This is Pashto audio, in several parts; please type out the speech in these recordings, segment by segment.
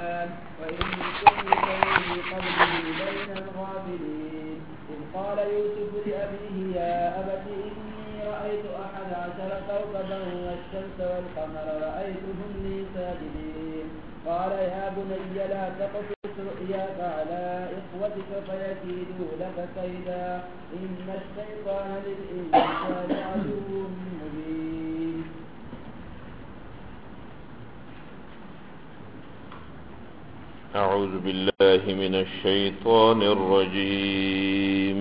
وإن كن لشيء قبله لمن الغافلين إذ قال يوسف لأبيه يا أبت إني رأيت 11 كوكبا والشمس والقمر رأيتهم لي ساجدين قال يا بني لا تقصص رؤياك على إخوتك فيكيدوا لك كيدا إن الشيطان للإنسان عدو مبين. أعوذ بالله من الشيطان الرجيم.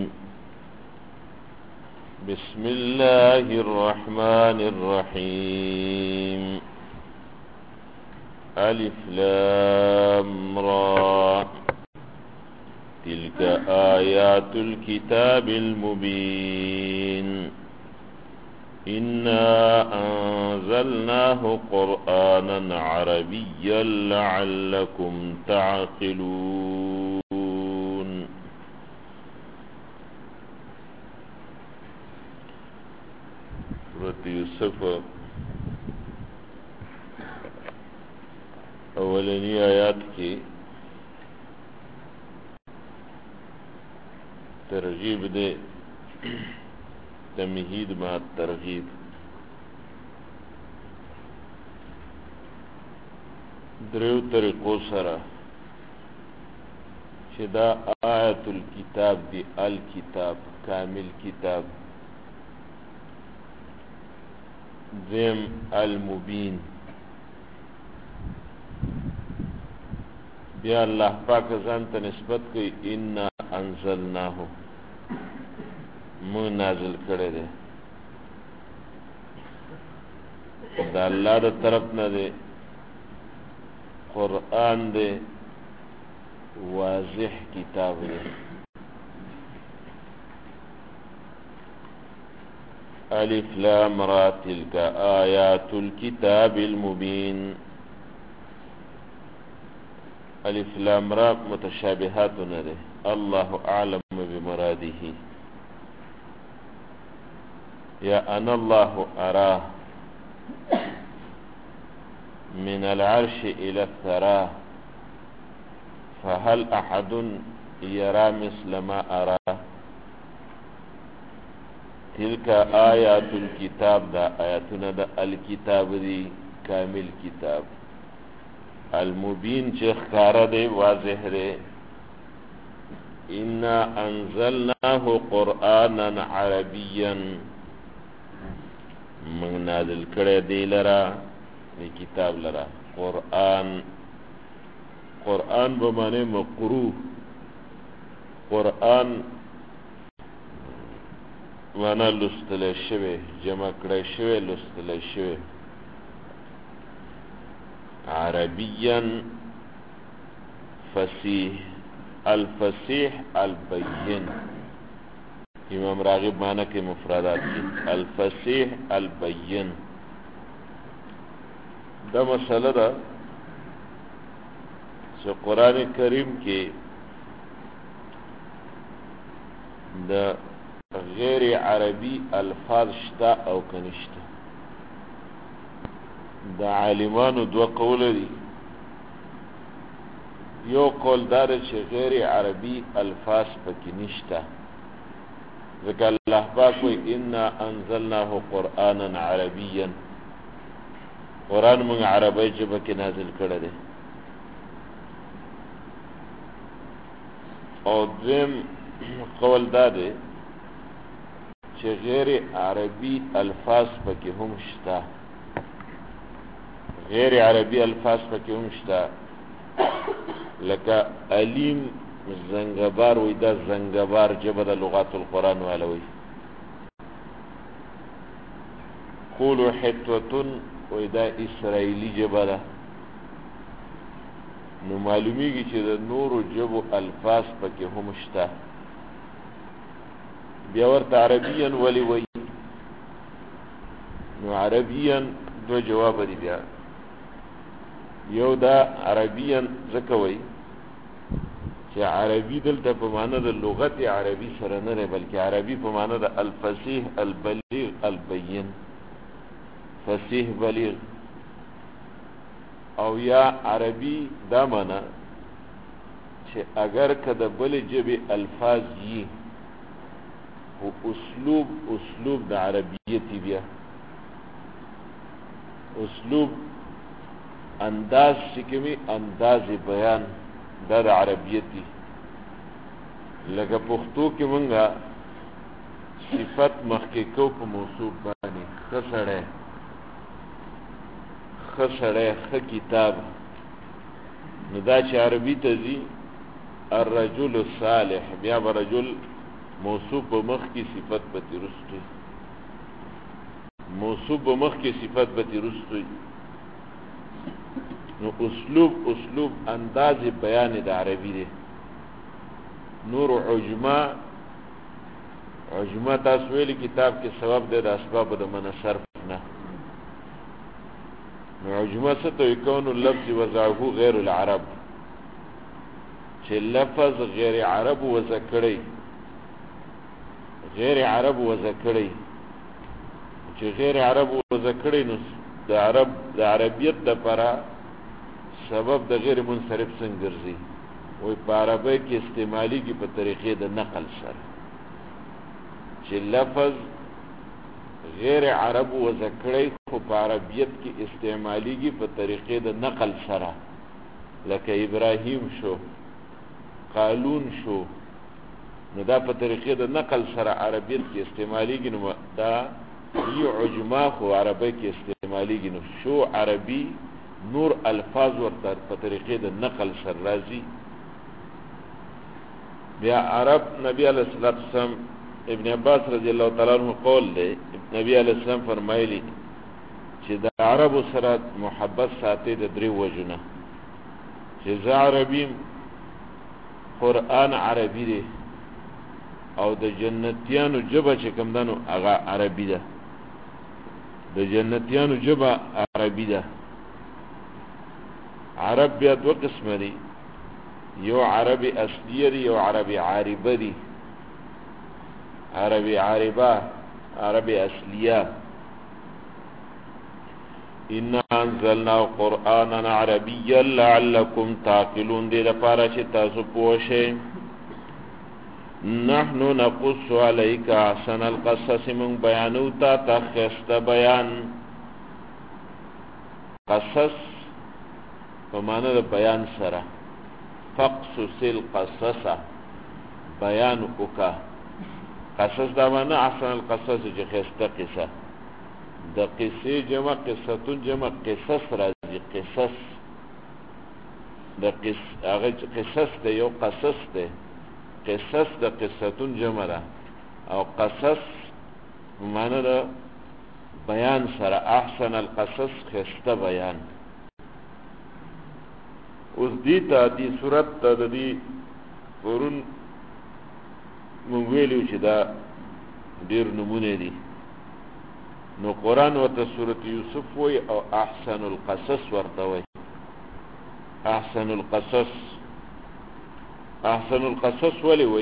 بسم الله الرحمن الرحيم. ألف لام را تلك آيات الكتاب المبين إنا أنزلناه قرآنا عربيا لعلكم تعقلون. سورة یوسف اولنی آیات کی ترغیب دے تمہید ما ترغیب. دریو طریقو سره چې دا آیت الکتاب دی، الکتاب کامل کتاب، دیم المبین. بیا اللہ پاک ځان ته نسبت کوي انا انزلناه، مون نازل کړی دی، دا الله د طرف نه دی، قرآن دی، واضح کتاب دی. الف لام را تلک آیات الكتاب المبین. الف لام را متشابهات نه دی، الله اعلم بمراده. یا انا الله اراه من العرش الى الثرى فهل احد يرى مثل ما ارى. تلك آیات الكتاب، دا آیاتنا دا الکتاب دی، کامل کتاب. المبین چه خکارا دے، واضح دے. انا انزلناه قرآنا عربیا، من نازل کرے دی لرا، دی کتاب لرا. قرآن بمانے مقروء، قرآن مانا لستل شوی، جمع کڑی شوی، لستل شوی. عربیا فصیح، الفصیح البین. امام راغب مانا کے مفردات کی الفصیح البین. دا مسئلہ دا چه قرآن کریم کے دا غیر عربی الفاظ شتا او کنشتا. دا عالمانو دو قول دی. یو قول دار چه غیر عربی الفاظ پکی نشتا، ذکر اللہ پاک وی انا انزلناه قرآنا عربیا، قرآن من عربی جبه کی نازل کرده. او دویم قول داده چه غیر عربی الفاظ پکی هم شتا، غیر عربی الفاظ پکی هم شتا. لکه علیم زنگبار وی دا زنگبار جبه دا لغات القرآن والوی. قولو حتوتن وی دا اسرائیلی جبه دا. نو معلومی گی چه دا نور جبو الفاظ پکی هم شتا. بیاورت عربیان ولی وی. نو عربیان دو جواب دی بیا. یو دا عربیان زکوی چه عربی دلتا پا معنی دا لغت عربی سرنره، بلکه عربی پا معنی دا الفصیح البلیغ البین، فصیح بلیغ. او یا عربي دا معنا چې اگر کده بل جبه الفاظ یي او اسلوب د عربیت بیا اسلوب انداز شکمی انداز بیان دا د عربیت دی لکه پښتو کې مونږه صفت مخکې کو په موصوف باندې خسړې خ کتاب نو دا چې عربي ته ځي الرجل الصالح بیا رجل موصوف په مخ کې صفت به ترستوي موصوف په مخ کې صفت به ترستوي نو اسلوب انداز بیان د عربي دی نور عجمه تاسو ویلي کتاب کې سبب دی د اسباب د من صرف نه نو عجمه څه ته کون اللفظ وضعه غیر العرب چې لفظ غیر عرب وذکري چې غیر عرب وذکري نو د عربیت د پره سبب د غیر منصرف څنګه ګرځي وای په عربی کې استعمالي کی په طریقې د نقل سره چې لفظ غیر عرب وذکري خو په عربیت کې استعمالي کی په طریقې د نقل سره لکه ابراهیم شو قالون شو نو دا په طریقې د نقل سره عربیت کې استعمالي کی نو دا ی عجمه خو عربی کې استعمالي کی نو شو عربي نور الفاظ ورته په طریقې د نقل سره راځي بیا عرب نبی علیہ الصلوۃ والسلام ابن عباس رضی الله تعالی عنہ قول دی نبی علیہ السلام فرمایلی چې د عرب سره محبت ساتي د درې وجونه چې ز عربیم قرآن عربی دی او د جنتیانو جبه چې کوم دنو هغه عربی ده د جنتیانو جبه عربی ده عرب بیا دو قسم دی یو عربی اصلیه دی یو عربی عاربه دی عربی عاربه عربی اصلیه انا انزلنا قرآنا عربیا لعلکم تعقلون دی لپاره چې تاسو پوه شئ نحنو نقص علیک احسن القصص من بیانو تا تخست بیان قصص په معنا د بیان سره فقصص القصص بیان وکا قصص دا معنا احسن القصص چې خسته قصه د قصې جمع قصتون جمع قصص راځي قصص د هغه قصص ته یو قصص ته قصص د قصتون جمع ده او قصص معنا د بیان سره احسن القصص خسته بیان اوس دیتا دی صورت ته د دې ورون مونږ ویلو چې دا ډیر نمونه دي نو قرآن ورته سورۃ یوسف وای او احسن القصص ورته وای احسن القصص ولی وای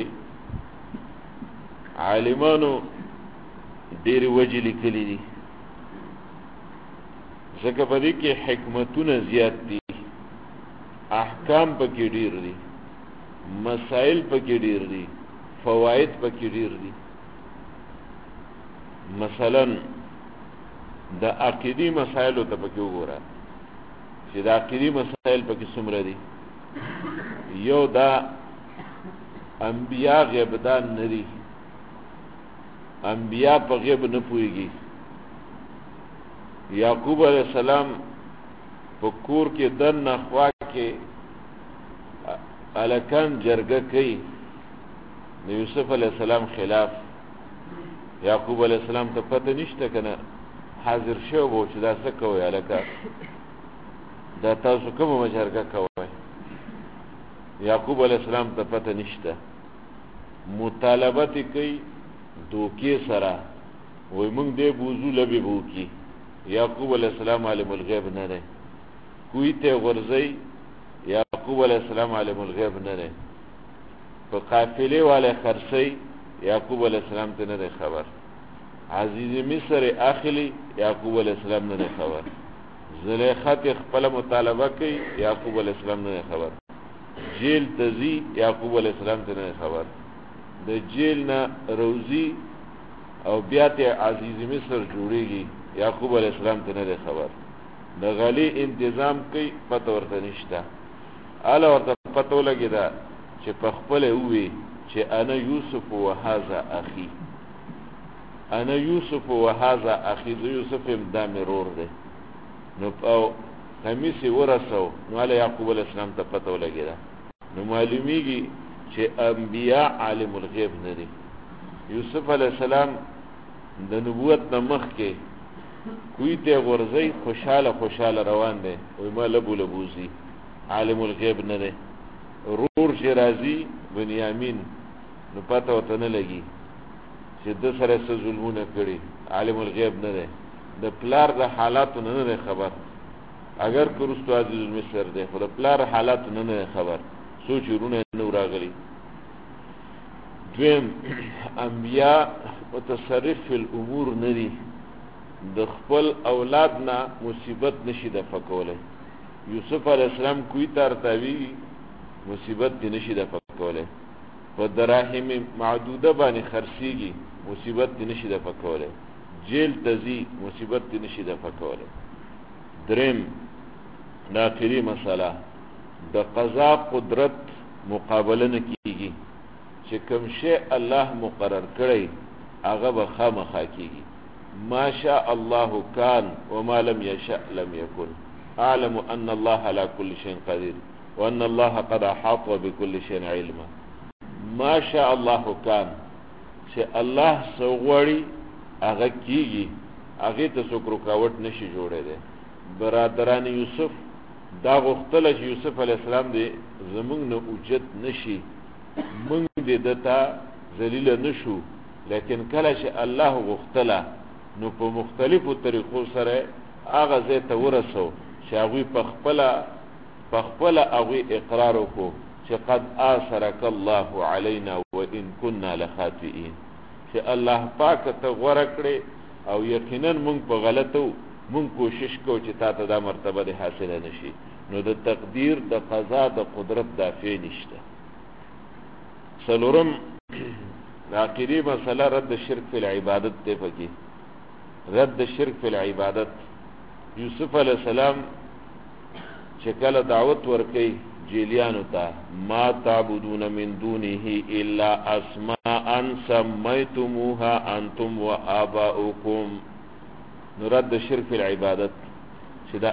عالمانو ډیر وجه لیکلي دي ځکه په دې کې حکمتونه زیات دي احکام پکې ډیر دي مسائل پکې ډیر دي فواید پکې ډیر دي مثلا د عقیدی مسائل ته پکې وګوره چې د عقیدی مسائل پکې څومره دي یو دا انبیاء غیبدان ندي انبیاء په غیب نه پوهیږي یعقوب علیہ السلام په کور کې دنه خوا کې الکان جرګه کوي د یوسف علیہ السلام خلاف یعقوب علیہ السلام ته پته نشته کنه حاضر شو وو چې دا څه کوي الکا دا تاسو کومه جرګه کوي یعقوب علیہ السلام ته پته نشته مطالبه کوي دوکې سره وای موږ دې بوزو لبي بوکی یعقوب علیہ السلام عالم الغیب نه دی کوی ته ورځي یعقوب علیہ السلام عالم الغیب نه دی په قافله والے خرسي یعقوب علیہ السلام ته نه خبر عزیز مصر اخلی یعقوب علیہ السلام نه خبر زلیخا ته خپل مطالبه کوي، یعقوب علیہ السلام نه خبر. جیل تزي، یعقوب علیہ السلام ته نه خبر. د جیل نه روزي او بیا ته عزیز مصر جوړیږي، یعقوب علیہ السلام ته نه خبر. د غلی انتظام کوي، پته ورته نشته. اله ورته پته لګیدا چې په خپل وی چې انا یوسف و هذا اخي، انا یوسف و هذا اخي، ذو یوسف دا مرور ده. نو او خمیس ورسو، نو علی یعقوب علیہ السلام ته پته ولګیدا. نو معلومیږي چې انبیاء عالم الغیب نه دي. یوسف علیہ السلام د نبوت نه مخکې کوی ته ورځي خوشاله روان دي، وای ما لبو لبوزي، عالم الغیب نه دي. رور شرازی بنیامین نو پته وته نه لګي چې د سره څه ظلمونه کړي، عالم الغیب نه دی. د پلار د حالاتو نه خبر، اگر کرستو عزیز مصر دی خو د پلار حالاتو نه خبر، سوچ ورونه نه راغلي. دویم انبیاء متصرف فی الامور نه دي، د خپل اولاد نه مصیبت نشي دفع کولی. یوسف علیہ السلام کوی تارتاوی مصیبت دی نشي دفع کولی، په دراهم معدوده باندې خرڅیږي، مصیبت دی نشي دفع کولی. جیل تزي، مصیبت دی نشي دفع کولی. دریم د اخري مسله د قضا قدرت مقابله نه کیږي، چې کوم شی الله مقرر کړی هغه به خامخا کیږي. ما شاء الله کان وما لم یشاء لم یکن، اعلم ان الله على كل شيء قدیر وان الله قد احاط بكل شيء علما. ما شاء الله کان، چې الله سوغړی هغه کیږي، هغه ته څوک رکاوټ نشي جوړېدی. برادران یوسف دا غوښتل چې یوسف علیہ السلام دې زمونږ نه اوچت نشي، مونږ دې دته ذلیل نشو، لیکن کله چې الله غوښتله نو په مختلفو طریقو سره هغه ځای ته ورسو چې هغوی په خپله هغوی اقرار وکړو چې قد آثرک الله علینا وان کنا لخاطئین، چې الله پاک ته غوره کړې او یقینا مونږ په غلطو، مونږ کوشش کوو چې تا ته دا مرتبه دې حاصله نشي. نو د تقدیر د قضا د قدرت دافع نشته. څلورم د عقیدې مسله رد شرک فی العبادت دی. پکې رد شرک فی العبادت. یوسف علیہ السلام چې کله دعوت ورکي جیلیانو ته، ما تعبدون من دونه الا اسماء سمیتموها انتم وآباؤکم، نو رد شرک فی العبادت، چې دا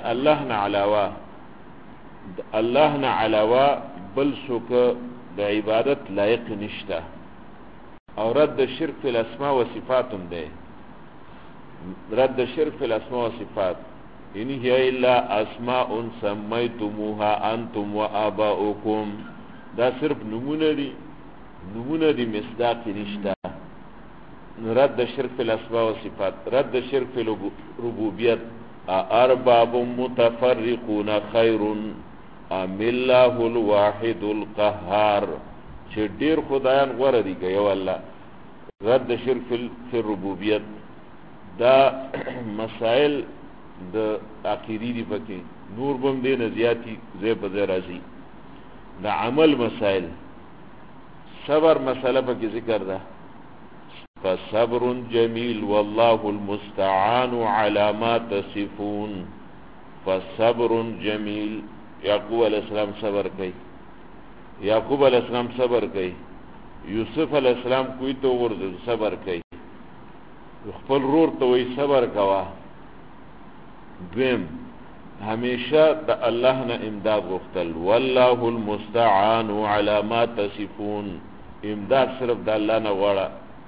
الله نه علاوه بل څوک د عبادت لایق نشته. او رد شرک فی الاسماء و صفات هم دی. رد شرک فی الاسماء و صفات ان هي الا اسماء سمیتموها انتم وآباؤکم، دا صرف نمونه دي مصداق نشته. رد شرک فی الاسماء و صفات. رد شرک فی ربوبیت، ارباب متفرقون خیر ام الله الواحد القهار، چې ډیر خدایان غوره دي که یو الله. رد شرک فی ربوبیت. دا مسائل د عقیدی دی پکې، نور بم دی نه زیاتی زی په زی راځي. د عمل مسائل، صبر مسئله پکې ذکر ده. فصبر جمیل والله المستعان على ما تصفون. فصبر جمیل، یعقوب علیہ السلام صبر کوي، یعقوب علیہ السلام صبر کوي. یوسف علیہ السلام کوی ته ورته صبر کوي، خپل رور ته وی صبر کوا. دویم همیشه د الله نه امداد غوښتل، والله المستعان على ما تصفون، امداد صرف د الله نه غواړه.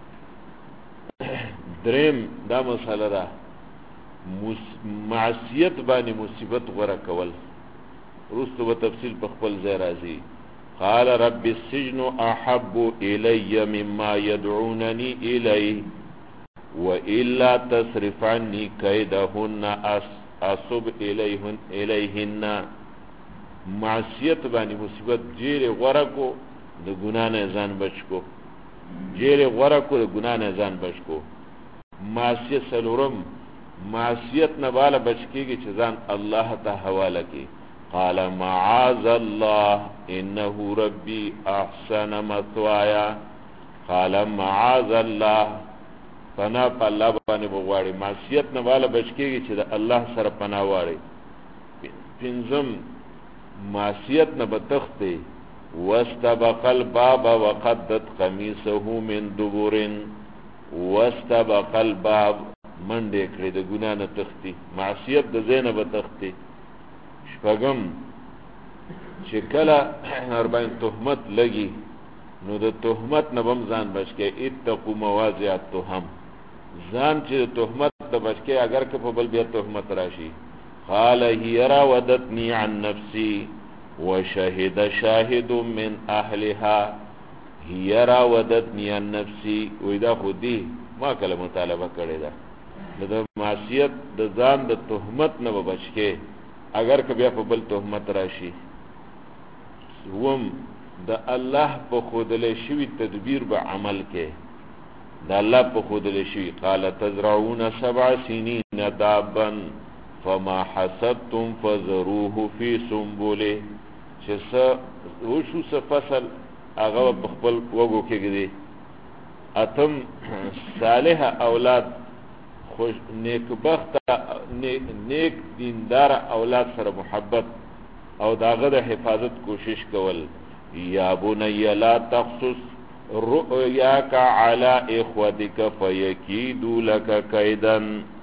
دریم دا مسله ده معصیت باندې مصیبت غوره کول، وروسته به تفصیل په خپل ځای راځي. قال رب السجن احب الی مما يدعونني الیه وإلا تصرف عني كيدهن اصب الیهن. معصیت باندې مصیبت جیر غوره کو، د ګناه نه ځان بچ کو، جیر غوره کو، د ګناه نه ځان بچ کو. معصیت سلورم معصیت نه بالا بچ کېږي چې ځان الله ته حواله کړي. قال معاذ الله انه ربي احسن مثوایا. قال معاذ الله پناه په الله باندې وغواړي. معصیت نه بالا بچ کېږي چې د الله سره پناه واړي. پنځم معصیت نه بتخته واستبق الباب وقدت قميصه من دبر. واستبق الباب منډه کړې د ګنا نه تختی. معصیت د زینب تختی. شپږم چې کله اربعین تهمت لګي نو د تهمت نه بم ځان بچ کې. اتقوا مواضع التهم. ځان چې تهمت ته بچ کې اگر که په بل بیا تهمت راشي. قال هي راودتني عن نفسي وشهد شاهد من اهلها. هي راودتني عن نفسي. وإذا خودي ما کله مطالبه کړی ده د معصیت د ځان د تهمت نه بچ کې اگر که بیا په بل تهمت راشي. وم د الله په خودلې شوی تدبیر به عمل کې. د الله په خودلې شوی. قال تزرعون 7 سنين دابا فما حصدتم فذروه في سنبله. چې وشو څه فصل هغه په خپل وګو کې ګرځي. اتم صالح اولاد خوش نیکبخت نیک دیندار اولاد سره محبت او داغه د حفاظت کوشش کول. یا بنی لا تقصص رؤیاک علی اخوتک فیکیدوا لک کیدا.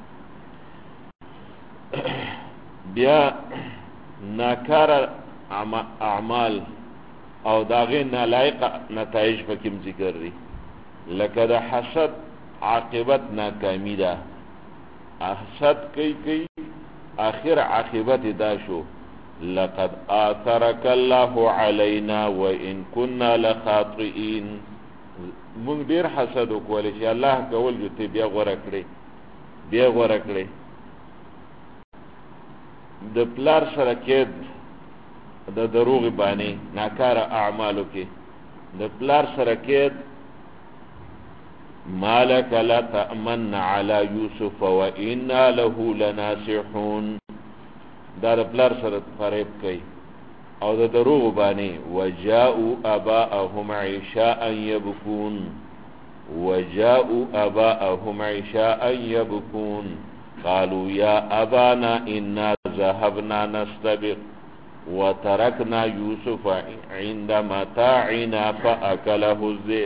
بیا ناکار اعمال او داغه نالایق نتایج پکې ذکر لري. لکه د حسد عاقبت ناکامی ده. حسد کوي آخر عاقبت دا شو لقد آثرك الله علينا وإن كنا لخاطئين. مونږ ډیر حسد وکول چې الله کول جو ته بیا غوړه کړې. د پلار سره کې د دروغ باندې ناکار اعمالو کې د پلار سره کې مالک لا تأمن على يوسف وإنا له لناصحون. دا د پلار سره فریب کوي او د دروغ باندې. وجاءوا اباءهم عشاء يبكون. وجاءوا اباءهم عشاء يبكون. قالوا يا ابانا انا ذهبنا نستبق وتركنا يوسف عند متاعنا فاكله الذئب.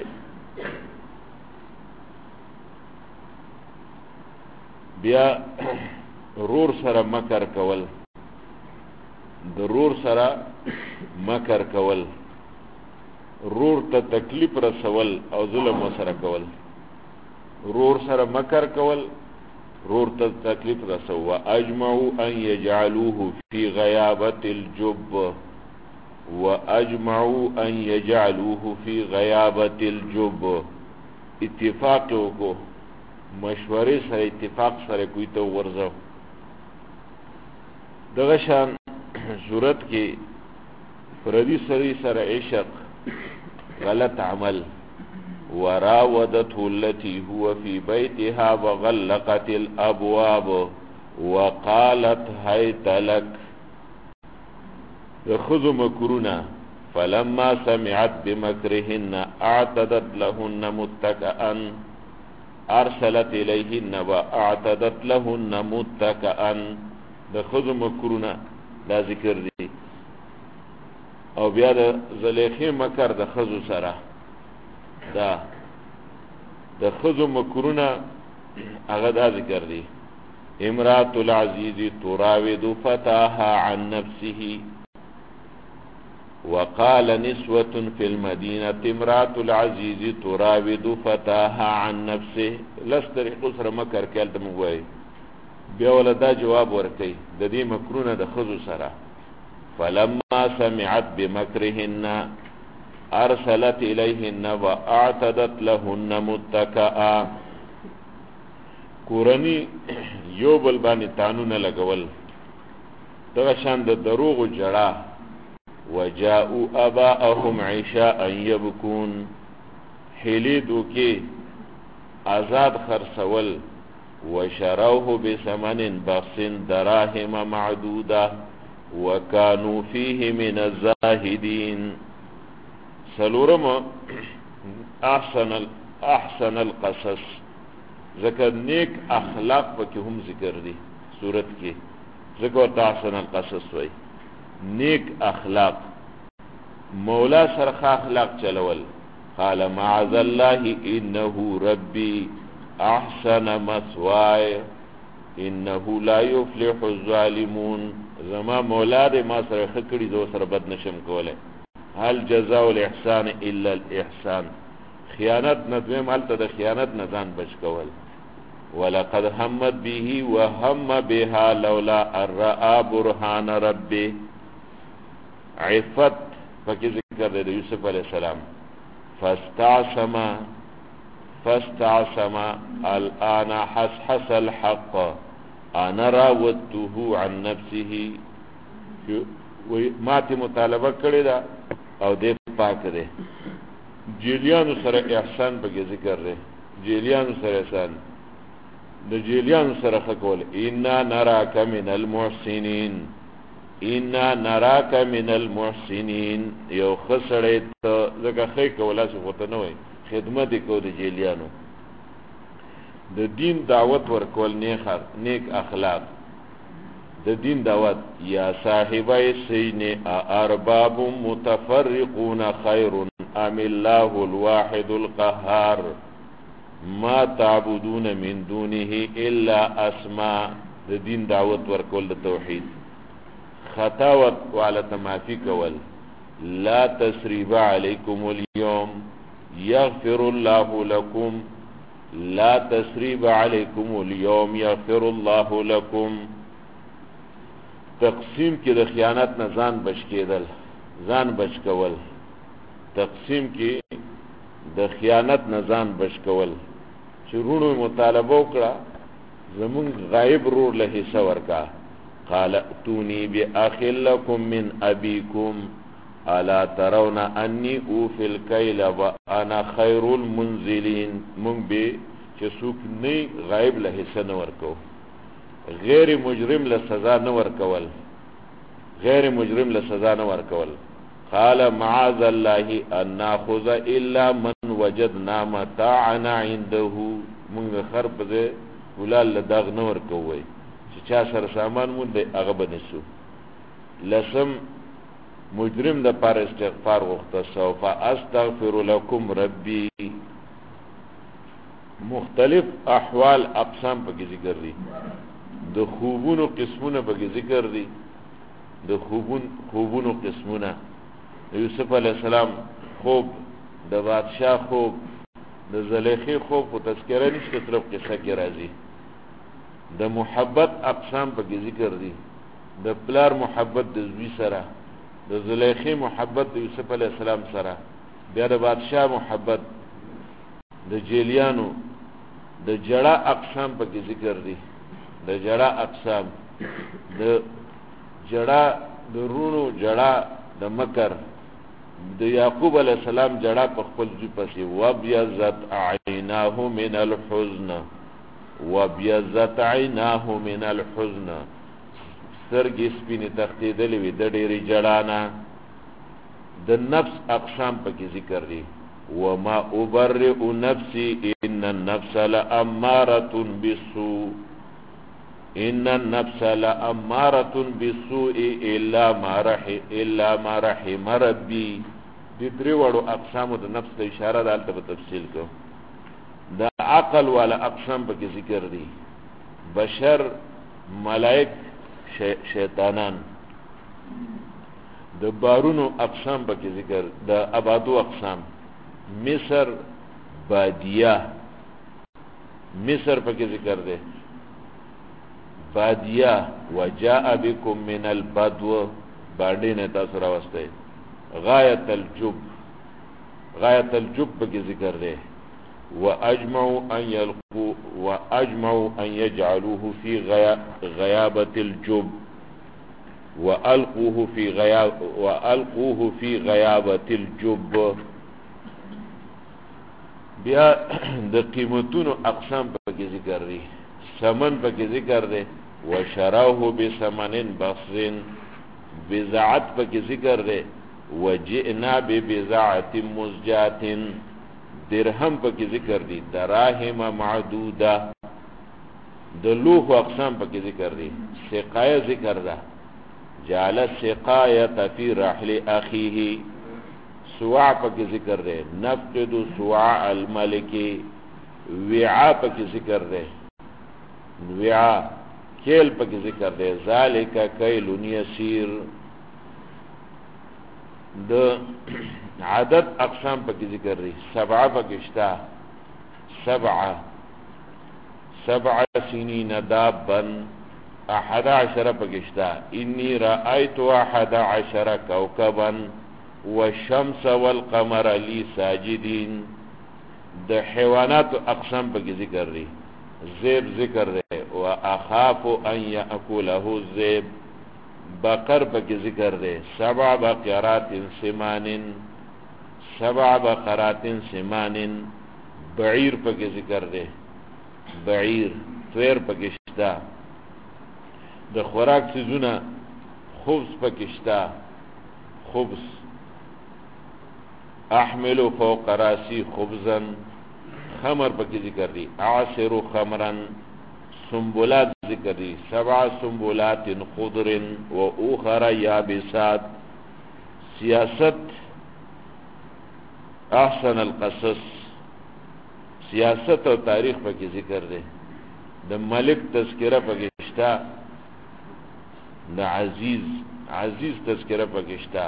بیا رور سره مکر کول. ضرور سره مکر کول. رور ته تکلیف رسول او ظلم سره کول. رور سره مکر کول رور ته تکلیف رسول. واجمعوا ان يجعلوه في غيابة الجب. واجمعوا ان يجعلوه في غيابة الجب. اتفاق کو مشورې سره اتفاق سره کوي ته ورځو. دغه شان صورت کې پردي سړي سره عشق غلط عمل. وراودته التي هو في بيتها وغلقت الابواب وقالت هيت لك. يخذ مكرنا فلما سمعت بمكرهن اعتدت لهن متكئا. ارسلت الیهن واعتدت لهن متکئا. د خذ مکرونه دا ذکر دی. او بیا د زلیخی مکر د خذو سره دا د خذو مکرونه هغه دا ذکر دی. امرأة العزیز تراود فتاها عن نفسه وقال نسوة في المدينة امرأة العزيز تراود فتاها عن نفسه. لستر قصر مکر کال دم وای بیا ولدا جواب ورکي د دې مکرونه د خذو سره. فلما سمعت بمكرهن ارسلت اليهن واعتدت لهن متكئا. کورنی یو بل باندې تانونه لګول. دغه شان د دروغ جړه. وجاءوا اباءهم عشاء يبكون. حلیدو کې آزاد خرڅول وشروه بثمن بخس دراهم معدودة وكانوا فيه من الزاهدين. سلورم احسن القصص، ذکر نیک اخلاق پکی هم ذکر دی صورت کی، ذکر احسن القصص وی نیک اخلاق. مولا سرخ اخلاق چلول. قال معاذ الله انه ربي احسن مثواي انه لا يفلح الظالمون. زما مولا دې ما سره خکړی زو سره بد نشم کوله. هل جزاء الاحسان الا الاحسان. خیانت نه مالته د خیانت نه ځان بچ کول. ولقد همت به وهم بها لولا ان راى برهان ربه. عفت پکې ذکر دی یوسف علیہ السلام. فاستعصم الان حسحس الحق انا راودته عن نفسه. ما ته مطالبه کړی دا او دې پاک دی. جیلیانو سره احسان پکې ذکر دی. جیلیانو سره احسان، د جیلیانو سره خکول. انا نراک من المحسنین، انا نراک من المحسنین. یو خسړی ته ځکه خې کولا څه غوته نه وای، خدمت کو د جیلیانو. د دین دعوت ورکول نیک اخلاق. د دین دعوت. یا صاحبای سین ارباب متفرقون خیر ام الله الواحد القهار ما تعبدون من دونه الا اسماء. د دین دعوت ورکول د توحید. خطاوت وعلى تمافي کول. لا تسريب عليكم اليوم يغفر الله لكم. لا تسريب عليكم اليوم يغفر الله لكم. تقسیم کې د خیانت نه ځان بچ کېدل، ځان بچ کول. تقسیم کې د خیانت نه ځان بچ کول. چې رونو مطالبه وکړه زمون غایب رور له حصہ ورکا. قال اتوني باخ لكم من ابيكم الا ترون اني اوفي الكيل وانا خير المنزلين. مونږ به چې څوک نه غایب له حصہ نه ورکو. غیر مجرم له سزا نه ورکول. غیر مجرم له سزا نه ورکول. قال معاذ الله ان ناخذ الا من وجدنا متاعنا عنده. مونږ خرب دې ولال له داغ نه ورکوي چې چا سره سامان مونږ دې هغه بنسو. لسم مجرم د پر استغفار وخته. سوف استغفر لكم ربي. مختلف احوال اقسام پکې ذکر دي. د خوبونو قسمونه پکې ذکر دي. د خوبونو قسمونه. یوسف علیہ السلام خوب، د بادشاہ خوب، د زلیخی خوب او تذکرہ نشته، طرف قصه کې راځي. د محبت اقسام پکې ذکر دي. د پلار محبت د زوی سره، د زلیخی محبت د یوسف علیہ السلام سره، بیا د بادشاہ محبت، د جیلیانو، د جړه اقسام پکې ذکر دي. د جړه اقسام، د جړه د رونو جړه د مکر. د یعقوب علیہ السلام جړه په خپل ځای پسې. وبيضت عیناه من الحزن. وبيضت عیناه من الحزن. سترګې سپینې تختېدلې وې د ډېرې جړانه. د نفس اقسام پکې ذکر دي. وما ابرئ نفسي ان النفس لاماره بالسوء. ان النفس لاماره بالسوء الا ما رحم ربي. دې درې وړو اقسام د نفس ته اشاره ده. البته په تفصیل کو د عقل والا اقسام پکې ذکر دي. بشر، ملائک، شیطانان. د بارونو اقسام پکې ذکر. د آبادو اقسام. مصر، بادیه. مصر پکې ذکر ده. بادیه. وجاء بكم من البدو. باندې نه تاسو راوسته. غایت الجب. غایت الجب پکې ذکر ده. واجمعوا ان يجعلوه في غيابة الجب والقوه في غيابة الجب. بیا د قیمتونو اقسام پکې ذکر دي. سمن پکې ذکر دی وشروه بثمن بخس بضاعت پکې ذکر دی وجئنا ببضاعة مزجاة درهم پکې ذکر دی دراهم معدوده د لوح اقسام پکې ذکر دی سقایه ذکر ده جعل السقایه فی رحل اخیه سواع پکې ذکر دی نفقد سواع الملک وعاء پکې ذکر دی وعاء کیل پکې ذکر دی ذالک کیل یسیر د عدد اقسام پکې ذکر دی سبعه پکې شتا سبع سنین دابا 11 پکې شتا انی رأیت 11 کوكبا والشمس والقمر لی ساجدین د حیوانات اقسام پکې ذکر دی زیب ذکر دی واخاف ان یاکله الذئب بقر پکې ذکر دی 7 بقرات سمان بعیر پکې ذکر دی بعیر طیر پکې شتا د خوراک سيزونه خبز پکې شتا خبز احمل فوق راسي خبزا خمر پکې ذکر دی اعصر خمرا سنبلات ذکر دی 7 سنبلات خضر و اخر یابسات سیاست احسن القصص سیاست او تاریخ پکې ذکر دی د ملک تذکرہ پکې شتا د عزیز تذکرہ پکې شتا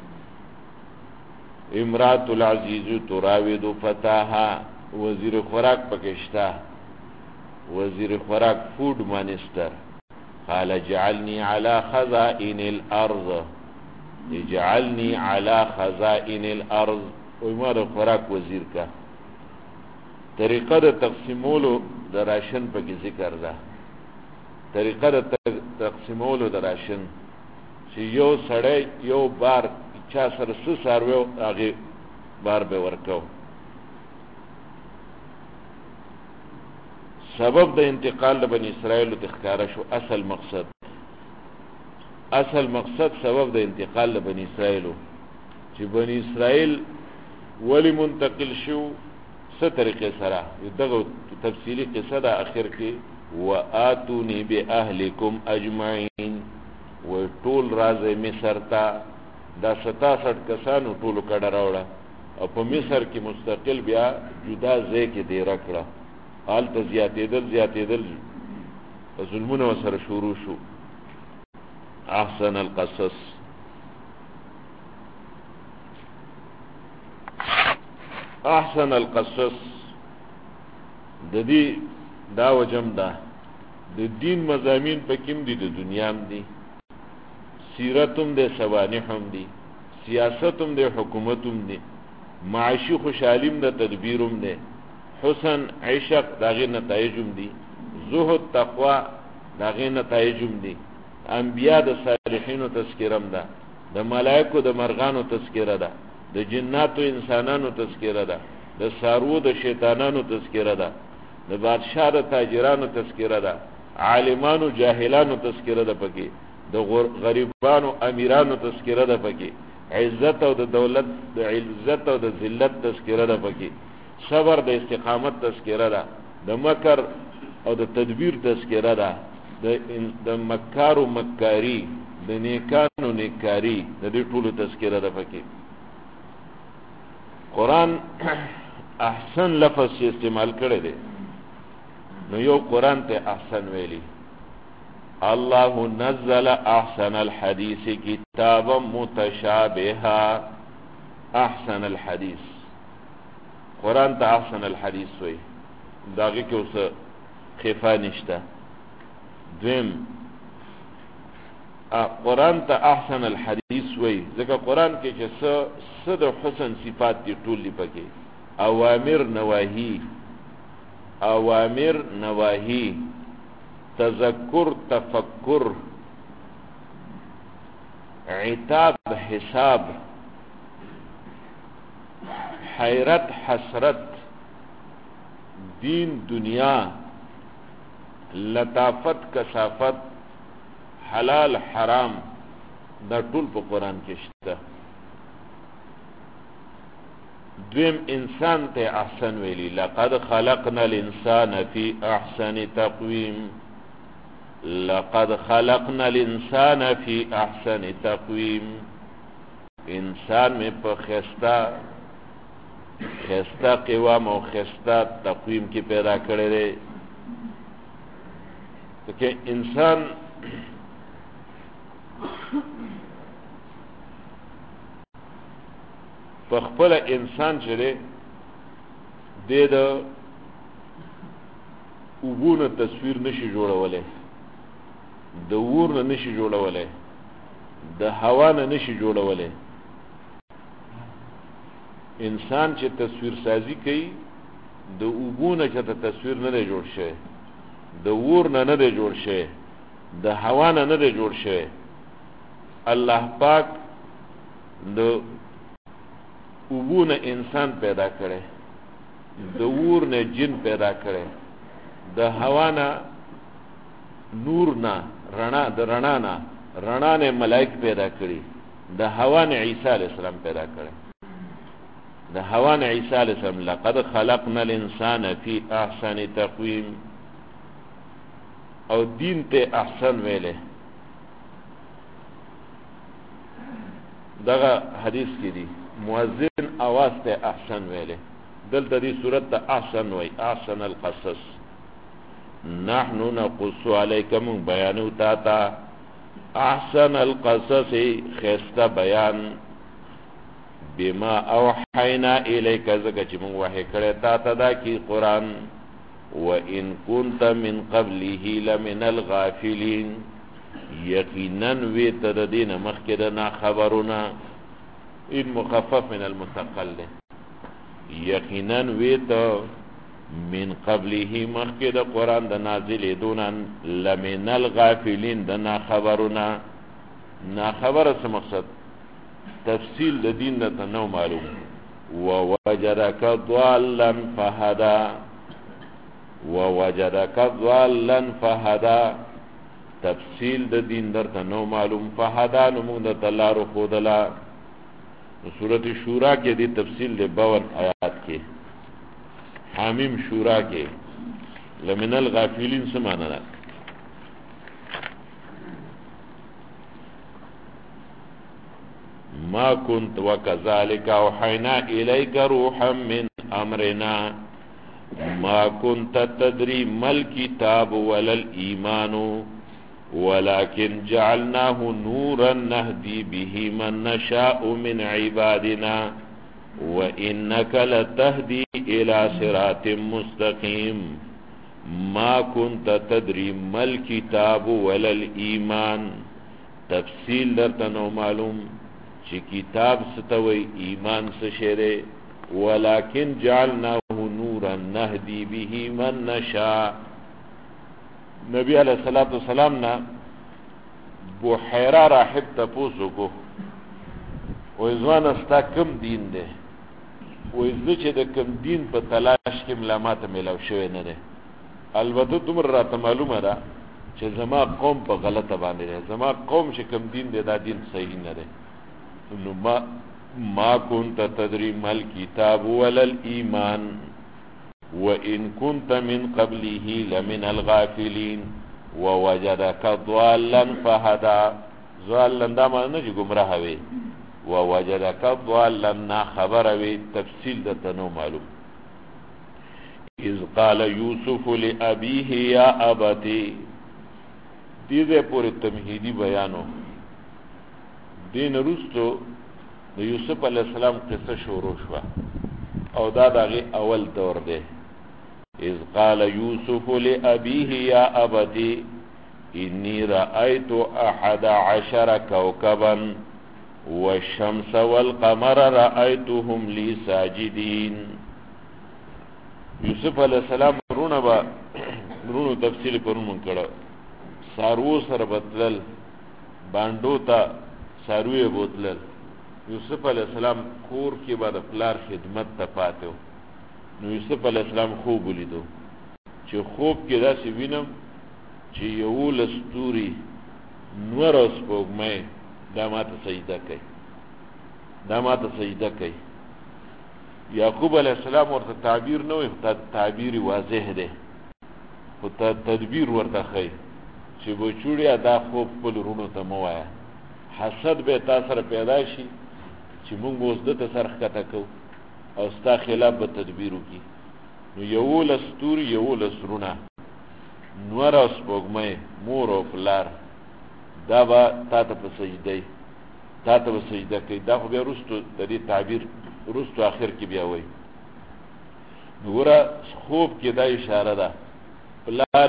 امرات العزیز تراود فتاها وزیر خوراک پکې شتا وزیر خوراک فوڈ مانستر قال اجعلني على خزائن الارض اجعلني على خزائن الارض عمر خوراک وزیر کا طریقه د تقسیمولو د راشن پکې ذکر ده طریقه د تقسیمولو د راشن چې یو سړی یو بار چا سره ساروي هغه بار به ورکو سبب د انتقال د بنی اسرائیل ته ښکارا شو اصل مقصد سبب د انتقال د بنی اسرائیل چې بنی اسرائیل ولی منتقل شو څه طریقې سره دغه تفصیلی قصه د اخر کې واتونی باهلکم اجمعین و ټول راځي مصر ته دا 67 کسانو ټول کډه راوړه او په مصر کې مستقل بیا جدا ځای کې دی راکړه حال ته زیاتېدل ظلمونه سره شروع شو احسن القصص د دې دا وجم ده د دین مضامین په کوم دي د دنیا هم دي سیرتم ده سوانحم دي سیاستم ده حکومتم دي معاشي خوشحالیم ده تدبیرم ده حسن عشق داغه نتایجم دي زهد تقوا داغه نتایجم دي انبیاء د صالحینو تذکرم ده د ملائکو د مرغانو تذکره ده د جناتو انسانانو تذکره ده د سارو د شیطانانو تذکره ده د بادشاہ د تاجرانو تذکره ده عالمانو جاهلانو تذکره ده پکې د غریبانو امیرانو تذکره ده پکې عزت او د دولت د عزت او د ذلت تذکره ده پکې صبر د استقامت تذکره ده د مکر او د تدبیر تذکره ده د مکارو مکاری د نیکانو نیکاری د دې ټولو تذکره ده پکې قرآن احسن لفظ استعمال کړی دی نو یو قرآن ته احسن ویلی الله نزل احسن الحديث كتابا متشابها احسن الحديث قرآن ته احسن الحديث وی داغه کې اوس خفا نشته دویم قرآن ته احسن الحديث وی ځکه قرآن کې چې څه د حسن صفات دي ټول دی پکې اوامر نواهی تذکر تفکر عتاب حساب حیرت حسرت دین دنیا لطافت کثافت حلال حرام دا ټول په قرآن کې شته. دویم انسان ته احسن ویلی، لقد خلقنا الانسان فی احسن تقویم، لقد خلقنا الانسان فی احسن تقویم، انسان میں په خستا قوام او خستا تقویم کی پیدا کړی دی. کہ انسان په خپل انسان چې دی د اوبونه تصویر نشي جوړولی، د اور نه نشي جوړولی، د هوا نه نشي جوړولی. انسان چې تصویر سازی کوي د اوبونه چې تصویر نه دی جوړ شوی، د اور نه نه دی جوړ شوی، د هوا نه نه دی جوړ شوی. الله پاک د اوبونه انسان پیدا کړي، د اور نه جن پیدا کړي، د هوا نه نور نه رڼا، د رڼا نه ملائک پیدا کړي، د هوا نه عیسی علیہ السلام پیدا کړي، د هوا نه عیسی علیہ السلام. لقد خلقنا الانسان فی احسن تقویم. او دین ته احسن ویلې دغه حدیث کې دی، مؤذن आवाज ته احسن ویلې. دلته دې صورت ته احسن وای، احسن القصص. نحن نقص علیکم، بیانو تا احسن القصص، خسته بیان، بما اوحینا الیک، زکه چې موږ وحی کړی تا ته دا کی قرآن. وَإِن كُنْتَ مِنْ قَبْلِهِ لَمِنَ الْغَافِلِينَ، یقیناً وی ته د دین مخکې د ناخبرونه، این مخفف من المثقل ده، یقیناً وی ته من قبله مخکې د قرآن د نازلې دونه لمن الغافلین د ناخبرونه. ناخبره څه مقصد؟ تفصیل د دین ته نو معلوم. ووجدک ضالا فهدا، ووجدک ضالا فهدا، تفصیل د دین درته نو معلوم. فهدا نو موږ د لارو ښودله. سورۃ شورا کې دی تفصیل د 52 آیات کې. حامیم شورا کې لمن الغافلین څه معنی ده؟ ما كنت وكذلك اوحينا اليك روحا من امرنا ما كنت تدري ما الكتاب ولا الايمان ولكن جعلناه نورا نهدي به من نشاء من عبادنا وانك لتهدي الى صراط مستقيم ما كنت تدري ما الكتاب ولا الايمان. تفصیل درته نو معلوم چې کتاب ستوي، ایمان څه شری. ولكن جعلناه نورا نهدي به من نشاء. نبی علیہ الصلوۃ والسلام نا بحیرہ راهب تپوسو کو، وای ځوان استا کم دین ده؟ وای زه چې د کم دین په تلاش کې ملامت ملو شوی نه ده. البته دومره راته معلومه ده چې زما قوم په غلطه باندې ده، زما قوم چې کم دین ده دا دین صحیح نه ده. نو ما كنت تدري ما الكتاب ولا الإيمان وإن كنت من قبله لمن الغافلين ووجدك ضالا فهدى. ضالا دا معنی چې گمراه وي، ووجدك ضالا نا خبر وي، تفصیل دته نو معلوم. اذ قال يوسف لأبيه يا أبتي، دې پورې تمهیدی بیانو. دین رستو د یوسف علیہ السلام قصه شروع شوه او دا دغه اول دور دی. اذ قال يوسف لأبيه يا أبتي إني رأيت 11 كوكبا والشمس والقمر رأيتهم لي ساجدين. یوسف علیہ السلام رونو تفصیل پرون کړه، سارو سره بدلل، باندو تا ساروی بوتلل. یوسف علیہ السلام کور کې بعد پلار خدمت ته پاتو. نو یوسف علیہ السلام خوب ولیدو چې خوب کې داسې وینم چې یولس ستوري نور او سپوږمۍ دا ماته سجده کوي یعقوب علیہ السلام ورته تعبیر نه وي تعبیر واضح دی خو تدبیر ورته خی چې بچوړیا دا خوب خپل رونو ته مه وایه حسد به تا سره پیدا شي چې موږ اوس دته سر ښکته کوو او ستا خلاف به تدبیر وکړي نو یولس ستوري یولس رونه نور او سپوږمۍ مور او پلار دا به تا ته په سجده کوي دا خو بیا وروستو د دې تعبیر وروستو آخر کې بیا وایي نو ګوره خوب کې دا اشاره ده پلار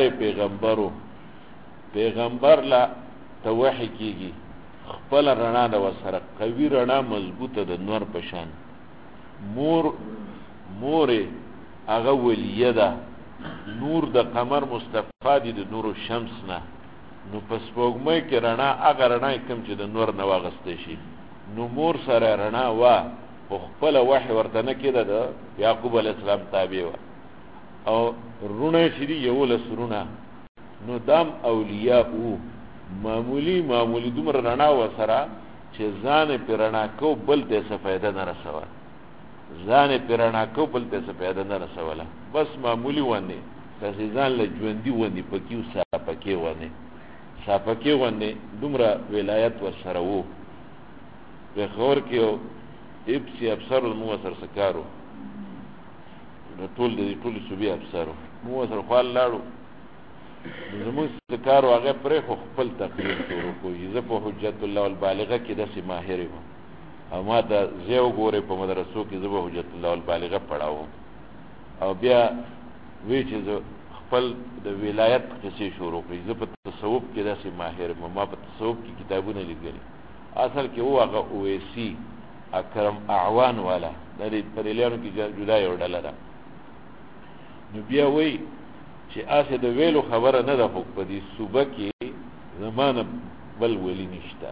پیغمبر لا ته وحی کېږي خپل رڼا ده ورسره قوي رڼا مضبوطه د نور په شان مورې هغه ولیه ده نور د قمر مصطفی دی د نور الشمس نه نو په سپوږمۍ کې رڼا هغه رڼا کوم چې د نور نه واغسته شي نو مور سره رڼا وا خو خپل وحی ورته نه کېده د یعقوب علیه السلام تابع وه او رونه چې دي یولس رونه نو دام اولیاء او معمولی دومره رڼا وسره چې ځان پې رڼا کو بل ته څه فایده نه رسوه بس معمولی ونې تاسې ځان له ژوندي ونې پکې و ساپکې ونې دومره ولایت ورسره و پېښور کې یو ابسي افسر مو ورسره څه کار و ټولې صوبې افسر و مو ورسره خوال لاړو زمونږ څه کار و هغه پرېښو خپل تقریر شروع کړو زه په حجت الله البالغه کې داسې ماهر یم او ما ته زه وګورئ په مدرسو کې زه به حجت الله البالغه پړاوم او بیا وی چې زه خپل د ولایت قصې شروع کړي زه په تصوف کې داسې ماهر یم ما په تصوف کې کتابونه لیکلي اصل کې و هغه اویسی اکرم اعوان والا د دې پرېلیانو کې جدا یو ډله ده نو بیا وی چې اسه د ویلو خبره نه ده خو په دې صوبه کې زمانه بل ولی نشته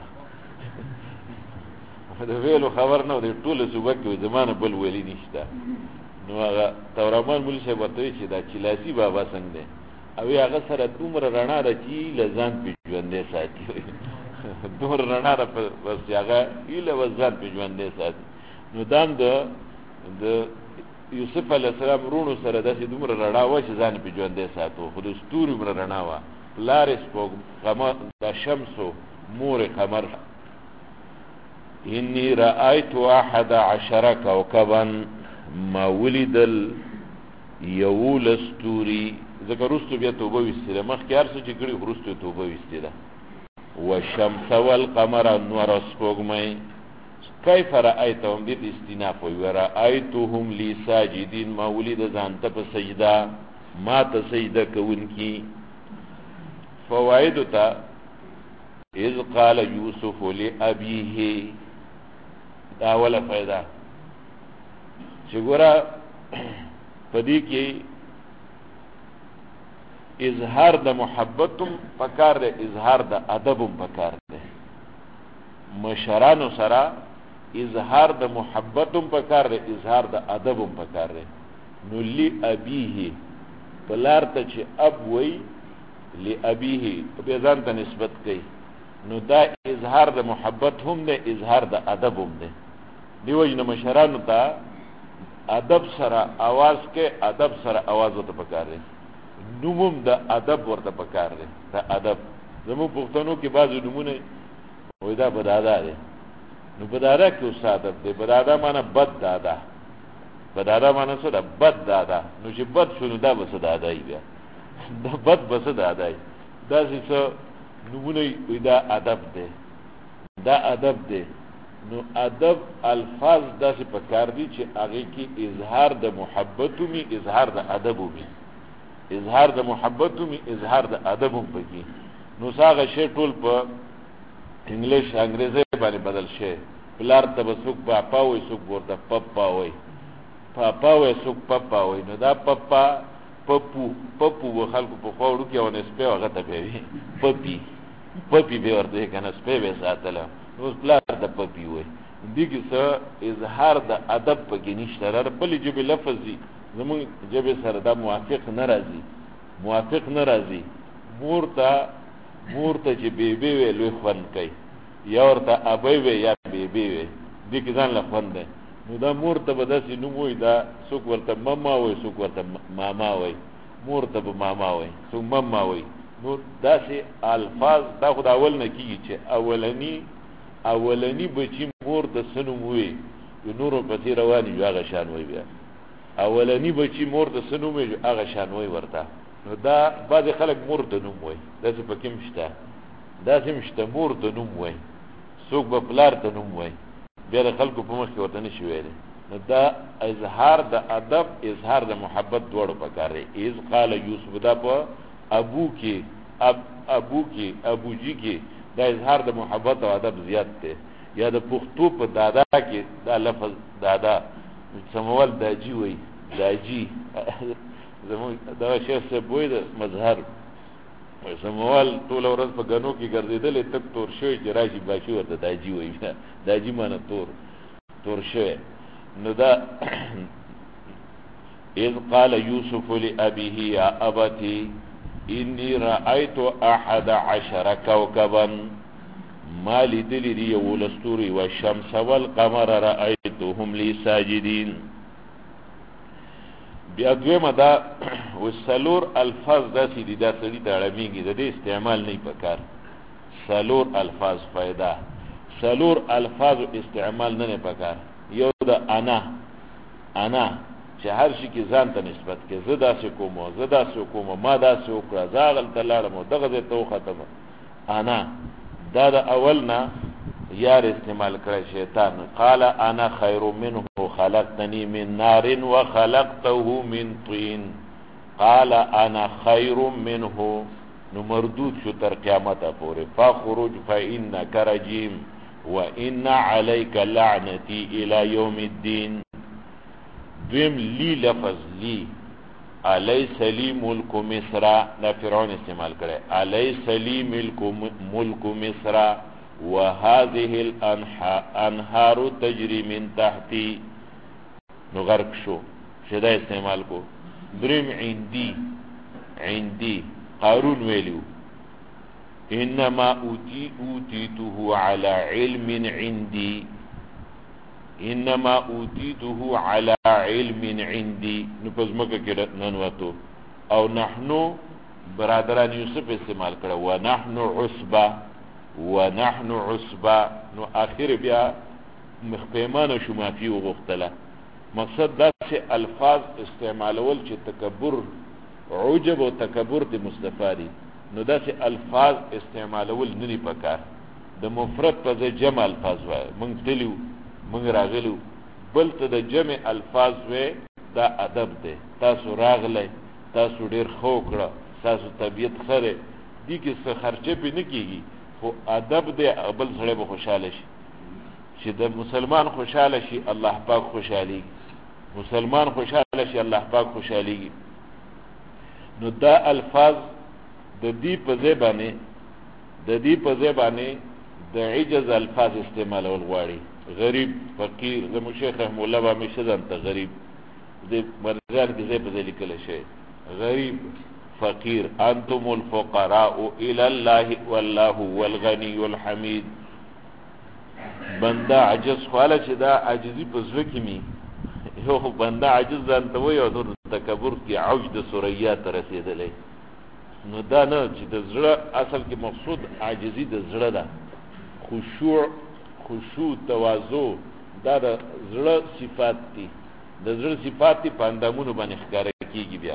د ویلو خبر نه د ټوله صوبه کې زمانه بل ولی نشته نو هغه تورمان مولوي صاحب ورته چې دا چلاسي بابا څنګه دی او هغه سره دومره رڼا ده چې لزان په ژوندې ساتي دومره رڼا ده بس هغه ایله وزان په ژوندې ساتي نو دام د یوسف علیه السلام رونو سره داسې دومره رڼا وه چې ځان په ژوندې ساتو خو د ستوري دومره رڼا وه پلار قمر د شمس و مور قمر انی رأیت 11 کوكبا ما ولیدل یولس ستوري ځکه وروستو بیا توبه ویستې ده مخکې هر څه چې کړي وروستو توبه ویستې ده والشمس والقمر نور سپوږمۍ کیف رأیتهم دې استیناف وي ورأیتهم لی ساجدین ما ولید ځان ته په سجده ما ته سجده کوونکي فوائد ته اذ قال یوسف لأبیه دا اوله فائده چې ګوره په دې کې اظهار د محبتم پکار دی اظهار د ادبم پکار دی مشرانو سره اظهار د محبتم پکار دی اظهار د ادبم پکار دی نو لی ابیه پلار ته چې اب وی لی ابیه په ځان ته نسبت کوي نو دا اظهار د محبت هم دی اظهار د ادب هم دی دیو جن مشرانو ته ادب سره आवाज کې ادب سره आवाज ورته پکار دی نومم د ادب ورته پکار دی د ادب زمو پښتنو کې بعض نمونه وای دا بدادا دی نو بدادا کې استاد دی بدادا معنی بد دادا بدادا معنی څه ده بد دادا نو چې بد شنو دا بس دادای بیا دا بد بس دادای دا څه نمونه وای دا ادب دی دا ادب دی نو ادب الفاظ داسې پکار دي چې هغه کې اظهار د محبت می اظهار د ادب می اظهار د محبت می اظهار د ادب پکې نو څنګه شی ټول په انګلیش انګریزي باندې بدل شي پلار ته بسوک پاپا وای سوک ورته پپا وای پاپا وای سوک پپا وای نو دا پپا پپو خلکو په خوړو کې ونه سپه هغه ته وی پپی به ورته کنه سپه به ساتله نو پلار د پپی وای دغه څه اظهار د ادب پکې نشته را بلې جبه لفظي زمون جبه سره دا موافق ناراضي مور ته چې بیبي وي لوی خوند کوي، یا ورته ابی وي یا بیبي وي، دې کې ځان له خوند دی. نو دا مور ته به داسې نوم وایي، دا څوک ورته مما وایي، څوک ورته ماما وایي. مور ته به ماما وایي، څوک مما وایي. نو داسې الفاظ دا خو د اول نه کېږي چې اولني بچي مور ته څه نوم وایي، یو نورو پسې روان یو هغه شان وایي. بیا اولني بچي مور ته څه نوم وایي هغه شان وایي ورته. نو دا بعضې خلک مور ته نوم وایي، داسې پکې هم شته، داسې هم شته مور ته نوم وایي، څوک به پلار ته نوم وایي، بیا د خلکو په مخ کې ورته نشي ویلی. نو دا اظهار د ادب، اظهار د محبت دواړو پکار دی. اذ قال یوسف، دا په ابو کې ابوجي کې دا اظهار د محبت او ادب زیات دی. یا د پښتو په دادا کې دا لفظ دادا سمول داجی وایي، داجی زمونږ دغه شیخ صاحب وایي د مظهر سموال ټوله ورځ په ګنو کې ګرځېدلی، تک تور شوی چې راشي باشي ورته داجي وایي. داجي معنی تور شوی. نو دا اذ قال یوسف لأبیه یا ابتی انی رأیت 11 کوكبا، ما لیدلی دی 11 ستوري، والشمس والقمر رأیتهم لی ساجدین. بیا دویمه دا وسلور الفاظ داسې دي، دا سړي ته اړمیږي، د دې استعمال نه پکار. سلور الفاظ فایده، سلور الفاظ استعمال نه پکار. یو د انا چې هر شي کې ځان ته نسبت کې، زه داسې کوم، زه داسې کوم، ما داسې وکړه، زه هغلته لاړم، دغه ځای ته وختم. انا دا د اول نه یار استعمال کړی شیطان. قال انا خیر منه خلقتنی من نار وخلقته من طین. قال انا خیر منه، نو مردود شو تر قیامت پورې. فخرج فانک رجیم وان علیک لعنتی الى یوم الدین. دویم لی لفظ لی، الیس لی ملک مصر، دا فرعون استعمال کړی. الیس لی ملک مصر وهذه الانهار تجري من تحتي، نو غرق شو شدا استعمال کو. دریم عندي قارون ویلو انما اوتیته على علم عندي، انما اوتیته على علم عندي، نو پس مکه کې ننواتو. او نحنو برادران یوسف استعمال کړه، ونحن عصبه، نو آخر بیا مخپیمانه شو مافی وغختله. مقصد داسې الفاظ استعمالول چې تکبر، عجب او تکبر د مصطفی دی. نو داسې الفاظ استعمالول نه دی پکار. د مفرد په ځای جمع الفاظ وای، مونږ تلیو، مونږ راغلیو، بل ته د جمع الفاظ وای، دا ادب دی. تاسو راغلی، تاسو ډیر خو کړه، تاسو طبیعت خره، دی کې څه خرچه پې نه کېږي، خو ادب دی. بل سړی به خوشحاله شي، چې د مسلمان خوشحاله شي الله پاک خوشحالي، مسلمان خوشحاله شي الله پاک خوشحالي. نو دا الفاظ د دې په ځای باندې د عجز الفاظ استعمالول غواړي. غریب، فقیر، زموږ شیخ رحم الله به همیشه ځانته غریب د مرجان کې ځای په ځای لیکلی شی، غریب، فقیر. انتم الفقراء الى الله والله هو الغني الحمید. بنده عجز خواله چې دا عجزي په زړه کې می، یو بنده عجز ځانته وایي او نور تکبر کې عوج د ثریا ته رسېدلی. نو دا نه، چې د زړه اصل کې مقصود عاجزي د زړه ده. خشوع تواضع دا د زړه صفات دي، د زړه صفات دي په اندامونو باندې ښکاره کېږي. بیا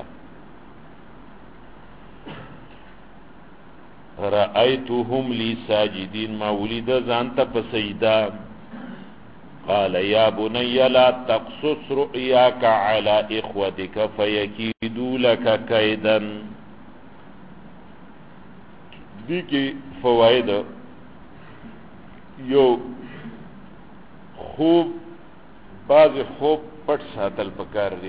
رأیتهم لی ساجدین، ما ولید ځان ته په سجده. قال یا بنی لا تقصص رؤیاک علی اخوتک فیکیدوا لک کیدا. دی کې فواید، یو خوب، بعض خوب پټ ساتل پکار دی.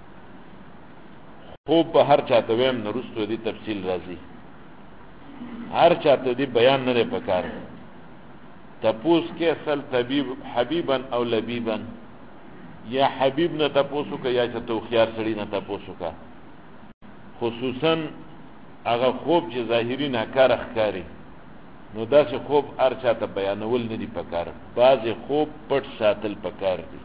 خوب په هر چاته ویم نه، رستو دی تفصیل راځي، هر چاته دی بیان نه پکار. تپوس کې اصل طبیب حبیبا او لبیبا، یا حبیب نه تپوسو که یا چې تو خيار سړی نه تپوسو کا. خصوصا هغه خوب چې ظاهري ناکار ښکاري نو داسې خوب هر چاته بیانول نه دي پکار، بعضې خوب پټ ساتل پکار دي.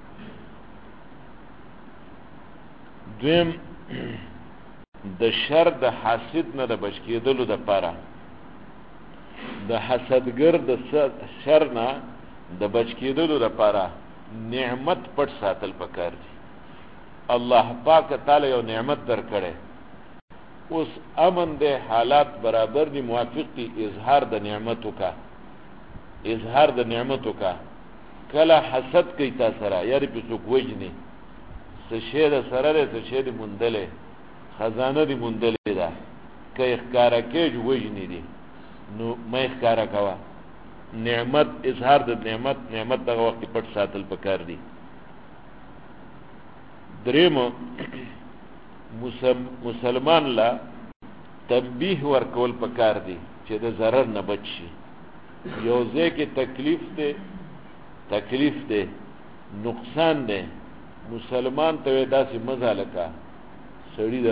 دویم د شر د حاسد نه د بچ کېدلو دپاره د حسدګر د شر نه د بچ کېدلو دپاره نعمت پټ ساتل پکار دي. الله پاک تعالی یو نعمت درکړی، اوس امن دی، حالات برابر دي، موافق دي، اظهار د نعمتو کا، اظهار د نعمتو کا. کله حسد کوي تا سره، یعنې پې څوک وژني، څه شی د سره دی، څه شی دې موندلی، خزانه دې موندلې ده، که یې ښکاره کېږي وژني دي، نو مه یې ښکاره کوه. نعمت، اظهار د نعمت دغه وخت پټ ساتل پکار دي. درېم مسلمان لا تنبیه ورکول پکار دي چې د ضرر نه بچ شي. یو ځای کې تکلیف دی، نقصان دی، مسلمان ته وایي داسې مزه لکه سړي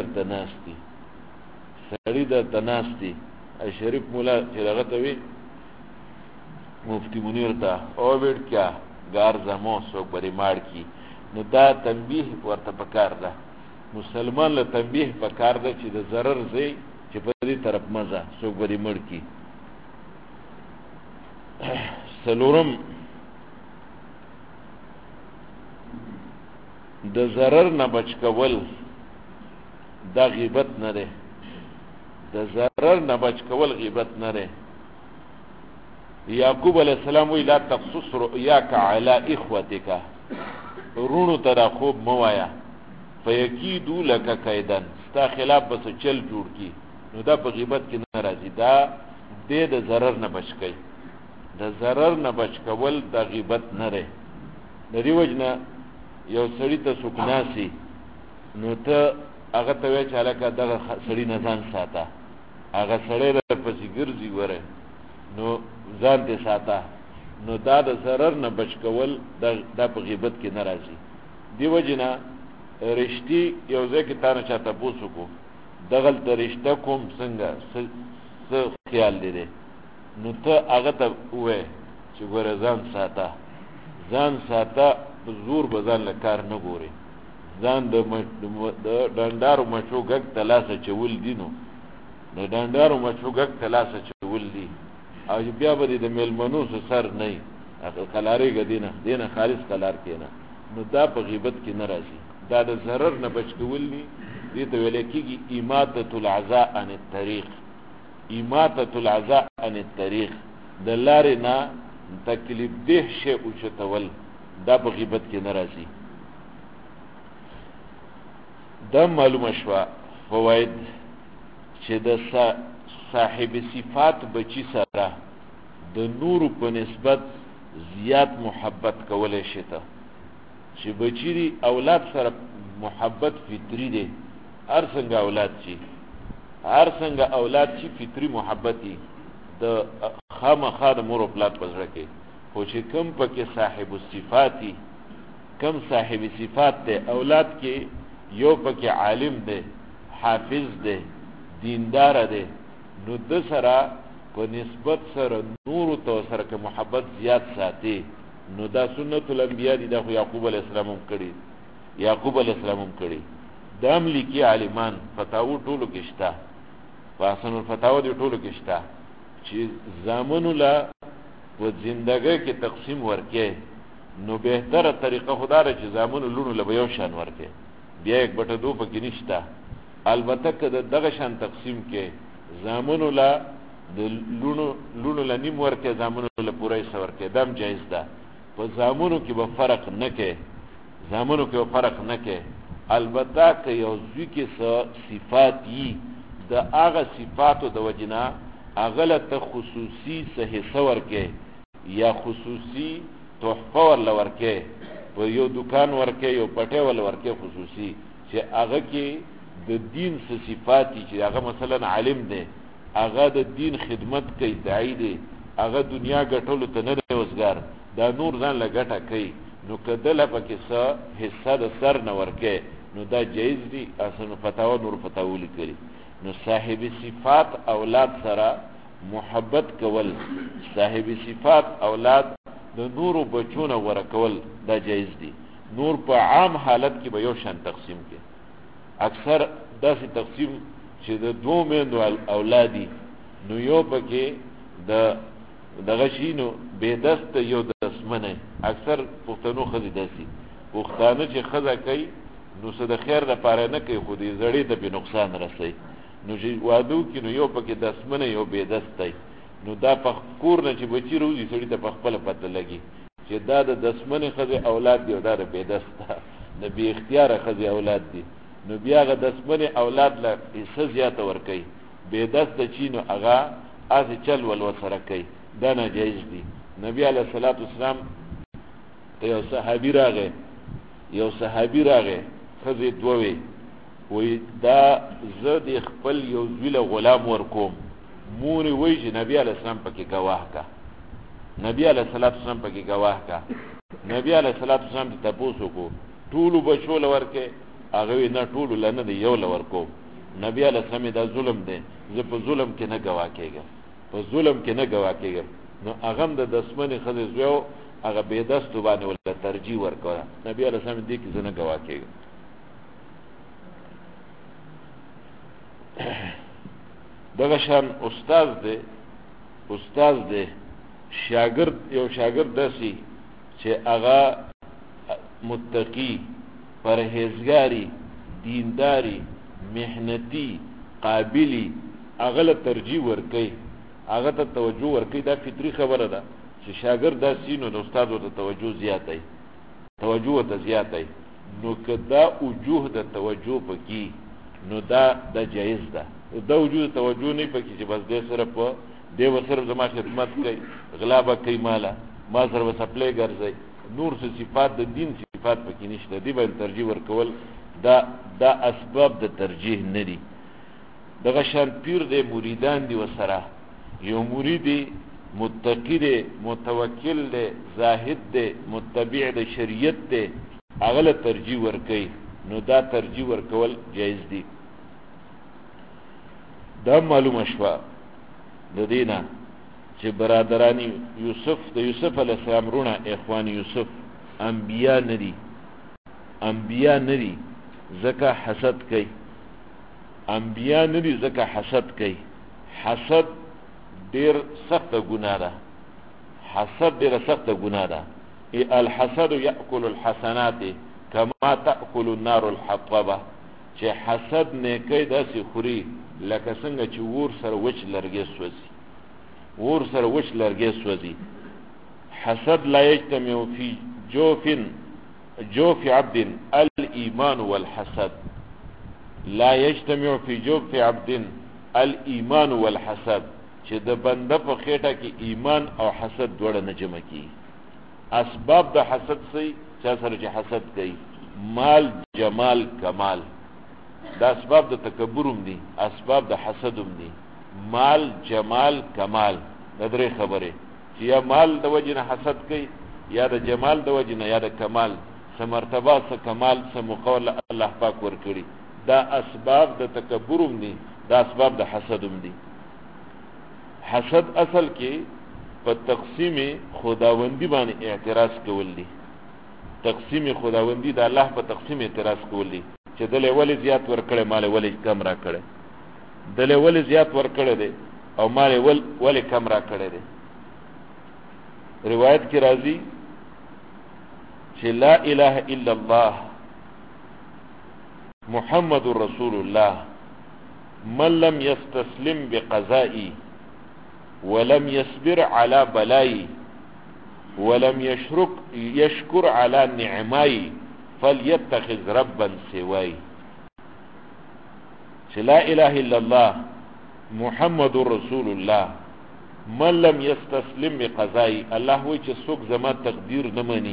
درته ناست دي. شریف مولا چې هغه ته وي مفتی منیر ته او بیټ کیا گار زمو څوک بری ماړ کی، نو دا تنبیه ورته پکار ده. مسلمان له تنبیه پکار ده چې د ضرر ځای چې په دې طرف مزه څوک بری مړ کی. څلورم د ضرر نه بچ کول دا غیبت نه ده، د ضرر نه بچ کول غیبت نه ده. یعقوب علیہ السلام وی لا تقصص رؤیاک علی اخوتک، رونو ته دا خوب مه وایه، فیکیدو لک کیدن، ستا خلاف بس چل جوړ کی، نو دا په غیبت کې نه راځي. دا دې د ضرر نه بچ کوي، د ضرر نه بچ کول دا غیبت نه دی. د دې وجنه یو سړي ته څوک ناسي، نو ته هغه ته وایې چې هلکه دغه سړي نه ځان ساته، هغه سړی درپسې ګرځي ګوره، نو ځان دې ساته، نو دا د ضرر نه بچ کول دا په غیبت کې نه راځي. دې وجې نه رشتې یو ځای کې تا نه چا تپوس وکړو دغلته رشته کوم څنګه څه خیال دی، نو ته هغه ته ووایې چې ګوره ځان ساته، په زور به ځان له کار نه ګورې، ځان د ډنډارو مچو ګګ ته لاس اچول دي، نو د ډنډارو مچو ګګ ته لاس اچول دي، او بیا به دې د میلمنو سر نه وي، قلاریږه دینه خالص قلار کېنه، نو دا په غیبت کې نه راځي. دا د ضرر نه بچ کول دي، دې ته ویلی کېږي اماطة العزاء عن الطریق. اماطة العزاء عن الطریق، د لارې نه تکلیف ده شی اوچتول، دا په غیبت کې نه راځي. دا معلومه شوه فواید چې د صاحب صفات بچی سره د نورو په نسبت زیات محبت کولی شي ته، چې بچی دی اولاد سره محبت فطری دی، هر څنګه اولاد چې فطری محبت دی د خامخا د مور او پلار په زړه کې، خو چې کم پکې صاحب الصفات دی، کم صاحب صفات دی اولاد کې، یو پکې عالم دی، حافظ دی، دیندار دی، نو د سره په نسبت سره نورو ته سره که محبت زیات ساتي، نو دا سنت الانبیاء دي. دا خو یعقوب علیہ السلام هم کړي. دا هم لیکي عالمان، فتاوو ټولو کې شته، په احسن الفتاوا دي ټولو کې شته، چې زامنو له په زندګۍ کې تقسیم ورکې، نو بهتره طریقه خدا ده چې زامنو لونو له به یو شان ورکې، بیا یک بټه دو پکې نشته. البته که دغه شان تقسیم کې زامنو له د لونو له نیم ورکې، زامنو له پوره حصه ورکې، دا هم جایز ده. په زامنو کې به فرق نه کې، البته که یو زوی کې صفات یي، د هغه صفاتو د وجنه هغه له ته خصوصي څه حصه ورکې یا خصوصي تحفه ورله ورکې، په یو دکان ورکې، یو پټی ورله ورکې خصوصي، چې هغه کې د دین څه صفات دي، چې هغه مثلا عالم دی، هغه د دین خدمت کوي، داعی دی، هغه دنیا ګټلو ته نه دی وزګار، دا نور ځان له ګټه کوي، نو که دله پکې څه حصه د سر نه ورکې، نو دا جایز دي. احسن فتاوا نور فتاوا لیکلي. نو صاحب صفات اولاد سره محبت کول، صاحب صفات اولاد د نورو بچونه ورکول دا جایز دي. نور په عام حالت کې به یو شان تقسیم کې، اکثر داسې تقسیم چې د دوه میندو اولادي نو یو پکې دغه شي نو بې دسته یو دسمنه. اکثر پښتنو ښځې داسې پښتانه چې ښځه کوي نو څه د خیر دپاره نه کوي، خو دې زړې ته بې نقصان رسوي. نو چې واده وکړي نو یو پکې دسمنه یو بې دستی، نو دا په کور نه چې بچي روزي سړي ته په خپله پته لګي چې دا د دسمنې ښځې اولاد دی او دا د بې دسته د بې اختیاره ښځې اولاد دي. نو بیا هغه دسمنې اولاد له حصه زیاته ورکوي، بې دسته چې نو هغه هسې چل ول ورسره کوي، دا ناجایز دي. نبي علیه الصلاة والسلام ته یو صحابي راغی ښځې دوه وې، وی دا زه د خپل یو زوی له غلام ورکوم. مور یې وایي چې نبي علیه السلام پکې ګواه کا، نبي علیه الصلاة والسلام پکې ګواه کا. نبي علیه الصلاة والسلام ته تپوس وکړو ټولو بچو له ورکې؟ هغه وی نه ټولو له نه دی، یو له ورکوم. نبي علیه السلام دا ظلم دی، زه په ظلم کې نه ګواه کېږم، په ظلم کې نه ګواه کېږم. نو هغه هم د دسمنې ښځې زوی هغه بې دستو باندې ورته ترجیح ورکوله. نبي علیه السلام دې کې زه نه ګواه کېږم. دغه شان استاد دی شاگرد، یو شاگرد داسې چې هغه متقی، پرهیزګاری، دینداری، محنتی، قابلی، هغه له ترجیح ورکوي، هغه ته توجه ورکوي. دا فطري خبره ده چې شاگرد داسې نو د استاد ورته توجه زیاتی، توجه ورته زیاتی. نو که دا وجوه د توجه پکې نو دا جایز ده. دا وجود توجه نه پکې چې بس دې سره په دې ورسره زما خدمت کوي، غلا به کوي، ما سره به سپلی ګرځي، نور څه صفات د دین صفات پکې نشته، دې باندې ترجیح ورکول دا اسباب د ترجیح نه دي. دغه شان پیر دی، مریدان دي وسره، یو مرید دی متقی دی، متوکل دی، زاهد دی، متبع د شریعت دی، هغه له ترجیح ورکوي، نو دا ترجیح ورکول جایز دي. دا معلومه شوه د دینه چې برادرانی یوسف د یوسف علیه السلام رونه اخوان یوسف انبیا ندي، انبیا ندي ځکه حسد کوي، انبیا ندي ځکه حسد کوي. حسد ډیر سخته ګناه ده، حسد ډیر سخته ګناه ده. الحسد یاکل الحسنات کما تاکل النار الحطبه، چې حسد نیکی داسې خوري لکه څنګه چې ور سره وچ لرګی سوځي، ور سره وچ لرګی سوځي. حسد لا یجتمع فی جوف عبد الایمان والحسد، لا یجتمع فی جوف عبد الایمان والحسد، چې د بنده په خېټه کې ایمان او حسد دواړه نه جمع کیږي. اسباب د حسد سي چا سره چې حسد کوي، مال، جمال، کمال، دا اسباب د تکبرم دي، اسباب د حسدم دي. مال، جمال، کمال، دا درې خبره چې یا مال د وجه نه حسد کوي، یا د جمال د وجه نه، یا د کمال څه مرتبه، څه کمال، څه مقول الله پاک ورکړي، دا اسباب د تکبرم دي، دا اسباب د حسدم دي. حسد اصل کې په تقسیم خداوندی باندې اعتراض کول دي، تقسیم خداوندی د الله په تقسیم اعتراض کول دي چې دله ولې زیات ورکړي، مال ولې کم را کړي، دله ولې زیات ورکړي دي او مال ولې کم را کړي دي. روایت کې راځي چې لا اله الا الله محمد رسول الله من لم يستسلم بقضائي ولم يصبر على بلائي ولم يشكر على نعمائي فليتخذ ربا سواي. لا اله الا الله محمد رسول الله من لم يستسلم بقضائي، الله وی چې څوک زما تقدیر نه مني،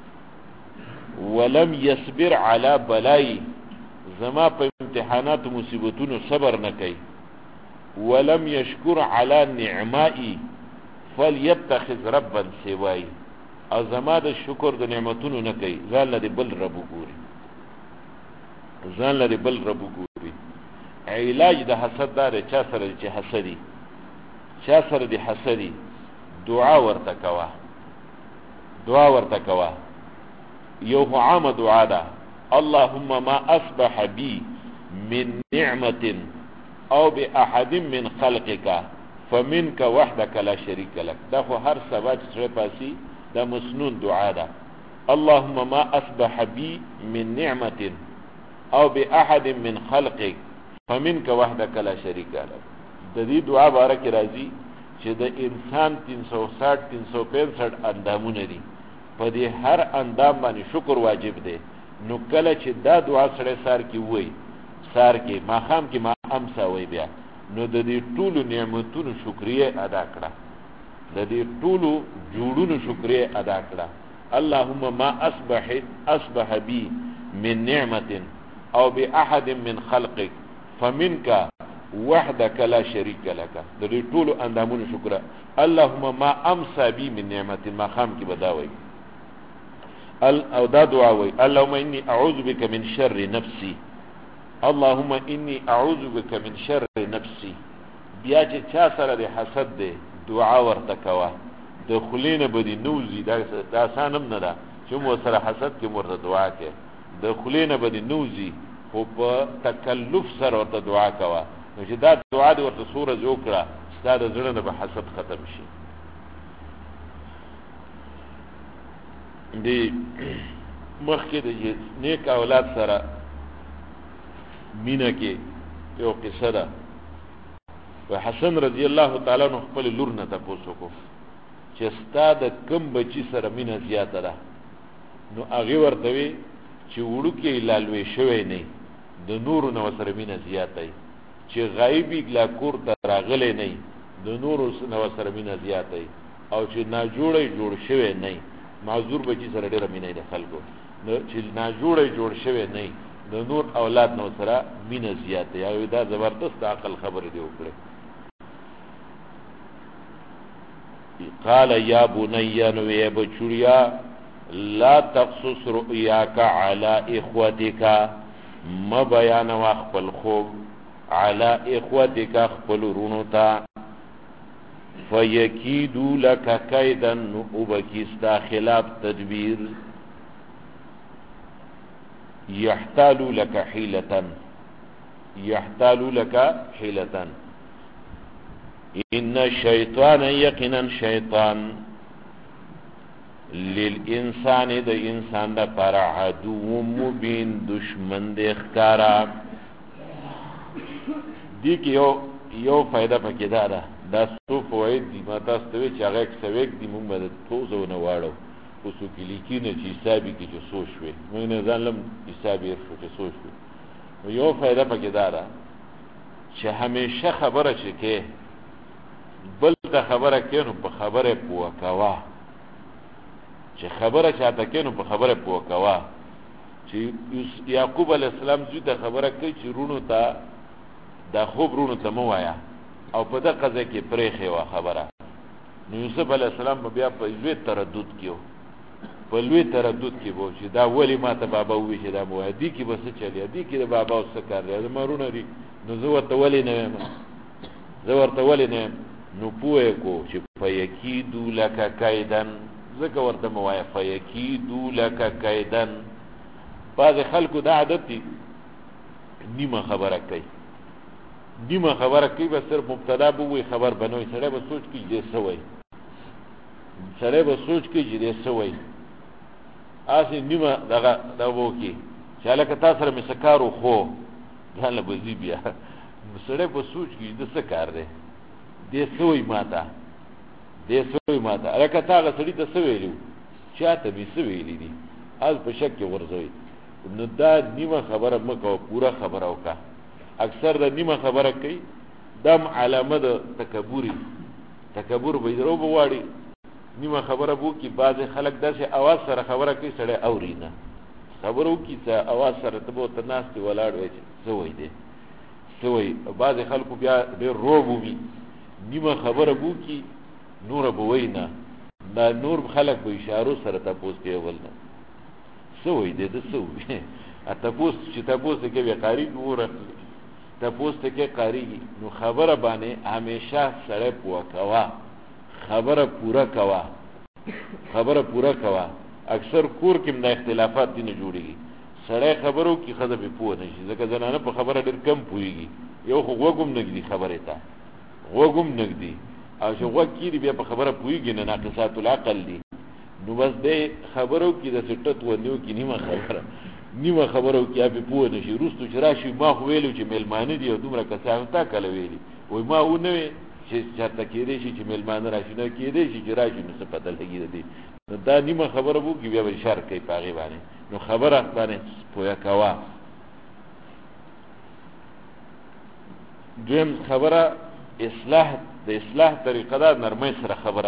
ولم يصبر على بلائي، زما په امتحانات و مصیبتونو صبر نه کوي، ولم يشكر على نعمائي فليتخذ ربا سواي، او زما د شکر د نعمتونو نه کوي، ځان لري بل رب وګوري، ځان لري بل رب وګوري. علاج د حسد دا چا سره چې حسدي چا سره دی حسدي دعا ورته کوا دعا ورته کوا یو عام دعا ده اللهم ما اصبح بي من نعمة او باحد من خلقك فمنك وحدك لا شريك لك دا خو هر سبا چې پاسي دا مسنون دعا ده اللهم ما اصبح بي من نعمة او باحد من خلقك فمنك وحدك لا شريك لك د دې دعا بارک راځي چې د انسان 360 365 اندامونه دي په دې هر اندام باندې شکر واجب دی نو کله چې دا دعا سره سار کی وای سار کې ماخام کې ما امسا وای بیا نو د دې ټولو نعمتونو شکریا ادا کړه د دې ټولو جوړونو شکریا ادا کړه اللهم ما اصبح بي من نعمة او باحد من خلقك فمنك وحدك لا شريك لك د دې ټولو اندامونو شکر اللهم ما امسى بي من نعمة ما خام کې بداوي او دا دعا وي اللهم اني اعوذ بك من شر نفسي اللهم اني اعوذ بك من شر نفسي بیا چې چا سره د حسد دی دعا ورته کوا د خلینه بدی نوزي دا سانم نه ده چې مو سره حسد کې ورته دعا کې د خلینه بدی نوزي خو په تکلف سره ورته دعا کوا نو چې دا دعا دی ورته سوره جوړه ستاسو زړه نه به حسد ختم شي دی مخکې د نیک اولاد سره مینه کې یو قصه ده و حسن رضی الله تعالی عنہ خپل لور نه تاسو کو چې ستاد کم بچی سره مینه زیاته ده نو هغه ورته وی چې وړو کې لالوي شوی نه د نور نو سره مینه زیاته چې غایبی لا کور ته راغلی نه د نور نو سره مینه زیاته او چې نا جوړ شوی نه معذور بچی سره ډیره مینه ده خلکو نو چې نا جوړ شوی نه د نور اولاد نو سره مینه زیاته یا دا زبردست عقل خبره دی وکړه قال يا بني نوي بچوريا لا تقصص رؤياك على اخوتك ما بيان واخبل خوب على اخوتك خپل رونتا فيكيدوا لك كيدا وبكيستا خلاف تدبير يحتالوا لك حيلة ان الشيطان يقينا شيطان للانسان د انسان د پر عدو مبين دشمن د ښکارا دي کې یو فائدہ پکې ده دا څو فواید دي ما تاسو ته چې هغه څوک دي موږ به توزو نه واړو اوسو کې لیکینه چې حسابي کې چې سوچوي موږ نه ځانلم حسابي شو چې سوچوي یو فائدہ پکې ده چې همیشه خبره چې کې بل ته خبره کینو په خبره پوه کوا چې خبره چاته کینو په خبره پوه کوا چې یعقوب علی السلام زوی ته خبره کوي چې رونو ته دا خوب رونو ته مو وایا او په دغه ځای کې پرېخه وا خبره نو یوسف علی السلام بیا په لوی تردد کېو په لوی تردد کې وو چې دا ولی ما ته بابا وی چې دا مو دی کې بس چلی دی کې د بابا اوس کار دی مارونه دی نو زه ورته ولی نه نو پوه کو چې فیکیدو لک کیدن زکه ورته موای فیکیدو لک کیدن بعض خلکو دا عادت دي نیمه خبره کوي بس صرف مبتدا بوي خبر بنوي سره به سوچ کې دې سوي اسی نیمه دا وو کې چې لکه تاسو سره مسکارو خو ځان له بزی بیا سره به سوچ کې د څه کار دی دې سوي ماته الکه تاغه سړی ته سویلو چاته به سویلی دي از په شک کې ورځوي نو دا نیمه خبره مکو پورا خبره وکا اکثر دا نیمه خبره کوي دم علامه د تکبر به درو بواړي نیمه خبره بو کې بعض خلک داسې आवाज سره خبره کوي سړی اورینه خبرو کې څه आवाज سره ته بو تناستي ولاړ وي سوي دي بعض خلکو بیا ډېر روبوي نیمه خبره بو کې نور بوینا دا نور خلق به اشارو سره تاسو کې ولنه سوې دې د سوې تاسو چې تاسو کې به قریب وره تپوس ته کې قاریږي نو خبره باندې همیشه سره پوه کوا خبره پوره کوا اکثر کور کې د اختلافات دي نه جوړيږي سره خبرو کې خزه به پوه نشي ځکه زنانه په خبره ډېر کم پويږي یو خو وګم نګدي خبره تا وګم نګدي او چې وګ کې بیا په خبره پويږي نه ناقصات العقل دي نو بس دې خبرو کې د سټت و نیو کې نیمه خبرو کې اپ پوه نشي روستو چې راشي ما خو ویلو چې ملمانه دي او دومره کسان تا کله ویلي وای ما ونه چې چرته کېدې شي چې ملمانه راشي نه کېدې شي چې راشي نو څه پته لګي دي دا نیمه خبره وو کې بیا به شر کوي پاغي باندې نو خبره باندې پوهه کوا دویم خبره د اصلاح طریقه دا نرمۍ سره خبره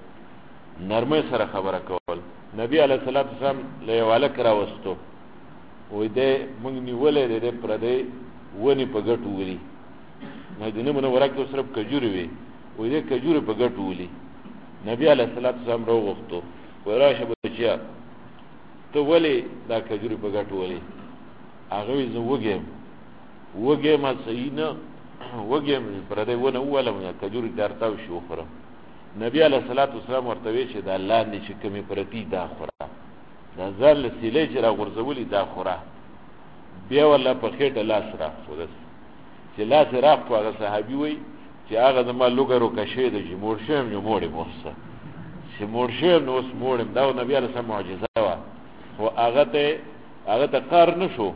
کول نبی علیه الصلاۃ والسلام له والک را وستو وې دې موږ نیولې دې پر دې ونی په ګټو ولي مدینه منوره کې صرف کجوري وي وې دې کجوري په ګټو ولي نبی علیه الصلاۃ والسلام راو وختو وراشه بچیا ته ولي دا کجوري په ګټو ولي هغه زه وګم ما صحیح نه وګم پر دې ونه ولا کجوري درتاو شو خره نبی علیه الصلاۃ والسلام ورته وی چې دا الله نه چې کمی پرتی دا خوره دا ځل سیلې چې را غورځولې دا خوره بیا ولا په خېټه لاس راخو چې لاس راخو هغه صحابي وی چې هغه د ما لوګرو کښې د جمهورشم یو موړې موسه چې مرشد نو اس موړم دا نبی علیه السلام معجزه وا خو هغه ته کار نشو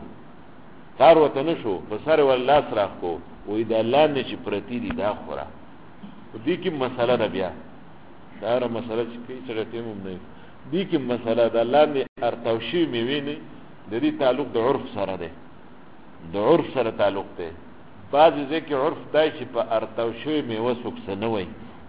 په سره ول لاس راخو وې دا الله نه چې پرتی دي دا خوره دې کې مسله ده بیا دا را مسله چې کې څه ټیم نه دې کې مسله ده الله نه ارتوشي میوینه د دې تعلق د عرف سره تعلق ده بعض ځکه عرف دای چې په ارتوشي میوه سوکسنوي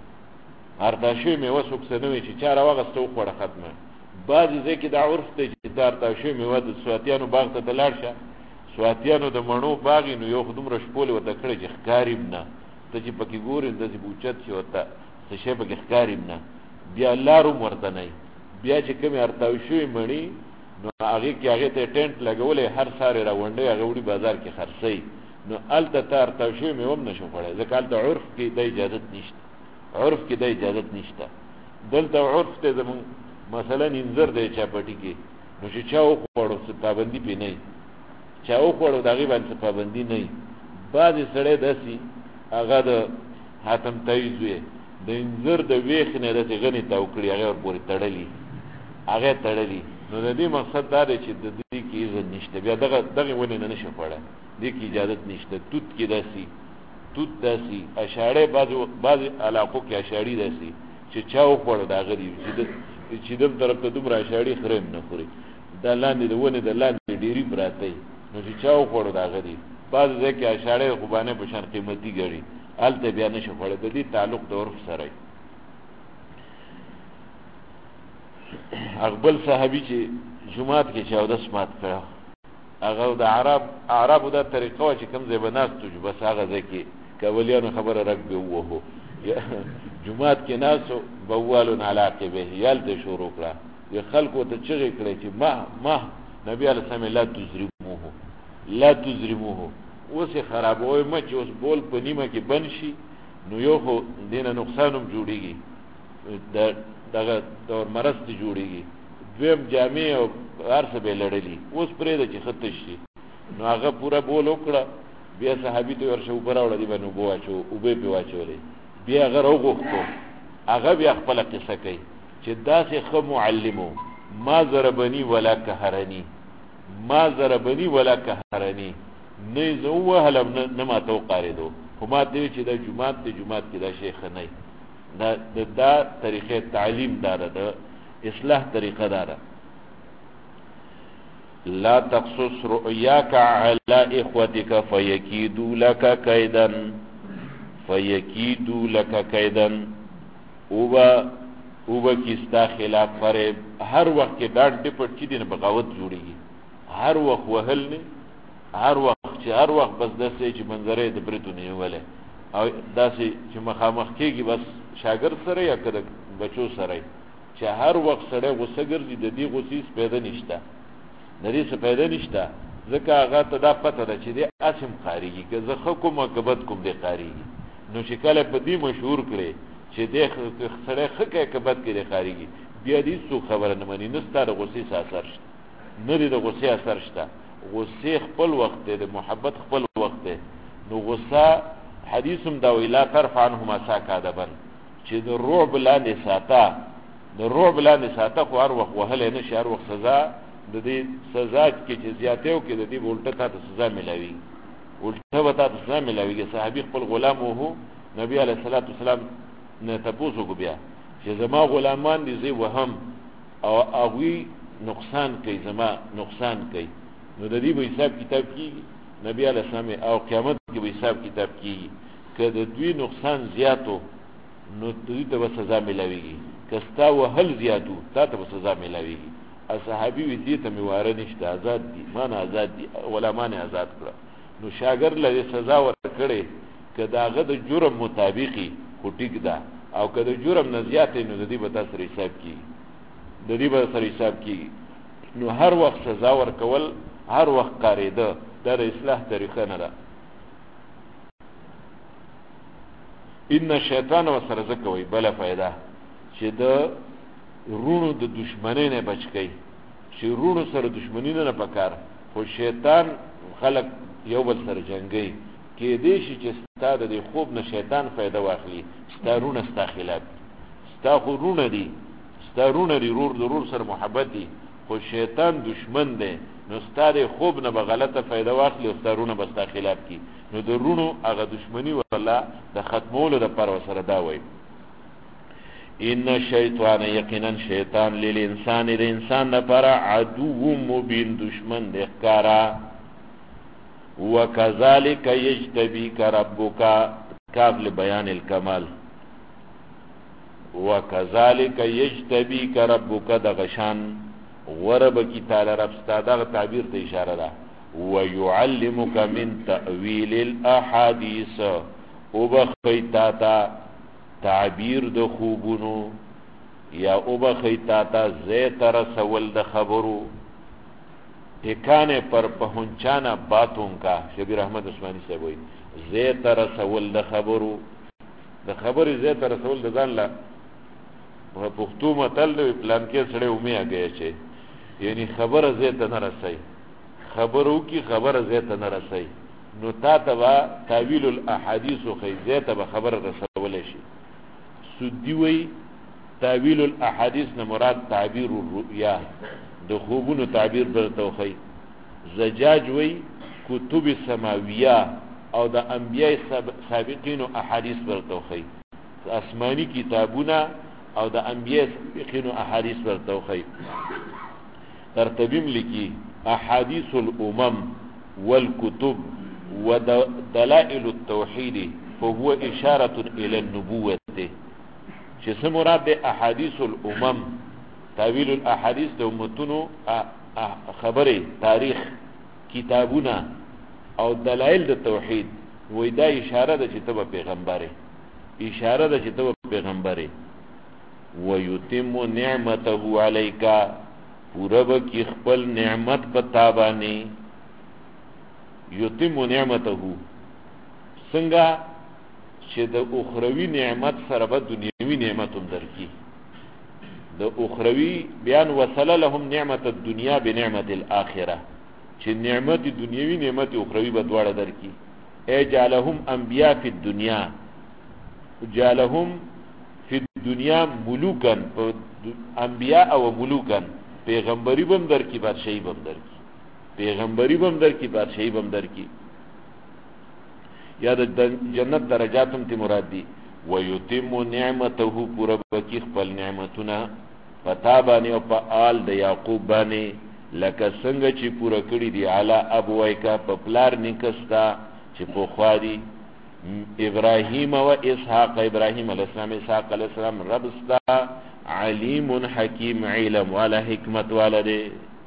چې چاره واغستو خوړه ختمه بعض ځکه د عرف ته چې د ارتوشي میوه د سواتیانو باغ ته تلل شه سواتیانو د مڼو باغ نو یو خدوم رشپول و تکړه چې ښکاریم نه ته چې پکې ګورې د چې بوچت شي وته څه شی پکې ښکاریم نه بیا لارو ورته نه بیا چې کوم ارتوشي مڼي نو هغه ته ټینټ لګولې هر ساره راونډي هغه وړي بازار کې خرڅي نو الته تار توشي مې هم نشو پړې ځکه الته عرف کې د اجازه نشته دلته عرف ته زمون مثلا انذر دی چاپټي کې نو چې چا وخوړو څه پابندي پې نه چا وخوړو دغه باندې پابندي نه بعض سړی داسي هغه د حاتم تایز وي د انذر د ویخ نه د غني توکړي هغه پورې تړلي نو د دې مقصد دا دی چې د دې کې اجازه نشته بیا دغه ونی نه نشي پړه دې کې اجازه نشته توت کې داسي اشاړه بعض علاقو کې اشاړي داسي چې چا وخوړو دا غري چې دم طرف ته دومره اشاړي خریم نه خوري دا لاندې د ونی د لاندې ډيري براته نو چې چا وخوړو دا غري بعض ځکه اشاړه خوبانه په شان قیمتي غړي الته بیا نشي پړه د دې تعلق د عرف سره اقبل صحابي چې جمعات کې 14 مات کړه هغه د عربو د طریقو چې کوم ځای بناستو چې بس هغه ځکه کولیانو خبره رکبه وو جمعات کې ناسو بوالون علاقبه یالته شروع کړه د خلکو ته چغې کړې چې ما نبی علیه السلام لا تزرموه اوس خرابوي مچ اوس بول په نیمه کې بنشي نو یو خو دینه نقصانم جوړیږي دغه دور مرست جوړیږي دویم جامع او ارسه به لړلی اوس پرې د چې خطش شي نو هغه پورا بول وکړه بیا صحابي ته ورشه وبراوړه دی باندې بواچو او به پیواچولې بیا هغه راغوښتو هغه بیا خپل قصه کوي چې داسې خو معلمو ما ضربني ولا كهرني نه زو وهلم نه ما توقاردو خو ما ته چې د جمعات کې دا شیخ نه دا طریقې تعلیم داره د اصلاح طریقه داره لا تقصص رؤياك على اخوتك فيكيدوا لك كيدا اوبا کستا خلاف فریب هر وخت کې ډاډ ډپټ چې دین بغاوت جوړیږي هر وخت وهل نه هر وخت بس داسې چې منظره د بریتو نه وله او داسې چې مخامخ کېږي بس شاګرد سره یا کده بچو سره چې هر وخت سره غوسه ګرځي د دې غوسې پیدا نشته ځکه هغه ته دا پته ده چې دی اسم قاریږي که زه ښه کوم که بد کوم دی قاریږي. نو چې کله په دې مشهور کړې چې دی سړی ښه کوي که بد کوي دی قاریږي، بیا دې څوک خبره نه مني. نه ستا د غصې څه اثر شته، نه دې د غصې اثر شته. غصې خپل وخت دی، د محبت خپل وخت دی. نو غصه حدیث هم دا وی لا ترفع عنهم عصاک ادبا، چې د رعب لاندې ساته، د رعب لاندې ساته خو هر وخت وهلی نه شي، هر وخت سزا د دې سزا کې چې زیاتې وکړي د دې به الټه تا ته سزا میلاوي، الټه به تا ته سزا میلاویږي. صحابي خپل غلام وهو، نبي علیه الصلاة والسلام نه تپوس وکړو بیا چې زما غلامان دي زه وهم او هغوی نقصان کوي، زما نقصان کوي، نو د دې به حساب کتاب کېږي. نبی علیه السلام او قیامت کې به حساب کتاب کېږي. که د دوی نقصان زیاتو نو دوی ته به سزا میلاویږي، که ستا وهل زیاتو تا ته به سزا میلاویږي. صحابي وي دې ته مې واره نشته، آزاد دي، ما نه آزاد دي، غلامان یې آزاد کړه. نو شاګرد له سزا ورکړې که د هغه د جرم مطابقي خو ټیک ده، او که د جرم نه زیاتې نو د دې به تا سره حساب کېږي، د دې به سره حساب کېږي. نو هر وخت سزا ورکول، هر وخت کارېده، دا د اصلاح طریقه نه ده. ان شیطان ورسره ځکه وایي بله فایده چې د رونو د دشمنۍ نه بچ کوي، چې رونو سره دشمني نه پکار، خو شیطان خلق یو بل سره جنګي. کېدای شي چې ستا د خوب نه شیطان فایده واخلي، ستا رونه ستا خلاف، ستا خو رونه دي، ستا رونه دي، رور د رور سره محبت دي، خو شیطان دشمن دی. نو ستا د خوب نه به غلطه فایده واخلي او ستا رونه به ستا خلاف کی. نو د رونو هغه دشمني والله د ختمولو دپاره ورسره دا وایي ان الشیطان یقینا شیطان للانسان د انسان لپاره عدو مبین دشمن دی ښکارا. وکذالک یجتبیک ربک کاف لبیان الکمال. وکذالک یجتبیک ربک د غشان غرب کی تعالی رب ستا دغه تعبیر ته اشاره ده. ويعلمک من تأویل الاحادیث او بخیتا تا تعبیر د خوبونو یا او بخیتا تا زیت رسول د خبرو ٹھکانے پر پہنچانا باتوں کا. شبیر احمد عثمانی صاحب وایي زیت رسول د خبرو، د خبرې زیت رسول د ځان لا په پښتو متل دی پلان کې سړی ومه اگیا چې یعنی خبره زیت نه رسي، خبرو کی خبره زیت نه رسي، نو تا ته تعویل الاحادیث خو زیت به خبره رسول شي. سودی وی تعویل الاحادیث نه مراد تعبیر الرؤیا د خوبونو تعبیر برته خو. زجاج وی کتب سماویه او د انبیاء سابقین او احادیث برته خو، آسمانی کتابونه او د انبیاء سابقین او احادیث برته خو. ترتیبیم لکی احادیث الامم والکتب ودلائل التوحید فهو اشاره الى النبوه. چې څه مراد د احادیث الامم تعویل الاحادیث د امتونو خبره تاریخ کتابونه او دلائل د توحید، وای دا اشاره ده چې ته پیغمبره، اشاره ده چې ته پیغمبره. ويتم نعمته عليك پورا بکی خپل نعمت پتا باندې. یتم نعمته څنګه چې د اخروی نعمت سره به دنیوي نعمت هم درکې. د اخروی بیان وصل لهم نعمت الدنیا بنعمت الاخره، چې نعمت دنیوي نعمت اخروی به دواړه درکې. ای جعلهم انبیاء فی الدنیا، جعلهم فی الدنیا ملوکا، انبیاء او ملوکا، پیغمبری بم در کی بادشاہی بم در کی، پیغمبری بم در کی بادشاہی بم در کی. یا د جنت درجاتم تی مراد دی. ویتم نعمته پورا بکی خپل نعمتونه پتا باندې او په آل د یعقوب باندې لکه څنګه چې پورا کړی دی علی ابویکا په پلار نکستا چې په خوادي ابراهیم و اسحاق، ابراهیم علیہ السلام اسحاق علیہ السلام رب ستا علیم حکیم علم والا حکمت والا دے.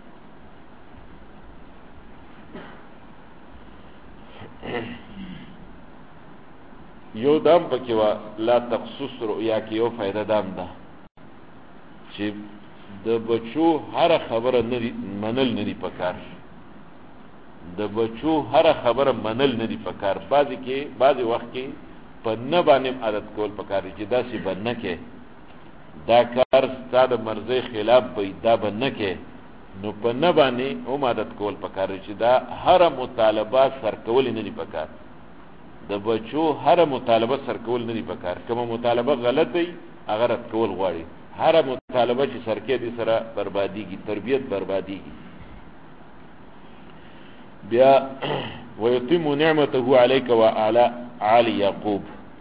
یو دام پکې وا لا تخصص رؤیا کې یو فائدہ دام ده چې د بچو هر خبره منل نه دی پکار. د بچو هر خبره منل نه دی پکار. بعضی وخت کې په نه باندې عادت کول پکار چې دا سی بنه کې دا کار ستاسو مرزي خلاف وي دا بنه کې نو په نه باندې هم عادت کول پکار چې دا هر مطالبات سر کول نه دی پکار. د بچو هر مطالبه سر کول نه دی پکار. کومه مطالبه غلط وي هغه رد کول غواړي. هر مطالبه چې سر کې دي سره بربادیږي، تربیت بربادیږي. بیا ويتم نعمته عليك وعلى آل يعقوب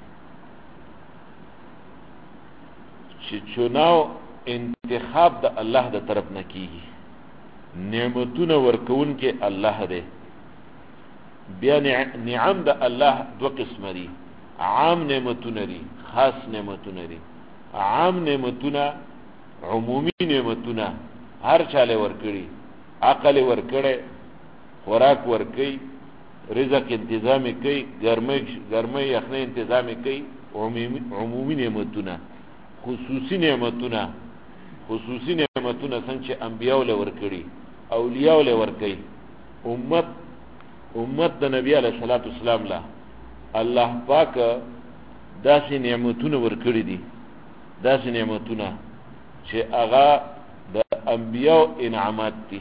چې چوناو انتخاب د الله د طرف نه کیږي. نعمتونه ورکون کې الله دی. بیا نعم د الله دو قسم دي، عام نعمتونه دي، خاص نعمتونه دي. عام نعمتونه عمومي نعمتونه هر چاله ورکړي، عقل ورکړي، خوراک ورکړي، رزق تنظیم کوي، ګرمۍ یخنۍ تنظیم کوي. عمومي نعمتونه. خصوصي نعمتونه څنګه چې انبیاء له ورکړي، اولیاء له ورکړي. امت د نبی علیه الصلاۃ والسلام له الله پاک داسې نعمتونه ورکړي دي، داسې نعمتونه چې هغه د انبیاء انعامات دي.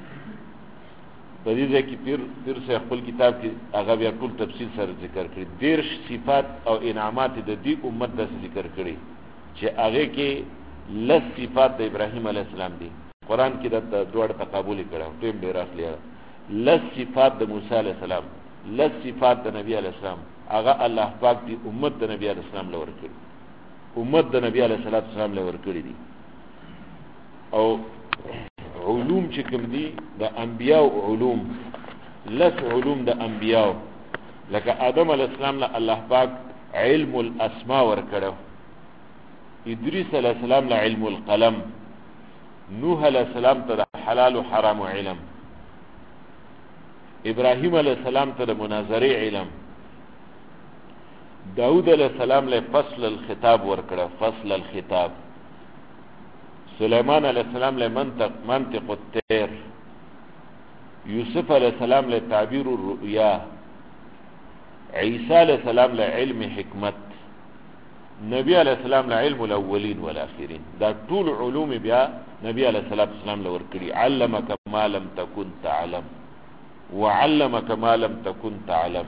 په دې ځای کې پیر سے خپل کتاب کې هغه بیا ټول تفصیل سره ذکر کړي. 10 صفات او انعامات د دې امت د ذکر کړي چې هغه کې لس صفات د ابراهیم علیه السلام دي. قران کې د دوړ تقابل کړه ټیم ډیر اخلي. لس صفات د موسی علیه السلام، لس صفات د نبی علیه السلام هغه الله پاک دی امت د نبی علیه السلام لور کړی. امت د نبی علیه السلام لور کړی دي. او علوم چې کوم دي د انبیاء علوم، لس علوم د انبیاء لکه آدم علیه السلام له الله پاک علم الاسماء ورکړو، ادریس علیه السلام له علم القلم، نوح علیه السلام ته د حلال و حرام علم، ابراهیم علیه السلام ته د مناظره علم، داود علیه السلام له فصل الخطاب ورکړو، فصل الخطاب، سلیمان علیہ السلام له منطق الطير، یوسف علیہ السلام له تعبیر الرؤیا، عیسی علیہ السلام له علم حکمت، نبی علیہ السلام له علم الاولین والآخرین. دا ټول علوم بیا نبی علیہ السلام له ورکړي. علمک ما لم تکن تعلم وعلمک ما لم تکن تعلم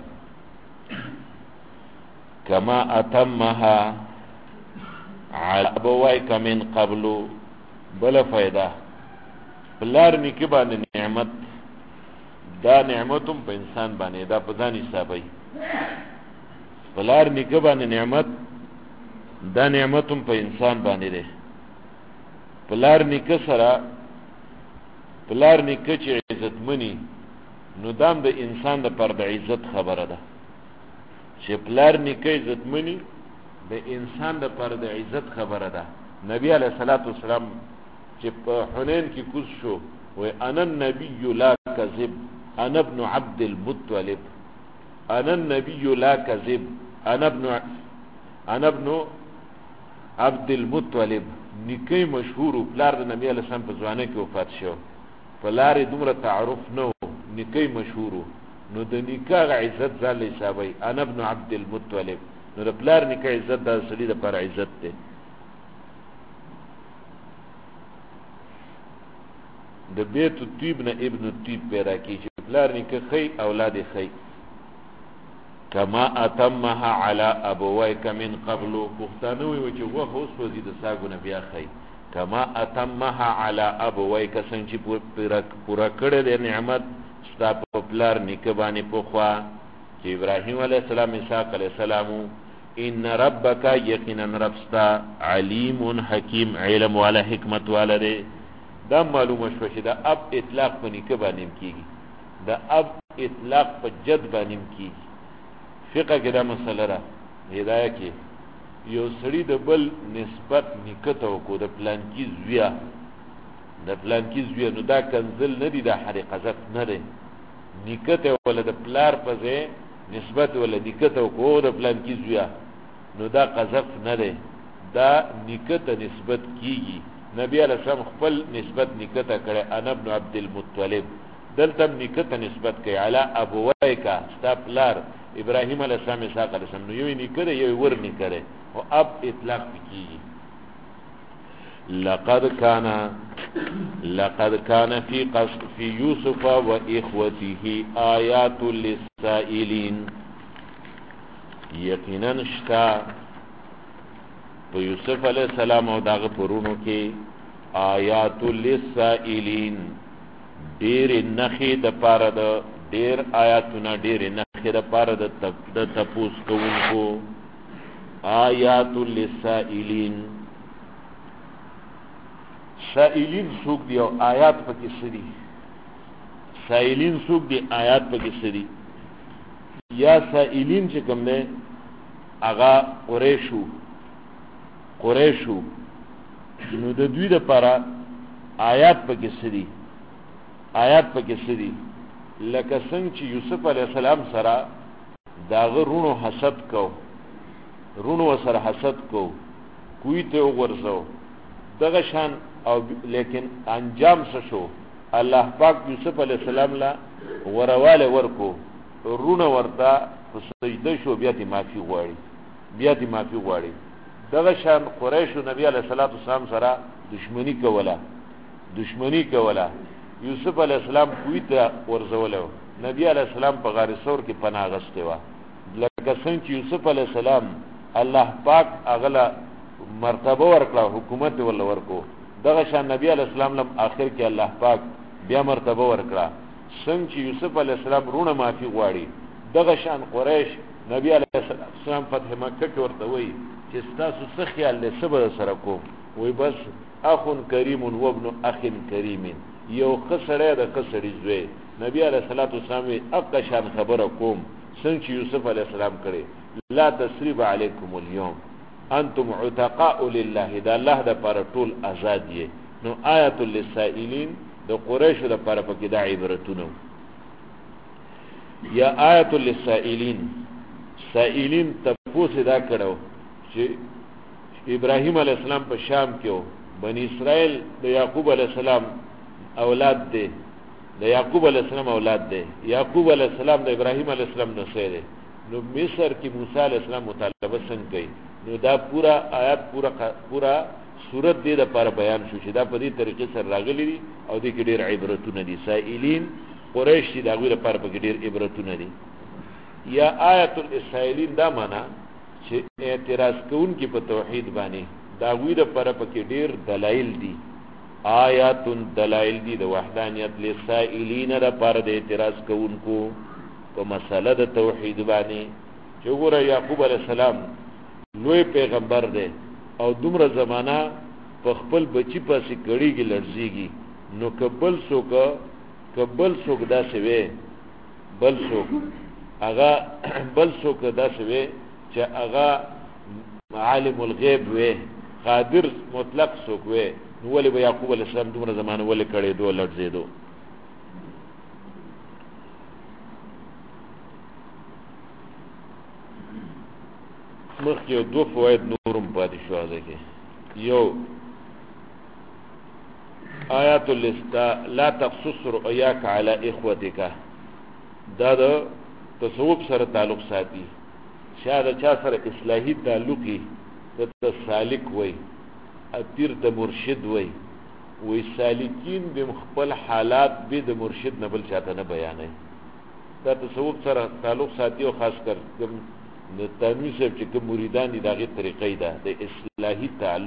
کما اتمها على ابويك من قبل. بل فائدہ بلار نکی باندې نعمت، دا نعمتم په انسان باندې دا په ځان حسابي. بلار نکی باندې نعمت، دا نعمتم په انسان باندې ده. بلار نکی سره بلار نکی چې عزت منی نو دام د انسان د پر د عزت خبره ده. چې بلار نکی عزت منی د انسان د پر د عزت خبره ده. نبی علیہ الصلوۃ والسلام چې په حنین کې کوز شو و انا النبي لا كذب انا ابن عبد المطلب، انا النبي لا كذب انا ابن عبد المطلب. نکي مشهور پلار د نبی علیہ السلام په ځوانۍ کې وفات شو. پلار دومره تعارف نه نکي مشهور نو د نکاح عزت ځل حسابي انا ابن عبد المطلب. نو د پلار نکاح عزت د سړي د پر عزت ده. د بیت الطیب نه ابن الطیب پیدا کی چې پلار نکه خی اولاد خی. کما اتمها على ابويك من قبل. پښتانه وی چې وخت اوس وزي د ساګونه بیا خی. کما اتمها على ابويك څنګه چې پورا کړه د نعمت ستا په پلار نکه باندې پوخوا چې ابراهیم علیه السلام، اسحاق علیه السلام. ان ربک یقینا ربستا علیم حکیم، علم والا حکمت والا دی. دا معلومه شو چې دا اب اطلاق په نیکه باندې کیږي، دا اب اطلاق په جد باندې کیږي. فقہ کې دا مسله را هدايه کې یو سړی د بل نسبت نیکه ته وکړو، د پلان کې زویا، د پلان کې زویا، نو دا کنزل نه دی، دا حرق قذف نه دی. نیکه ته ولا د پلار په ځای نسبت ولا نیکه ته وکړو د پلان کې زویا، نو دا قذف نه دی، دا نیکه ته نسبت کیږي. نبی علیہ السلام خپل نسبت نکته کړه انا ابن عبد المطلب. دلته نیکه ته نسبت کوي علی ابویکا ستا پلار ابراهیم علیه السلام اسحاق علیه السلام نو یو نیکه دی یو ور نیکه دی او اب اطلاق کیږي لقد كان في يوسف واخوته آيات للسائلين یقینا شتا په یوسف علیہ السلام او داغه پرونو کې آیات للسائلین ډېر نخې د پاره د ډېر آیاتونه ډېر نخې د پاره د تپوس کوونکو آیات للسائلین سائلین سوق دی او آیات پکې سړي سائلین سوق دی آیات پکې سړي یا سائلین چې کوم نه اغا قریشو نو د دوی د پاره آیات پکې سړي لکه څنګه چې یوسف علیه السلام سره داغه رونو حسد کو کوی ته وګرځاو دغه شان او لیکن انجام څه شو الله پاک یوسف علیہ السلام لا ورواله ورکو رونه ورتا سجده شو بیا تی معافي غواړي دغه شان قریش نبی علیہ الصلوۃ والسلام سره دشمنی کوله یوسف علیہ السلام کوی ته ورزولو نبی علیہ السلام په غار ثور کې پناه غسته و لکه څنګه چې یوسف علیہ السلام الله پاک اغلا مرتبه ورکړه حکومت ورکو دغه شان نبی علیہ السلام لم آخر کې الله پاک بیا مرتبه ورکړه څنګه چې یوسف علیہ السلام رونه معافي غواړي دغه شان قریش نبی علیہ السلام فتح مکه کې ورته وایي چې تاسو څه خیال له صبر سره کوم وای بس اخون کریم و ابن اخ کریم یو خسره د خسرې زوی نبی علیہ الصلوۃ والسلام اقا شان خبره کوم څنګه چې یوسف علیہ السلام کړي لا تسریب علیکم اليوم انتم عتقاء لله دا الله د پر ټول آزاد یې نو آیات للسائلین د قریش د پر پکې دا عبرتونه یا آیات للسائلین سائلین تاسو دا کړو چې ابراهیم علیہ السلام په شام کې بنی اسرائیل د یعقوب علیہ السلام اولاد دی یعقوب علیہ السلام د ابراهیم علیہ السلام نسل دی نو مصر کې موسی علیہ السلام مطالبه څنګه کوي نو دا پورا آیات پورا صورت دې د پر بیان شو چې دا په دې طریقې سره راغلي دي او دې کې ډېر عبرتونه دي سائلین قریش دي دا غوړي لپاره په ډېر عبرتونه دي یا آیات السائلین دا معنا چې اعتراض کوونکي په توحید باندې دا غوړي لپاره په کې ډېر دلایل دي آیات دلایل دي د وحدانیت للسائلین لپاره د اعتراض کوونکو په مسله د توحید باندې چې ګوره یعقوب علیہ السلام لوی پیغمبر دی او دومره زمانہ په خپل بچی پاسې کړيږي لړزيږي نو کبل څوک داسې وي بل څوک داسې وي چې هغه عالم الغیب وي قادر مطلق څوک وي نو ولې به یعقوب علیہ السلام دومره زمانہ ولې کړي دوه لړزېدو مخکې دو فواید نورم پاتې شو ځکه یو آیات لا تقصص رؤیاک علی اخوتک دا د تصوف سره تعلق ساتي شاید چا سره اصلاحي تعلقي د سالک وای اتیر د مرشد وای سالکین د خپل حالات به د مرشد نه بل چاته نه بیانای دا تصوف سره تعلق ساتي او خاص کر د تنوی صاحب چې کوم مریدان دي دغه طریقې ده د اصلاحي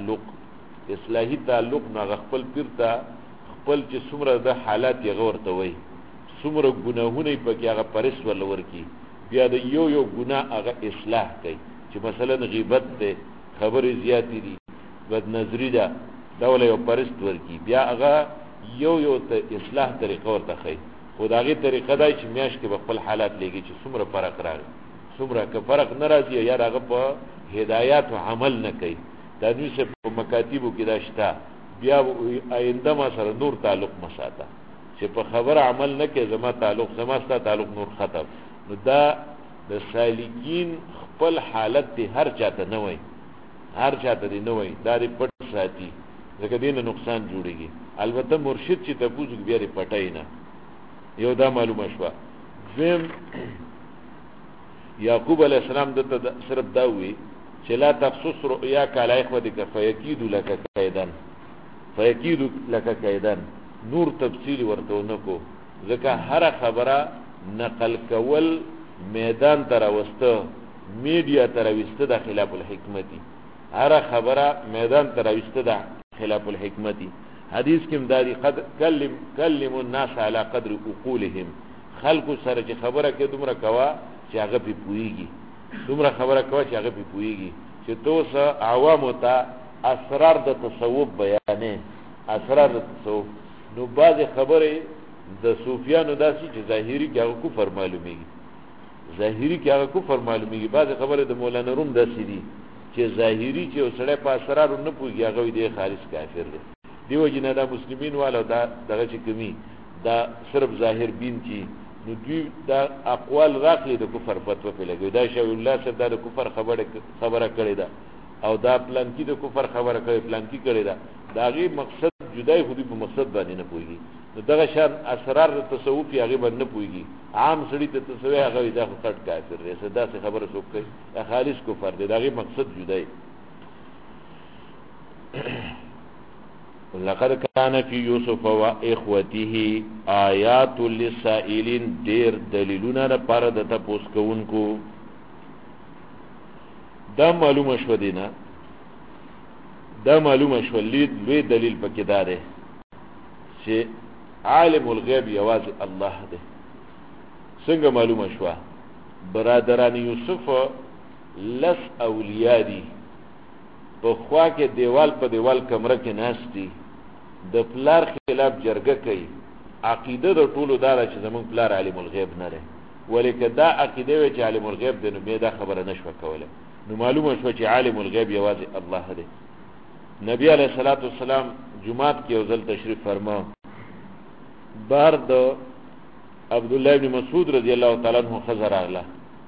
تعلق نه خپل پیر ته خپل چې څومره د حالات یې غورته وي څومره ګناهونه په کې هغه پرس ولور کی بیا د یو ګناه هغه اصلاح کوي چې مثلا غیبت ده خبرې زیاتې دي بد نظری ده دوله یو پرست ورکی بیا هغه یو ته اصلاح طریقه ورته کوي خدایي طریقه دا چې میاش کې خپل حالات لګي چې څومره فرق راغی څومره که فرق ناراضي یا هغه په هدایت او عمل نه کوي دا دوی څه په مکاتبو کې داشتا بیا آینده ما سره نور تعلق مساته چې په خبر عمل نه کوي زما ستا تعلق نور ختم نو دا د سالکین خپل حالت دی هر چاته نه وای دا ری پټ ساتي ځکه دینه نقصان جوړيږي البته مرشد چې تاسو بیا ری پټای نه یو دا معلومه شوه. دویم یعقوب علیہ السلام دته صرف دا وی چې لا تخصص رؤیاک علی اخوتک فیکید لک کیدن، فیکید لک کیدن، نور تفصیل ورته نکو، ځکه هر خبره نقل کول میدان تر وسته میډیا تر وسته د خلاف الحکمتي، هر خبره میدان تر وسته د خلاف الحکمتي. حدیث کې مداري قد کلم الناس على قدر عقولهم، خلق سره چې خبره کې دومره کوا چې هغه په پويږي، دومره خبره کوا چې هغه په پويږي، چې توسه عوام ته اسرار د تصوف بیانې، اسرار د تصوف. نو بعض خبره د صوفیانو داسي چې ظاهري کې هغه کفر معلومیږي، ظاهري کې هغه کفر معلومیږي. بعض خبره د مولانا روم داسي دي چې ظاهري چې وسړی په اسرار نه پويږي هغه دی خالص کافر دی. دیو جنا دا مسلمین والا دا دغه چې کمی دا صرف ظاهر بین کی، نو دوی دا اقوال راخلی د کفر فتوا په لګي، دا شی الله صاحب دا د کفر خبره کړی دا، او دا پلان کی د کفر خبره کړی، پلان کی کړی دا، دا غي مقصد جدای خودی په مقصد باندې نه پويږي. نو دغه شان اسرار د تصوف هغه باندې نه پويږي، عام سړی ته تصوف هغه دا خټ کافر دی، صدا څه خبره څوک کوي خالص کفر دی، دا غي مقصد جدای. لقد كان في يوسف واخوته آيات للسائلين، دیر دلیلونه لپاره د تاسو کوونکو. دا معلومه شو دینه، دا معلومه شو لوی دلیل پکې دا دی چې عالم الغیب یوازې الله دی. څنګه معلومه شو؟ برادران یوسف لس اولیاء دي، په خوا کې دیوال په دیوال کمره کې ناشتي، د پلار خلاف جرګه کوي. عقیده د ټولو دار چې زمون پلار عالم الغیب نه لري، ولیکن دا عقیده وی چې عالم الغیب دی، نو به دا خبره نشو کوله. نو معلومه شو چې عالم الغیب یوازې الله دی. نبی علیہ الصلوۃ والسلام جمعات کې اوزل تشریف فرما، بار د عبد الله ابن مسعود رضی الله تعالی عنہ خزر اغلا،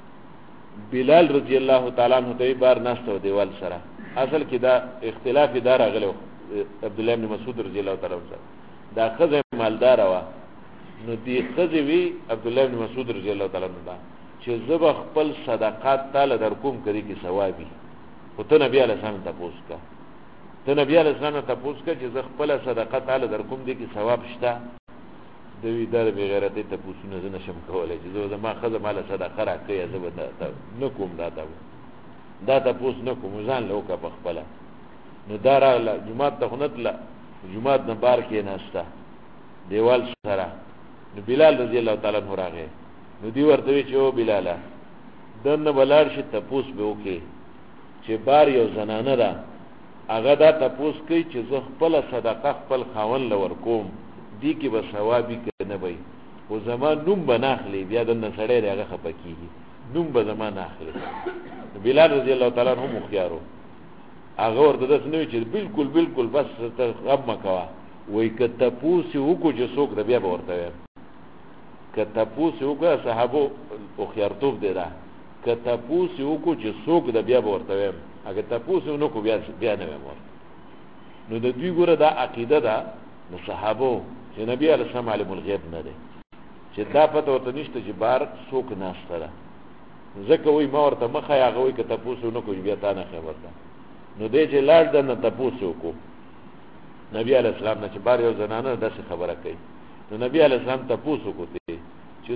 بلال رضی الله تعالی عنہ ته بار ناستو دیوال سره. اصل کې دا اختلاف دار غلو عبد الله ابن مسعود رضی الله تعالی عنہ دا خزه مالدار وا، نو دی خزه وی عبد الله ابن مسعود رضی الله تعالی عنہ چې زب خپل صدقات تعالی در کوم کړي کې ثوابي. او ته نبی علیہ السلام ته پوښتنه، ته نبی علیہ السلام ته پوښتنه چې زه خپل صدقات تعالی در کوم دي کې ثواب شته؟ دوی در به غیرت ته پوښتنه نه شم کولای چې زه ما خزه مال صدقه راکړی زه به نه کوم دا تاسو نه کوم ځان لوکه په خپل. نو دا راغله جمعه ته خنتله، جمعه نه بار کې ناشتا دیوال سره. نو بلال رضی الله تعالی عنہ راغی، نو دی ورته چې او بلاله دنه بلار شي تاسو به وکي چې بار یو زنانه ده، هغه دا تاسو کوي چې زه خپل صدقه خپل خاون لور کوم، دی کې به ثوابي کنه وي، او زمان نوم بناخلی بیا د نسړې هغه خپکیږي، نوم به زمان اخلي. بلال رضی الله تعالی عنہ مخیارو هغه ورته د سنوي چې بالکل بس ته غم مکوا، وای ک تاسو وکړو چې څوک د بیا ورته وي، ک تاسو وکړه صحابه او خیارتوب دی دا، ک تاسو وکړو چې څوک د بیا ورته وي، اګه تاسو نو کو بیا نه وي. نو د دوی ګوره دا عقیده ده د صحابه چې نبی علیہ السلام عالم الغیب نه دی، چې دا پته ورته نشته چې بار څوک ناشته ده. ځکه وای ما ورته مخه هغه وای ک تاسو نو کو بیا تا نه خبرته. نو دې چې لاړ دنه تاسو کو نبی علیہ السلام نه چې بار یو زنانه داسې خبره کوي، نو نبی علیہ السلام تاسو کو ته چې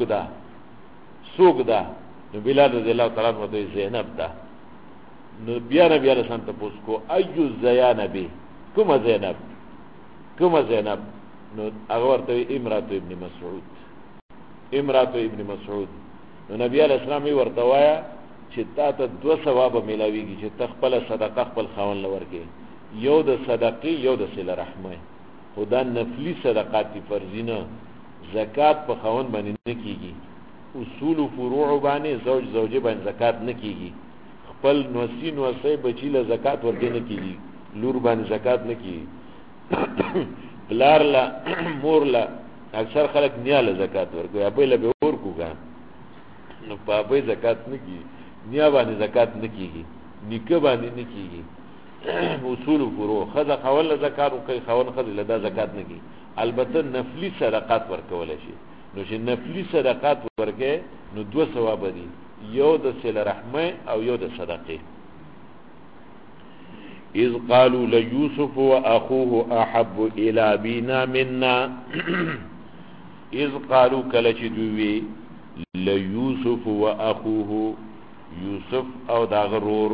څوک ده، نو بلال رضی الله تعالی عنہ ته زینب ده. نو بیا نبی علیہ السلام تاسو کو ایو زینبی، کومه زینب؟ نو هغه ورته امراه ابن مسعود. نو نبی علیہ السلام ورته وایا چې تا ته دو ثواب ملاویږي چې تخپل صدقه خپل خاون لور کې، یو د صدقې یو د صله رحمه. خدا نفلی صدقات فرضی نه، زکات په خاون باندې نه کیږي، اصول و فروع باندې زوجه باندې زکات نه کیږي، خپل نوسی بچی له زکات ورته نه کیږي، لور باندې زکات نه کیږي، بلار لا مور لا اکثر خلک نیاله زکات ورکوي، ابې له به ورکوګا، نو بابې زکات نه کیږي، نیا باندې زکات نه کیږي، نیکه باندې نه کیږي. اصول و فروع خذ خول زکات او کوي خون خذ له دا زکات نه کیږي. البته نفلی صدقات ورکول شي، نو چې نفلی صدقات ورکې نو 2 ثواب دي، یو د صله رحمه او یو د صدقه. اذ قالوا ليوسف واخوه احب الى ابينا منا اذ قالوا کله چې دوی ليوسف واخوه یوسف او دا غرور،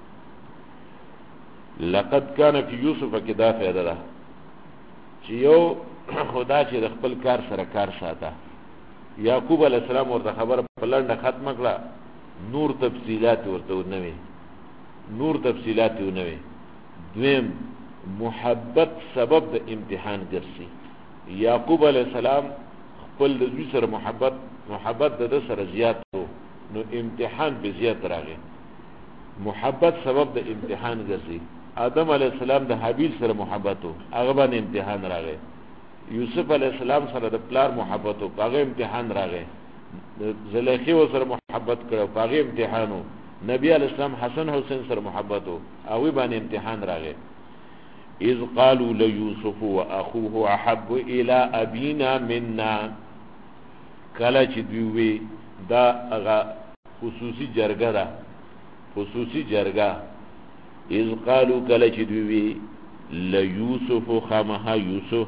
لقد كان في يوسف کدا فائدہ ده چې یو خدا چې د خپل کار سره کار ساته. یعقوب علی السلام ورته خبر په لنډه ختم کړه، نور تفصیلات ورته ونوي، نور تفصیلات ونوي. دویم محبت سبب د امتحان ګرځي. یعقوب علی السلام خپل د دوی سره محبت د سره زیات وو، نو امتحان به زیات راغی. محبت سبب د امتحان ګرځي. آدم علی السلام د حابیل سره محبت وو، هغه باندې امتحان راغی. یوسف علی السلام سره د پلار محبت وو، هغه امتحان راغی. زلیخی و سره محبت کړو، هغه امتحان وو. نبی علیہ السلام حسن حسین سره محبت وو، هغه باندې امتحان راغی. اذ قالوا ليوسف واخوه احب الى ابينا منا، کله چې دوی دا هغه خصوصي جرګه ده، خصوصي جرګه. اذ قالوا کله چې دوی ليوسف خامها یوسف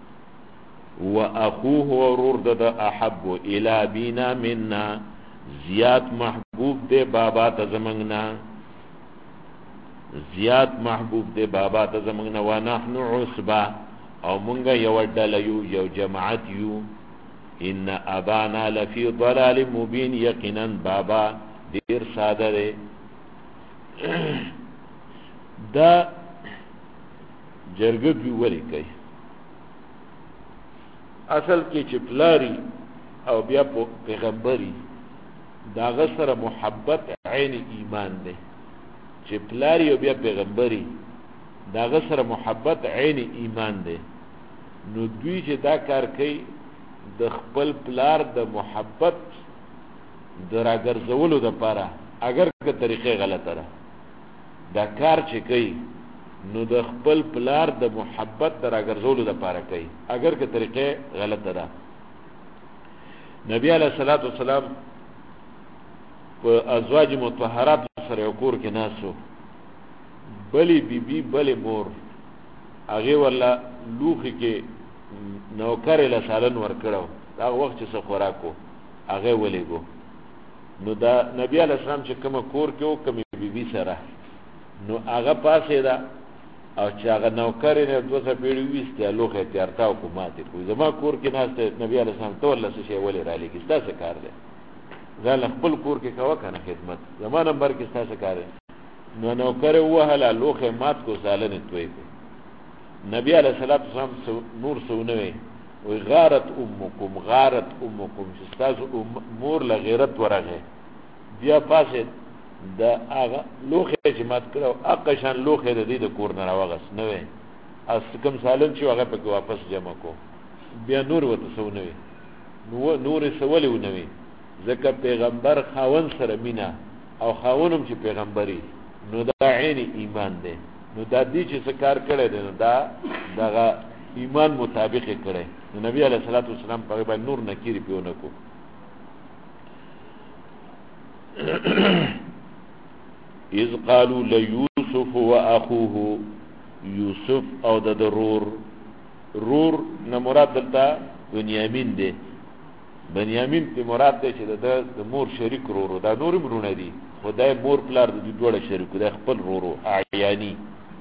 واخوه ورور د احب الى ابينا منا، زیات محبوب دے بابا ته زمنګنا، زیات محبوب دے بابا ته زمنګنا. ونحن عصبه، او مونږ یو ډله یو، یو جماعت یو. ان ابانا لفی ضلال مبین، یقینا بابا ډیر ساده دی. دا جرګه دی ولی کوي اصل کې چې پلاری او بیا پیغمبري دا غسر محبت عین ایمان دی. چې پلاری او بیا پیغمبري دا غسر محبت عین ایمان دی. نو دوی چې دا کار کوي د خپل پلار د محبت د راګرځولو د پاره، اگر که طریقې غلطه ده، دا کار چې کوي نو د خپل پلار د محبت د راګرځولو د پاره کوي، اگر که طریقې غلطه ده. نبی علیہ الصلوۃ والسلام په ازواج مطهرات سره یو کور کې ناسو، بلی بیبي بلی مور، هغه ولا لوخي کې نوکر له سالن ور کړو، دا وخت چې څه خوراکو هغه ولېګو. نو دا نبی علیہ السلام چې کوم کور کې او کوم بیبي سره، نو هغه پاسه دا او چې هغه نوکر نه 200 پیړۍ وسته لوخه تیارتا او کوماته کوي. زما کور کې ناشته نبی علیہ السلام ته ولله څه ولې را لګي، ستاسو کار دی، ځان خپل کور کې کاوه کنه خدمت، زما نمبر کې ستاسو کار دی. نو نوکر وهله لوخه مات کو سالن توي. نبی علیہ الصلوۃ والسلام نور سونوي وی غارت امکم، غارت امکم، چې تاسو مور له غیرت ورغه. بیا پاسه دا هغه لوخه چې مات کړو، اقشان لوخه د دې د کور نه راوغس نه وي، اس کوم سالن چې هغه په واپس جمع کو. بیا نور وته سونوي، نور سوالي ونوي، ځکه پیغمبر خاون سره مینا او خاونم چې پیغمبري، نو دا عین ایمان دی. نو دا دې چې څه کار کړی دی، نو دا دغه ایمان مطابق کړی. نو نبی علیہ الصلوۃ والسلام په باندې نور نکیر پیونه کو. اذ قالوا ليوسف واخوه، یوسف او د ضرور رور نه مراد دلته بنیامین دی. بنیامین ته مراد دی چې د مور شریک رورو، دا نور مرونه دي، خدای مور پلار د دوړه شریک دی، خپل رورو اعیانی.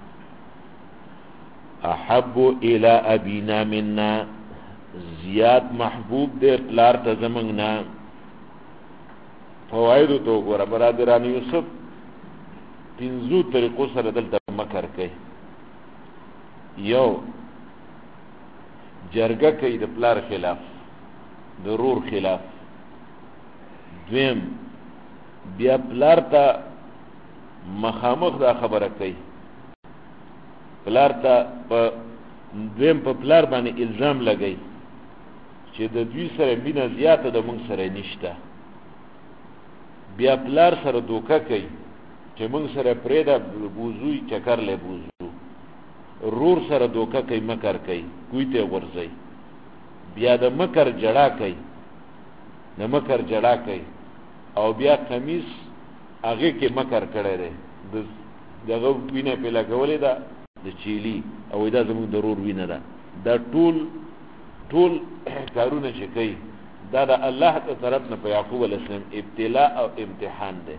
احب الى ابينا منا، زیاد محبوب دے پلار تا زمنگنا. فوائدو تو گورا برادران یوسف پنزو طریقو سر دلتا مکر کئی. یو جرگه کئی دا پلار خلاف، ضرور خلاف. دویم بیا پلار تا مخامخ دا خبره کئی، پلار تا دویم په پلار باندې الزام لګئی چې د دوی سره مینه زیاته د مونږ سره نشته. بیا پلار سره دوکه کوي چې مونږ سره پرېدا بوزوی چکر له بوزو. رور سره دوکه کوي، مکر کوي، کوی ته ورځي. بیا د مکر جړه کوي نه مکر جړه کوي او بیا قمیص هغه کې مکر کړی دی دغه وینه په لګولې ده د چيلي او دا زموږ ضرور وینه ده دا ټول کارونه چې کوي دا د الله تعالی طرف نه په یعقوب علیه السلام ابتلاء او امتحان ده.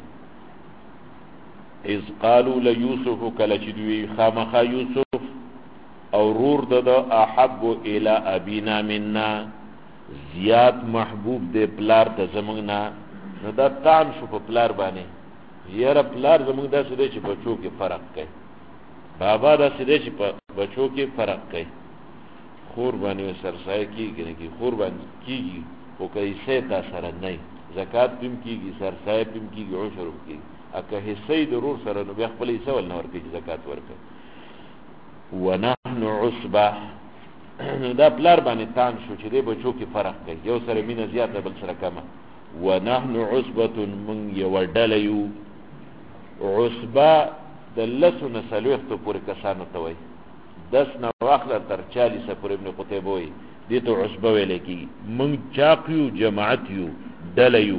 اذ قالوا ليوسف کله چې دوی خامخا یوسف او رور د احب الى ابينا منا زیات محبوب دی پلار ته زمونږ نه. نو دا تان شو په پلار باندې یاره پلار زمونږ داسې دی چې بچو کې فرق کوي بابا داسې دی چې په بچو کې فرق کوي خور باندې سرسایه کېږي نه کېږي خور باندې کېږي خو که حصه تا سره نه زکات پم کېږي سرسایه پم کېږي عشر هم کېږي اکه حصه د رور سره نو بیا خپل حصه ول نه ورکوي چې زکات ورکوي. ونحن عصبه دا پلار باندې تان شو چې دی بچو کې فرق کوي یو سره مینه زیاته بل سره کمه. ونحن عصبه من یو ډله یو عصبه د لسو نه څلوېښتو پورې کسانو ته وایي 10 نه واخله تر 40 پورې ابن قتيبه وایي دې ته عصبه ویل کېږي. موږ چاق یو جماعت یو ډله یو.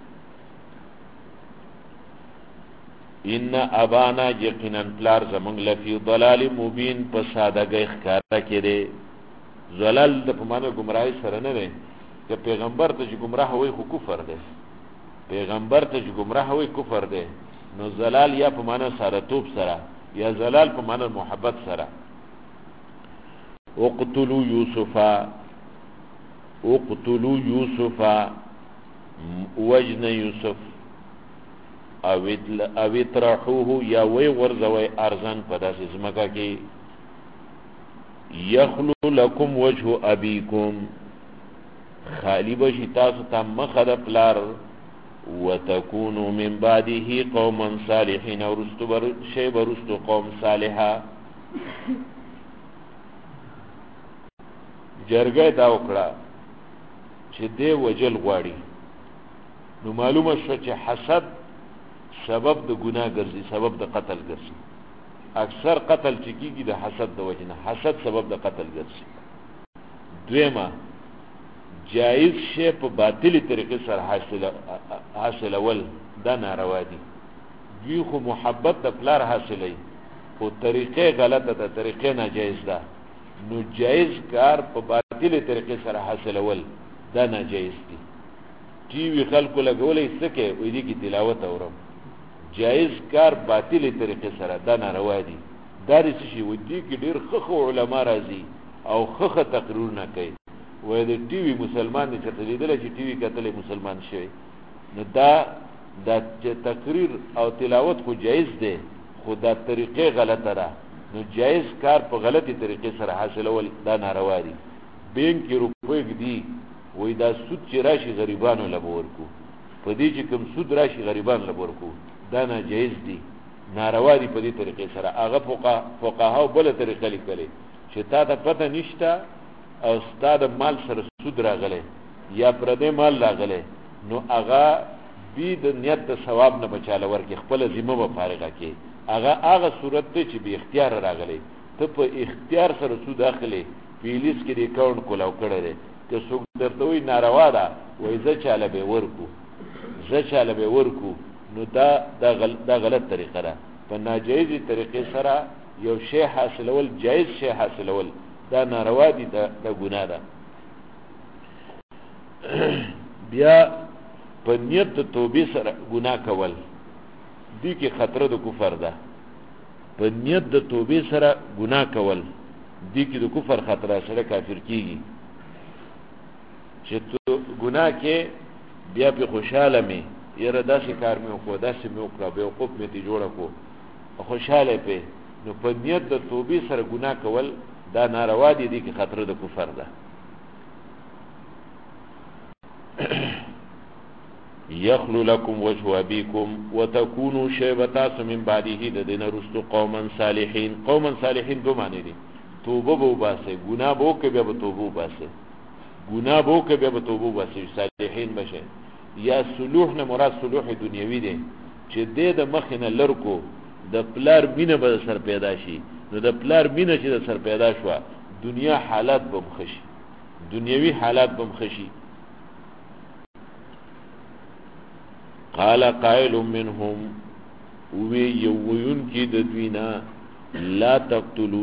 ان ابانا یقینا پلار زمونږ لفی ضلال مبین په سادهګۍ ښکاره کې دی. ضلال د په معنی ګمراهۍ سره نه دی که پیغمبر ته چې ګمراه وي خو کفر دی پیغمبر ته چې ګمراه وي کفر دی نو ضلال یا په معنی سره توپ سره یا ضلال په معنی محبت سره. اقتلوا یوسف وجن یوسف او اطرحوه یا وی ورزوی ارزن په داسې ځمکه کې یخلو لکم وجه ابیکم خالی بشي تاسو ته مخه د پلار وتکونو من بعده قوما صالحین او رستو قوم صالحا. جرګه دا وکړه چې دی وجل غواړي نو معلومه شو چې حسد سبب د ګناه ګرځي سبب د قتل ګرځي. اکثر قتل چې کیږي د حسد د وجنه حسد سبب د قتل ګرځي. دویمه جائز شی په باطلی طریقې سره حاصلول دا ناروا دي. دوی خو محبت د پلار حاصلوي خو طریقې غلطه ده طریقې ناجایز ده نو جائز کار په باطلی طریقې سره حاصلول دا ناجایز دي. ټي وي خلکو لګولې سکه وې دي کې تلاوت اورم جائز کار باطلی طریقې سره دا ناروا دي. دا رې شي و دي کې ډېر خخ علما راځي او خخ تقریر نه کوي وې د ټي وي مسلمان دي چې لیدل چې ټي وي کتلې مسلمان شي نو دا تقریر او تلاوت خو جائز دی خو دا طریقې غلطه ده نو جائز کار په غلطی طریقې سره حاصلول دا ناروا دي. بینک کې روپۍ دي وې دا سود چې راشي غریبانو لبور کو په دې چې کوم سود راشي غریبانو لبور کو دا ناجایز دي ناروا دي په دې طریقې سره. هغه فقها بل طریقې لیکلي چې تا ته پته نشته او ستاد مال سره سود راغله یا پردې مال راغله نو هغه بي د نیت د ثواب نه بچاله ورکه خپل ذمہ به فارغه کې هغه صورت ته چې به اختیار راغلی ته په اختیار سره سود داخلي پیلیس کې د اکاونټ کولاو کړی که څوک درته وي ناروا ده وای زه چاله به ورکو نو دا غلط طریقه ده. په ناجایزی طریقې سره یو شی حاصلول جایز شی حاصلول دا ناروا دي دا ګناه ده. بیا په نیت د توبې سره ګناه کول دي کې خطر د کفر ده. په نیت د توبې سره ګناه کول دي کې د کفر خطر سره کافر کیږي. چې تو ګناه کې بیا په خوشاله می یره داسې کار مې وکړ داسې مې وکړ به وقوف مې تی جوړ کو خوشاله په نو په نیت د توبې سره ګناه کول دا ناروا دي کې خطر د کفر ده. یخلو لکم وجه ابیکم وتکونوا شیبتاس من بعده دین رستو قوما صالحین. قوما صالحین دو معنی دي توبه بو باسه ګناه بو کې بیا توبه باسه ګناه بو کې بیا توبه باسه صالحین بشه. یا صلوح نه مراد صلوح دنیوي دي چې د مخینه لړکو د پلار مینه به سر پیدا شي نو د پلار مینه چې د سر پیدا شو دنیا حالات بم خشي دنیوي حالات بم خشي. قال قائل منهم وی یوین کی د دوینا لا تقتلوا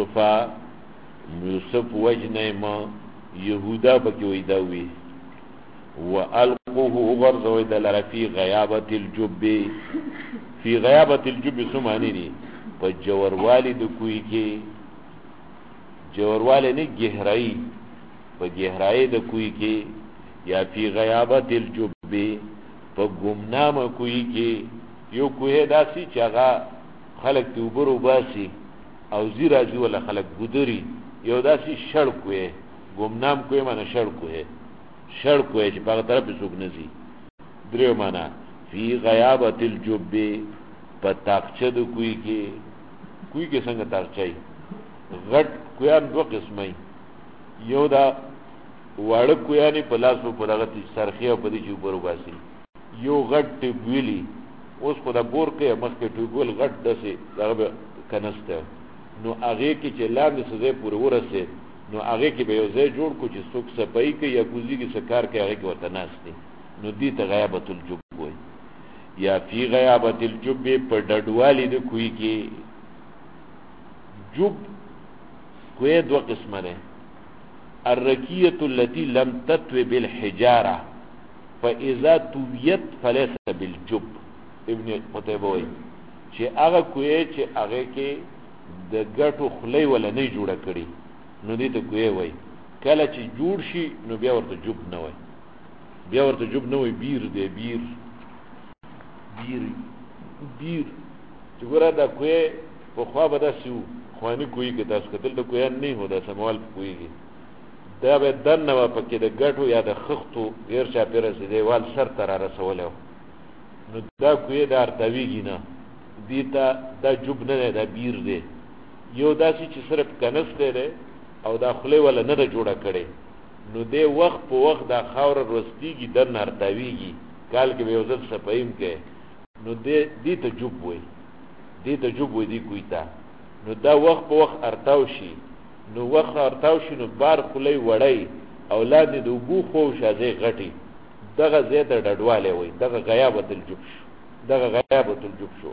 یوسف وجنه ما یهودا بکی ویداوی والقوه غرزوی دلر فی غیابت الجب فی غیابت الجب سمانی دی پا جوروالی دو کوئی کے جوروالی نی گہرائی پا گہرائی دو کوئی کے یا فی غیابت الجب پا گمنام کوئی کے یو کوئی داسی چاگا خلق توبرو باسی او زیر ازی والا خلق گدری یو داسی شڑ کوئی گمنام کوئی مانا شڑ کوئی شڑ کوئی چی پاک طرف سوک نزی دریو مانا فی غیابت الجب پا تاقچه دو کوئی کے سنگ تاقچهی غٹ کویان دو قسمه یو دا وارد کویانی پلاس پا پلاغتی سرخی و پدی چی برو باسی یو غٹ ٹیبویلی اوس خدا بور که مخ که ٹیبویل غٹ دسی داغب کنسته نو آغی کی چی لاندی سزای پوری ورسید نو آغی کی به یو زی جوڑ کو چی سوک سپایی که یا کوزی کی سکار که آغی کی ورطا ناستی نو دیتا غیابت الجب کوئی یا فی غیابت الجب پر ڈڈوالی دو کوئی کی جب کوئی دو قسمه ده الرکیت التي لم تتوی بالحجارة فاذا تویت فلیس بالجب ابن قطبوی چه آغا کوئی چه آغا که د گٹو خلی ولا نی جوڑا کری نو دیتا کوئی وی کلا چه جوڑ شی نو بیا ورطا جب نوی بیا ورطا جب نوی بیر ده بیر چه گورا دا کوئی پا خواه بدا سیو خوانی کوئی که تاسو کتل دا کویان نی ہو دا سموال کوئی که دا باید دن نوا پکی دا گٹو یا دا خختو غیر چا پی رسی دیوال سر تر رسولیو نو دا کوئی دا ارتاویگی نا دیتا دا جب نده دا بیر ده یو داسی چی صرف کنسته ده او دا خلی والا نده جوڑا کرده نو ده وقت پا وقت دا خاور رستیگی دن ارتاویگی کال که بیوزد سپایم که نو دیتا جب وی دی کوئی تا نو دا وقت پا وقت ارتاو شی نو وقت ارتاو شی نو بار خلی وڑی اولاد دو بو خوش ازی غٹی دغه زید ډډواله وي دغه غیابت الجب شو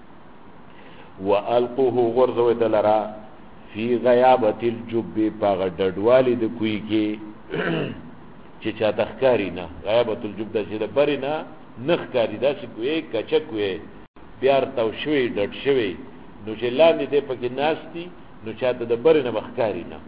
والقوه غرزوی دلرا فی غیابت الجب پاغ ډډواله د کوی کې چې چا تخکاری نه غیابت الجب د چې د بری نه نخکاری داسې کوی کچک وی بیار تاو شوی ډډ شوی نو چې لاندې دې پکې ناستی نو چاته د بری نه مخکاری نه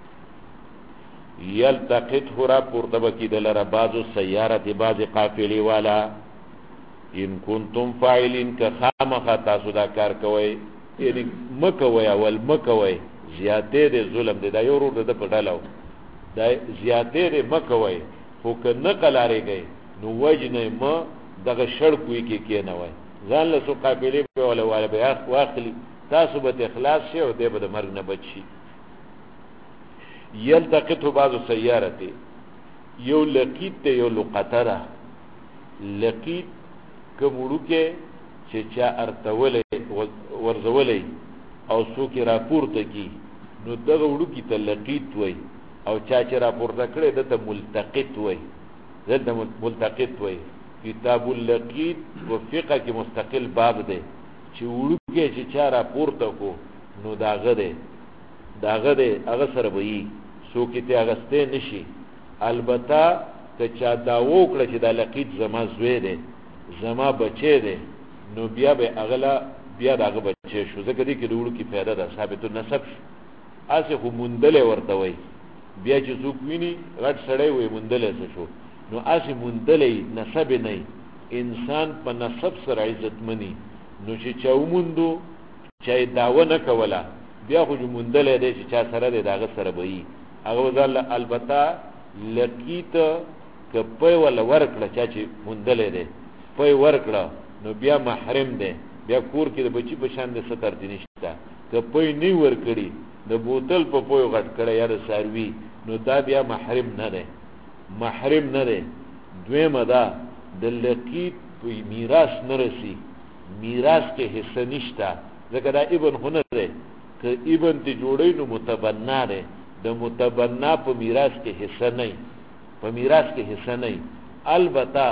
یلتقط هرا پورتبکی دلر بازو سیارت باز قافلی والا ان کنتم فاعلین که خامخا تاسو دا کار کوئی یعنی مکوئی اول مکوئی زیاده ده ظلم ده دا یو رو ده پڑھلاو دا زیاده ده مکوئی خو که نقلاره گئی نو وجنه ما دغه شڑکوی که نوی زان لسو قافلی والا بیا واخلی تاسو بت اخلاص شی او ده به مرگ نه بچی یلتقط بعض سیارته یو لقیت ته یو لقطه ده لقیت کومړو کې چې چا ارتولې ورزولې او څوک راپورته کی نو دغه وړو کې ته لقیت وای او چا چې راپورته کړي دته ملتقط وای زده ملتقط وای کتاب اللقیت و فقه کې مستقل باب ده چې وړو کې چې چا راپورته کو نو داغه ده هغه سره وایي سوکې ته اغسته نشي البته که چا دا وکړه چې دا لقیت زما زوی دی زما بچی دی نو بیا به اغلا بیا داغه بچی شو ځکه دې کې وړو کې پیدا ده ثابت نسب اسه خو مندلې ورته وای بیا چې څوک ویني غټ سړی وای مندلې شو نو اسه مندلې نسب نه انسان په نسب سره عزت مني نو چې چا ومندو چې داوا نه کوله بیا خو مندلې دی چې چا سره دی داغه سره وای هغه ځل البته لقیت کپي ولا ورکړه چې مندلې دی پي ورکړه نو بیا محرم دی بیا کور کې د بچی په شان د ستر دي نشته کپي نه ورکړي د بوتل په پوی غټ کړه یا د ساروي نو دا بیا محرم نه دی دویمه دا د لقیت په میراث نه رسی میراث کې حصہ نشته ځکه دا ابن هنر دی که ابن ته جوړې نو متبنا دی د متبنا په میراث کې حصہ نه البته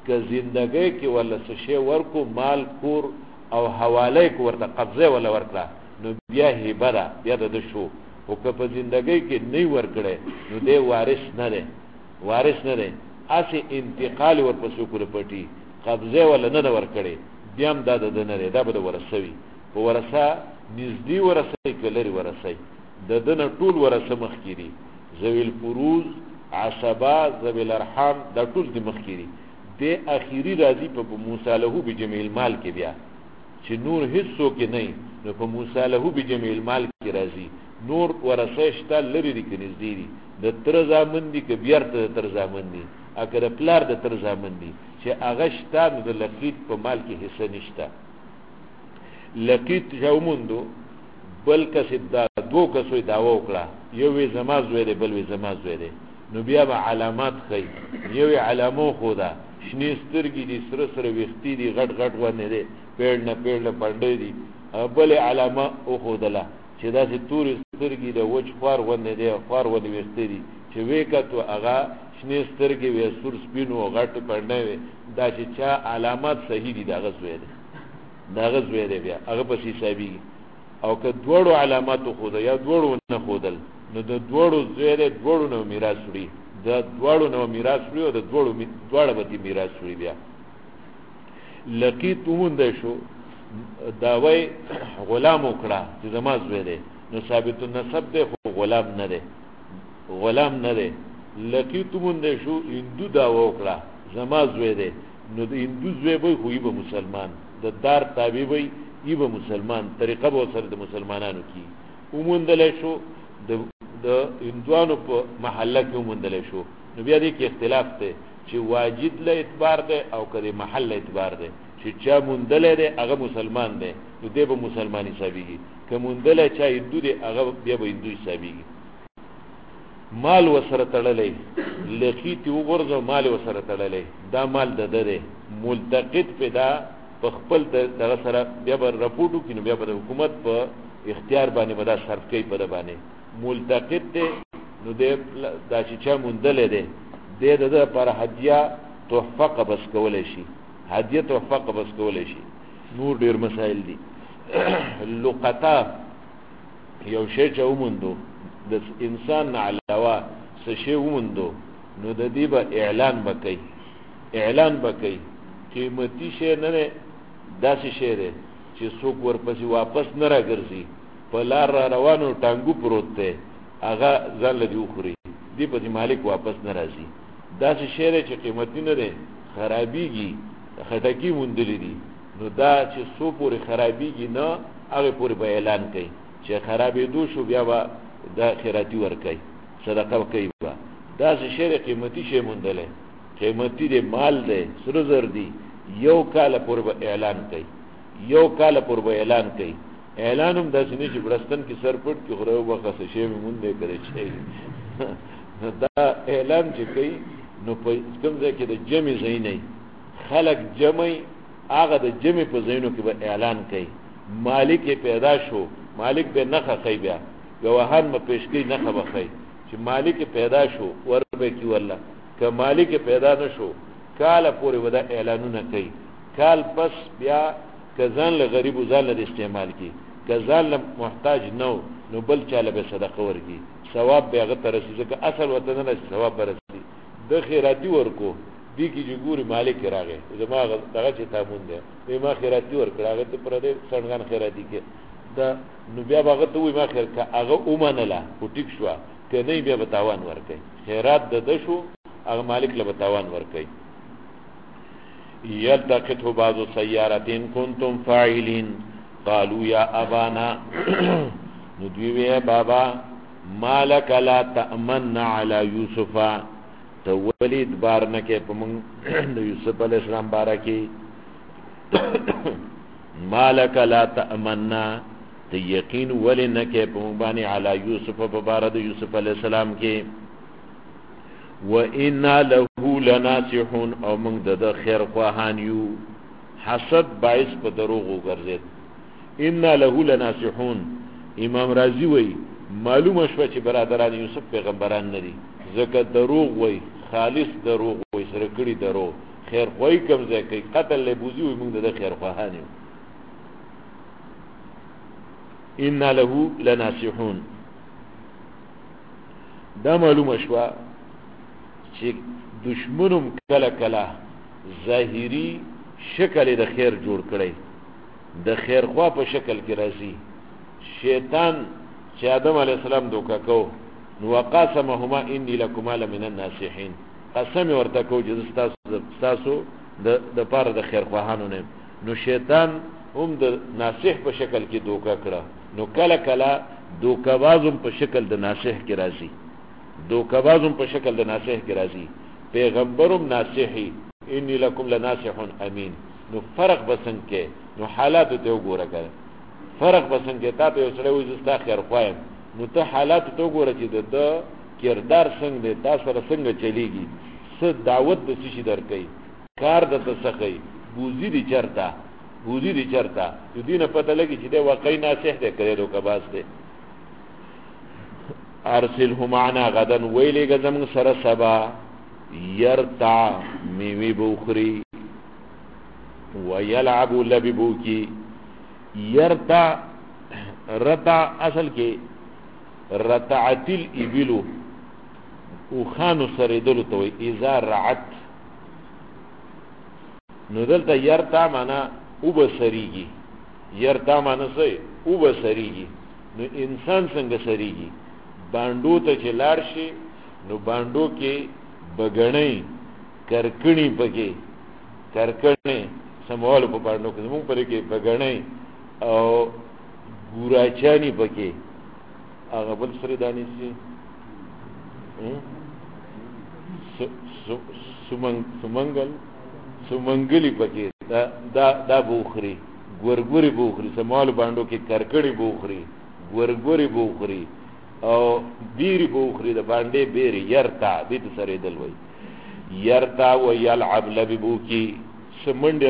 که زندګۍ کې ولا څه شی ورکو مال کور او حواله کو ورته قبضه ولا ورکړه نو بیا هبه ده بیا د شو او که په زندګۍ کې نه ورکړي نو دی وارث نه دی اسی انتقال ورپسې کړ پټي قبضه ولا نه ورکړي بیا هم دا د نه دا به ورسوي په ورثه نږدې ورثه کلري ورثه د دنه ټول ورثه مخکيري ذوی الفروض عصبه ذوی الارحام دا ټول د مخکيري د اخیری راضی په موسی له بجمیل مال کې بیا چې نور هیڅو کې نه نو په موسی له بجمیل مال کې راضی نور ورثه شته لري د کنيزدي د تر زامندي کې بیرته تر زامندي اګه پلار د تر زامندي چې هغه شته د لقیت په مال کې حصہ نشته لقیت جومندو بل کس دا دو کسو داوا وکړه یو وی زما زوی دی بل وی زما زوی دی نو بیا به علامات خي یو علامو خدا شنې سترګې دي سره سره وختي دي غټ غټ ونه دي پیړ نه پړډې دي بل علامه او خدلا چې دا چې تور سترګې د وچ خار ونه دي خار ونه وختي دي چې وکړو هغه شنې سترګې وې سور سپینو غټ پړډې دا چې چا علامات صحیح دي دا غزوې دی بیا هغه په حسابي او که دوړو علامات خو یا دوړو نه خودل نو د دوړو زیره دوړو نو میراث وړي د دوړو نو میراث وړي او د دوړو به میراث وړي بیا لقیت ومنده شو دا وای غلام وکړه چې زما زوی دی نو ثابت النسب دی خو غلام نه دی لقیت ومنده شو هندو دا وکړه زما زوی دی نو د هندو زوی به خو به مسلمان د دار تابع وي ایبه مسلمان طریقه به سره د مسلمانانو کی ومندل شو د هندوانو په محله کې ومندل شو نو بیا دې کې اختلاف دی چې واجد له اعتبار دی او کله محله اعتبار دی چې چا مندل دی هغه مسلمان دی نو دې به مسلمان حسابيږي که مندل چا هندو دی هغه بیا به هندو حسابيږي مال وسره تړلې لقیت وګورځو مال وسره تړلې دا مال د ده ملتقط پیدا په خپل دغه سره بیا به رپورټو کینو بیا به حکومت په اختیار باندې به دا صرف کوي په باندې ملتقط دی نو دا چې چا مندل دی د پر هدیه تحفه قبض کولای شي نور ډیر مسائل دي لقطا یو شی چې ومندو د انسان علاوه څه شی ومندو نو د دې به اعلان وکي قیمتي شی نه داسې شی دی چې څوک ورپسې واپس نه راګرځي په لار را روانو ټانګو پروت دی هغه ځان له دې وخوري دی په مالک واپس نه راځي داسې شی دی چې قیمتي نه دی خرابېږي خټکی موندلې دي نو دا چې څو پورې خرابېږي نه هغه پورې به اعلان کوي چې خرابېدو شو بیا به دا خیراتي ورکوي صدقه کوي داسې شی دی قیمتي شی موندلې قیمتي دی مال دی سره زر دی یو کال پورې به اعلان کوي اعلانم داسې نه چې برستان کې سر پټ کې غره وغه څه شی مونږ نه کوي دا اعلان چې کوي نو په کوم ځای کې د جمع ځای نه خلق جمع هغه د جمع په ځایونو کې به اعلان کوي مالک پیدا شو مالک به نخه کوي بیا گواهان م پیش کوي نخه بخي چې مالک پیدا شو وربه کی والله که مالک پیدا نشو کال پورې ودا اعلانونه کوي کال پس بیا کزان له غریب وزال له استعمال کی کزان له محتاج نو بل چاله به صدقه ورکی ثواب به هغه ترسي که اصل وطن نه ثواب برسي د خیراتی ورکو دی کی جګوري مالک راغی زما دغه چې تامون دی ما خیراتی ورکړه ته پر دې څنګه خیراتی کې دا نو بیا هغه ته وي ما خیر کا هغه اومنله او ټیک شو کنه بیا بتاوان ورکي خیرات د شو هغه مالک له بتاوان ورکي یلتقطه بعض السيارتين كنتم فاعلين قالوا يا ابانا ندوی بابا مالک لا تأمن على يوسف تولید بارنکه پمن یوسف علیہ السلام بارکی مالک لا تأمننا ته یقین ولنکه پمن باندې علی یوسف ببارد یوسف علیہ السلام کې وَإِنَّا لَهُ لَنَاصِحُونَ او موږ د خیر خواهان یو حسد باعث په دروغ وګرځید إِنَّا لَهُ لَنَاصِحُونَ امام رازی وای معلومه شو چې برادران یوسف پیغمبران نه دي ځکه دروغ وای خالص دروغ وای سره کړی دروغ خیر خوای کوم ځای کوي قتل له بوزي وي موږ د خیر خواهان یو ان له لناصحون دا معلومه شوه چې دشمنم کله کله ظاهری شکل د خیر جوړ کړي د خیر خوا په شکل کې راځي شیطان چې آدم علیه السلام دوکا کو نو وقاسمهما انی لکما لمن الناصحین قسم ورته کو چې تاسو د پاره د خیر خواهانو نه نو شیطان هم د ناصح په شکل کې دوکا کړه نو کله کله دوکابازم په شکل د ناصح کې راځي دوکابازم په شکل د ناصح کې راځي پیغمبرم ناصحی انی لکم لناصح امین نو فرق بسنګ کې نو حالات ته وګوره کړه فرق بسنګ کې تا په سره وې زستا خیر خوایم نو ته حالات ته وګوره چې د کردار څنګه دی تاسو سره څنګه چلیږي څه دعوت د څه درکې کار د تسخی بوزي دي چرتا یو دینه پته لګي چې دا واقعي ناصح دی کړي دوکباز دی ارسله معنا غدا ویلې غزم سره سبا يرتع میوی بوخری ويلعب لببوکی يرتع رتع اصل کې رتعت الابل او خانو سره دلو ته وي اذا رعت نو دلته يرتع معنا او بسریږي يرتع معنا څه او بسریږي نو انسان څنګه سریږي باندو ته چې لاړ شي نو باندو کې بغړې کرکڼي پکې کرکڼې سموال په باندو کې موږ پرې کې بغړې او ګوراچانی پکې هغه بل سره دانی سي سمنګلی پکې دا بوخري ګورګوري بوخري سموال باندو کې کرکڼي بوخري ګورګوري بوخري او بیری بوخری د باندې بیری يرتا دې سره دلوي يرتا و يلعب لببو کی سمند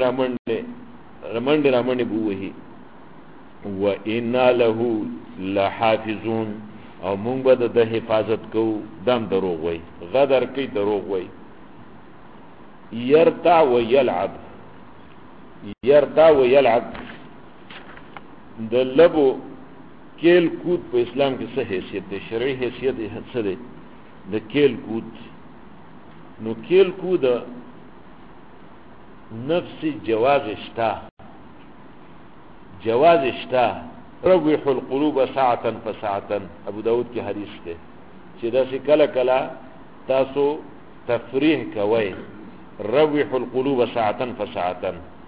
رمند بوهي و ان له لحافظون او مونږ به د حفاظت کو دم دروغ وای غدر کوي دروغ وای يرتا و يلعب د لبو کېل کود په اسلام کې څه حیثیت دی شرعي حیثیت څه دی د کېل کود نو کېل کود نفسي جواز اشتا روح القلوب ساعة فساعة ابو داود کې حدیث دی چې دا سې کله کله تاسو تفریح کوئ روح القلوب ساعة فساعة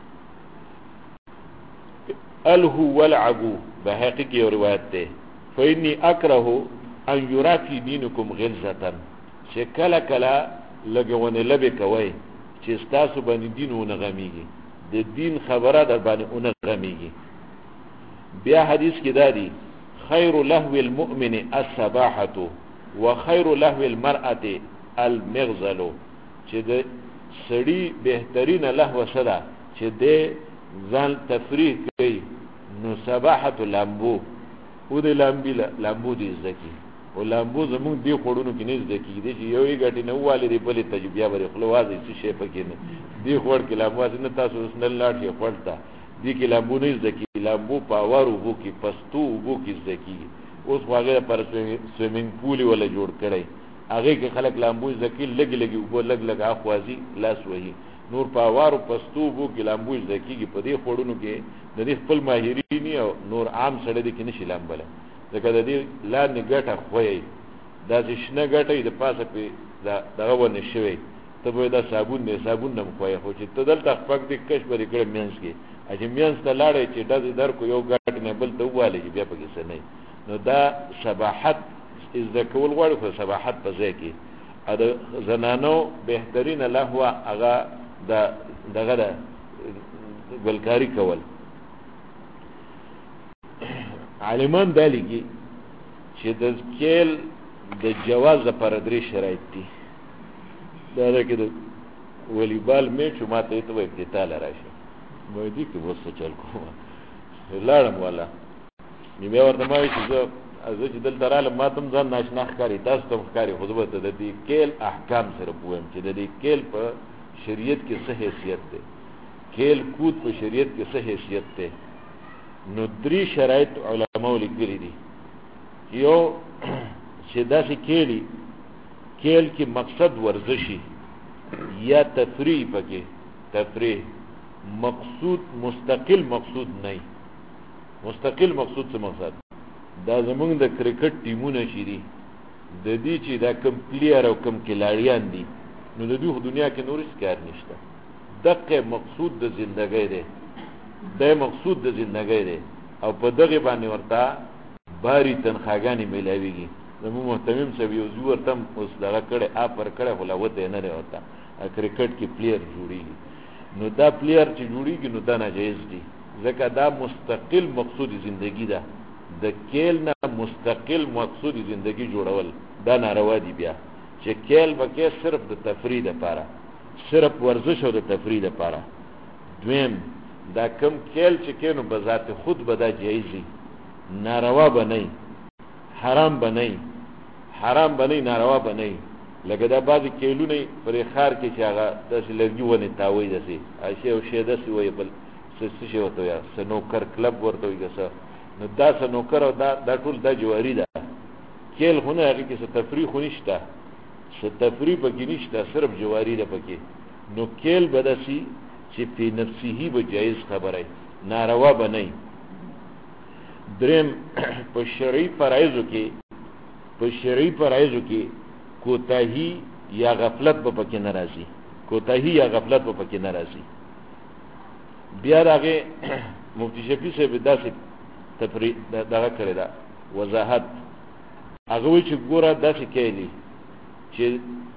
الهو والعبو بحقیق یو روایت ده فإني أكره أن يرى في دينكم غلظة چې کله کله لګونه لبه کوي چې تاسو باندې دین ونغمیږي د دین خبره در باندې ونغمیږي بیا حدیث کې دادی خير لهو المؤمن السباحة وخير لهو المرأة المغزل چې د سړی بهترینه لهو صدا چې د ځان تفریح کوي نو سباحت لامبو او د لامبو دي زکی او لامبو زمون دی خورونو کې نه زکی دي چې یو یې غټي نه والي دی بلې تجربه بری خلوازي څه شي پکې نه دی خور کې لامبو نه تاسو نه لاړ شي خورتا دی کې لامبو نه زکی لامبو پاور وو کې پستو وو کې زکی اوس واغې پر سویمینګ پول ولا جوړ کړي هغه کې خلک لامبو زکی لګي وو لګ اخوازي لاس وهي نور پاوارو پستو بو کې لامبو زکیږي په دې خورونو کې د دې خپل ماهرین او نور عام سره دي کې نشي لامبله ځکه د دې لاندې ګټه خوې دا شنه ګټه د پاسه په دغه ونه شوی ته به دا صابون نم خوې خو چې ته دلته خپل دې کش بری کړه مینس کې اجه مینس ته لاړې چې د در کو یو ګټ نه بل ته واله بیا پکې څه نه نو دا سباحت از د کول غواړي خو سباحت په ځای کې ا د زنانو بهترین لهوا هغه دغه ګلکاری کول عالمان دالږي چې د کېل د جواز لپاره درې شرایط دي دا کې د والیبال میچ ماته ته افتتاح راشي مې دې کې وسه چل کوم لاړم والا نیمه ورته ما چې زه چې دلته رااله ما تم ځان ناشنا ښکاري تاسو ته ښکاري خو به ته د دې کېل احکام سره پوهم چې د دې کېل په شریعت کې څه حیثیت ده، کھیل کود په شریعت کې څه حیثیت ده. نو 3 شرایط علماء لیکلي دي. یو چې داسې کھیل کې مقصد ورزشي یا تفریح پکې، تفریح مقصود مستقل مقصود نه. مستقل مقصود څه مقصد؟ دا زمونږ د کرکټ ټیمونه چې دي د دې چې دا کم پلیر او کم کلاړیان دي نو د دوی دنیا کې نور هیڅ کار نشته. دغه مقصود د زندګۍ دی، دا مقصود د زندګۍ دی او په دغه باندې ورته باری تنخواګانې ملاویږي. زموږ محتمم صاحب یو زوی ورته اوس دغه کړی آفر کړی خو لا وته نه دی ورته کرکټ کې پلیر جوړیږي. نو دا پلیر چې جوړیږي نو دا ناجایز دي، ځکه دا مستقل مقصود زندگی ده. د کېل نه مستقل مقصود زندگی جوړول دا ناروا دي. بیا چې کېل بکې صرف د تفریح لپاره، صرف ورزش او د تفریح لپاره. دویم دا کم کېل چې کینو بذات خود به دا جایز دي، ناروا به نه، حرام به نه، حرام به نه، ناروا به نه. لکه دا بعضې کېلونه پرې ښار کې چې هغه داسې لرګي ونې تاوی داسې شی او شی داسې وایي بل څه شی ورته وایي سنوکر کلب ورته وایي که څه. نو دا سنوکر او دا ټول دا جواري ده. کېل خو نه، هغې کې څه تفریح خو نشته، څه تفریح پکې نشته، صرف جواري ده پکې. نو کېل به داسې چې فی نفسه به جایز خبره، ناروا به نه. دریم په شرعي فرایضو کې کوتاهی یا غفلت به پکې نه راځي، کوتاهی یا غفلت به پکې نه راځي. بیا دغه مفتی شفیع صاحب داسې تفریح دغه کړی ده وضاحت. هغه وایي چې ګوره داسې کېلی چې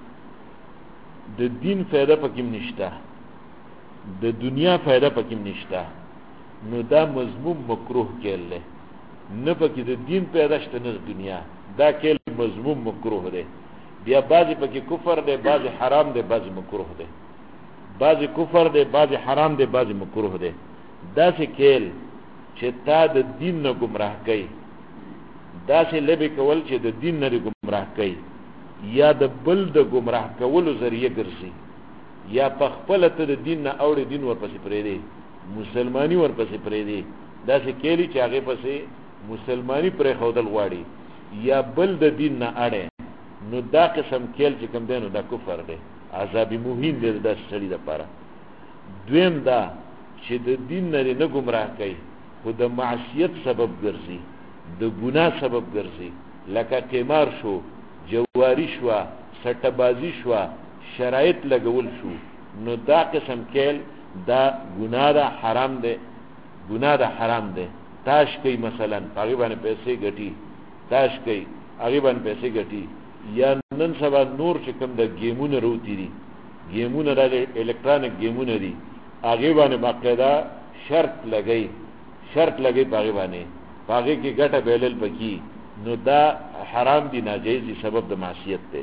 د دین فایده پکې نشته، د دنیا فایده پکې نشته، نو دا مضموم مکروه کېل دی. نه پکې د دین پیدا شته نه د دنیا، دا کېل مضموم مکروه دی. بیا بعضې پکې کفر دی، بعضې حرام دی، بعضې مکروه دی. بعضې کفر دی، بعضې حرام دی، بعضې مکروه دی. داسې کېل چې تا د دین نه ګمراه کوي، داسې لبې کول چې د دین نه ګمراه کوي یا د بل د ګمراه کولو ذریعه ګرځي، یا په خپله ته د دین نه اوړې دین ورپسې پرېږدي، مسلماني ورپسې پرېږدي. داسې کېلي چې هغې پسې مسلماني پرېښودل غواړي یا بل د دین نه اړې، نو دا قسم کېل چې کوم دی نو دا کفر دی، عذاب مهین دی د داسې سړي دپاره. دویم دا چې د دین نه نه ګمراه کوي خو د معصیت سبب ګرځي، د ګناه سبب ګرځي، لکه قمار شو، جواری شوه، سټه‌بازي شوه، شرایط لګول شو، نو دا قسم کېل دا ګناه ده، حرام دی، ګناه ده، حرام دی. تاش کوي مثلا هغې باندې پیسې ګټي، تاش کوي هغې باندې پیسې ګټي. یا نن سبا نور چې کوم د ګیمونه روتی دي، ګیمونه دا الکترانیک ګیمونه دي، هغې باندې باقاعده شرط لګوي په هغې باندې، په هغې کې ګټه بیلل پکې، نو دا حرام دي، ناجایز دي، سبب د معصیت دی،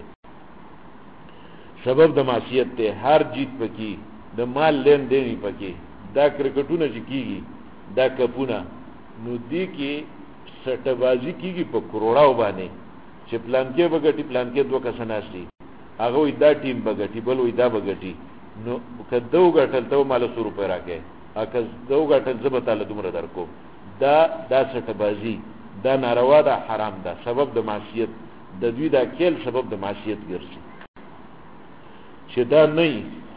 سبب د معصیت دی. هر جیت پکې، د مال لین دین پکې، دا کرکټونه چې کېږي، دا کپونه، نو دې کې سټه‌بازي کېږي په کروڑاو باندې چې پلانکې به ګټي، پلانکې 2 کسه ناست دي، هغه وایي دا ټیم به ګټي، بل وایي دا به ګټي. نو که ده وګټل ته ماله 100 روپۍ راکړې، که ده وګټل زه به تاله دومره در کوم. دا سټه‌بازي، دا ناروا ده، حرام ده، سبب د معصیت. د دوی دا کېل سبب د معصیت ګرځي. چې دا نه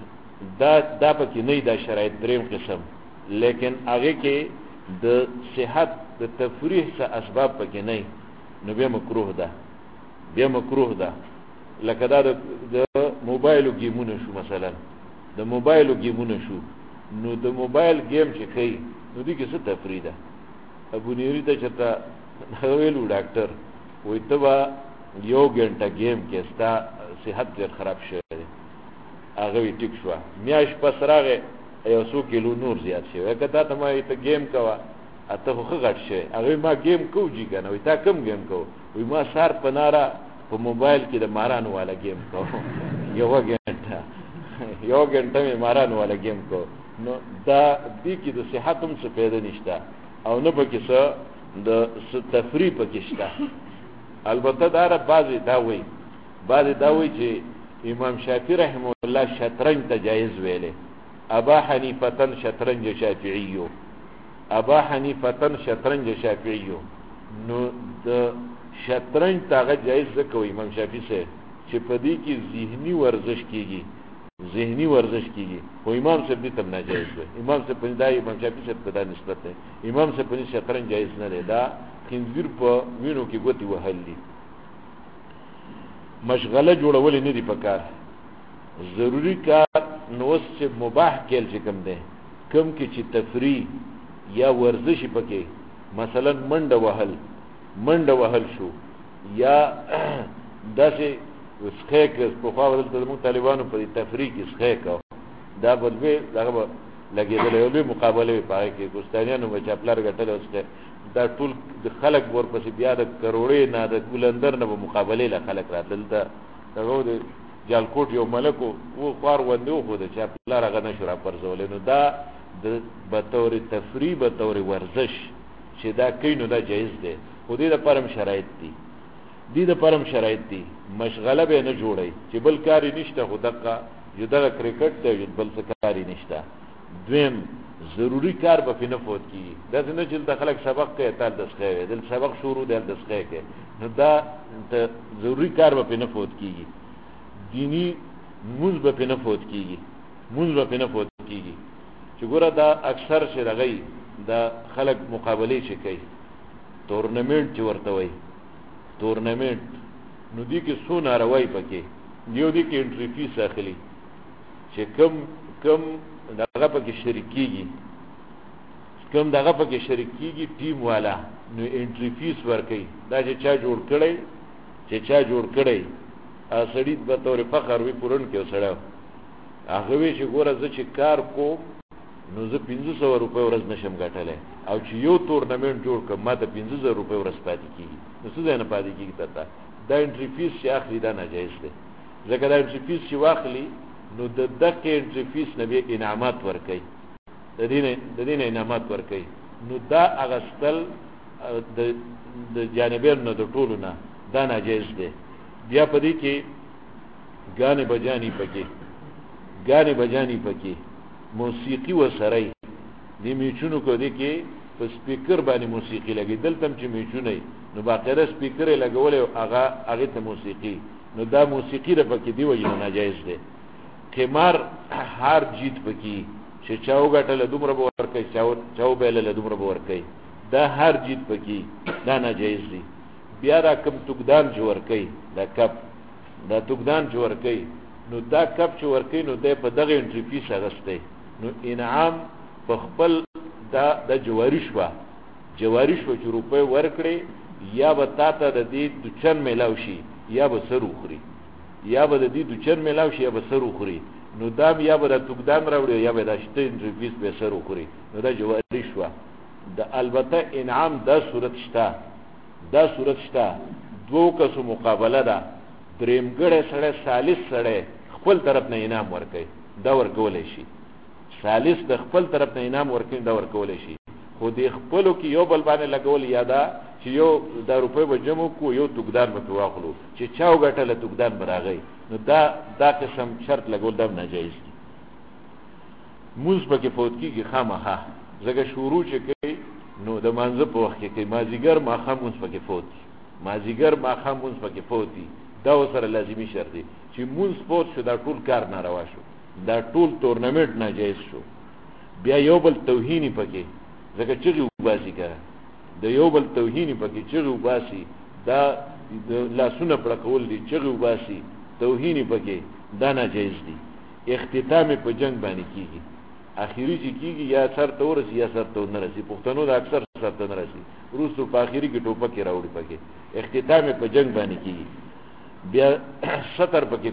دا پکې نه دا شرایط دریم قسم، لیکن هغې کې د صحت د تفریح څه اسباب پکې نه، نو بیا مکروه ده، بیا مکروه ده. لکه دا د موبایلو ګیمونه شو، مثلا د موبایلو ګیمونه شو، نو د موبایل گیم چې کوي نو دې کې څه تفریح ده. ابو نیری ته چېرته ویلو ډاکټر وایي ته به 1 غنټه گیم کې ستا صحت ډېر خراب شوی دی. هغه وایي ټیک شوه، میاشت پس راغی 100 کیلو نور زیات شوی. که تا ته ما وایي ته گیم کوه، ته خو ښه غټ شوی. هغه وایي ما گیم کوو جي که نه. وایي تا کوم گیم کوو؟ وایي ما سهار په ناره په موبایل کې د مارانو والا گیم کوو، 1 غنټه مې مارانو والا گیم کوو. نو دا دې کې د صحت هم څه پیدا نشته او نه پکې څه د تفریح پکې شته. البته دا بعضې دا وایي چې امام شافعی رحمه الله شطرنج ته جایز ویلې. ابا حنیفه شطرنج شافعیو، ابا حنیفه شطرنج شافعیو. نو د شطرنج تاغه جایز ځکه امام شافعی سه چې په دې کې ذهني ورزش کیږي، ذهنی ورزش کیږي. خو امام صاحب دې تم ناجایز دی. امام صاحب په دای امام شافعی صاحب په دای نسبت دی. امام صاحب په شطرنج جایز نه دی، دا خنزیر په وینو کې ګوتی وهل دي. مشغله جوړول نه دی پکار، ضروری کار نو چې مباح کېل چې کم دی، کم کې چې تفریح یا ورزش پکې، مثلا منډه وهل شو یا داسې وسخه کې په خوا ورته د طالبانو په تفریح کې سخه کا دا بلوي دغه لګیدل یو لوی مقابله پای کې ګستانیانو په چپلار غټل اوسه دا ټول د خلک ورپسې بیا د کروڑې نه د ګلندر نه په مقابله له خلک راتل. دا دغه د جالکوټ یو ملکو و خار وندو خو د چپلار هغه نشو را پرځول. نو دا د بطور تفریح بطور ورزش چې دا کینو دا جایز دی. خو دې لپاره شرایط دي، دې لپاره شرایط دي. مشغله به نه جوړي چې بل کاری نشته، خو دغه یو دغه کرکټ ته بل څه کاری نشته. دویم ضروری کار به نه فوت کی. دا نه چې د خلک سبق کوي تل د ښه دل سبق شروع دل د ښه کې، نو دا ضروری کار به نه فوت کیږي. دینی موږ به نه فوت کیږي، موږ به نه فوت کیږي. چې ګوره دا اکثر شرغی دا خلک مقابله شي کوي، تورنمنت چې ورته وایي تورنمنت. نو دی کې سو ناروای پکې دیو دی کې انټری فیس اخلي چې کم دغه پکې شریکيږي، کم دغه پکې شریکيږي ټیم والا نو انټری فیس ورکي. دا چې چا جوړ کړي سړی په تور فخر وی پورن کې وسړاو هغه وی چې ګوره زه چې کار کوم نو زه 1500 روپے ورځ نشم ګټلای، او چې یو تورنمنت جوړ کړم ما ته 15000 روپے ورځ پاتې کیږي. نو څه نه پاتې کیږي ته دا انټری فیس چې اخلي دا ناجایز دی. ځکه دا انټری فیس چې واخلي نو د دغه انټری فیس نه به انعامات ورکړي، د دې انعامات ورکړي. نو دا اغستل د جانبین نه د ټولو نه دا ناجایز دی. بیا پدې کې غانې بجانی پکې موسیقي وسره دی میچونو کو دی کې په سپیکر باندې موسیقي لګیدل تم چې میچونه نو باقاعده سپیکر لګول او هغه ته موسیقي، نو دا موسیقي د پکې دی وایي ناجایز دی. قمار هار جیت پکې چې چاو غټل دومره ورکې چاو بیل دومره ورکې، دا هار جیت پکې دا ناجایز دی. بیا را کم توګدان جوړ کړي دا توګدان جوړ کړي، نو دا کپ چې ورکې نو د په دغه انټری فیس اغسته، نو انعام په خپل دا جواری شو چې روپے ورکړي یا به تاته د دې دچن ملاو شي یا به سر وخوري، یا به د دې دچن ملاو شي یا به سر وخوري. نو دا یا به د توګدان راوړي یا به د شته انټری فیس به سر وخوري. نو دا جواری شو. د البته انعام دا صورت شته دوه کسو مقابله ده، درېمګړی سره ثالث سره خپل طرف نه انعام ورکړي دا ورکولای شي، ثالث د خپل طرف نه انعام ورکړي دا ورکولای شي. خو د خپلو کې یو بل باندې لګول یا دا چې یو د روپے به جمع کو یو توګدان به واخلو چې چاو غټله توګدان براغی، نو دا قسم شرط لګول دا ناجایز دي. موږ پکې فوت کیږي خامخا زګه شروع چې کوي نو د مانزه په وخت کې مازیګر ماخام موږ پکې فوت دي. دا وسره لازمی شرط دی چې موږ سپورت شو دا ټول کار ناروا شو، دا ټول تورنمنت ناجایز شو. بیا یو بل توهینی پکې ځکه چې وباسي کړه د یو بل توهینی پکې چې وباسي دا لاسونه پر کول دي چې وباسي توهینی پکې دا ناجایز دي. اختتام په جنگ باندې کیږي، اخیری چې کیږي یا سر تور یا سر تور نه رسي، پښتنو دا اکثر سر تور نه رسي، روسو په اخیری کې ټوپک راوړي پکې اختتام په جنگ باندې کیږي. بیا سطر پکې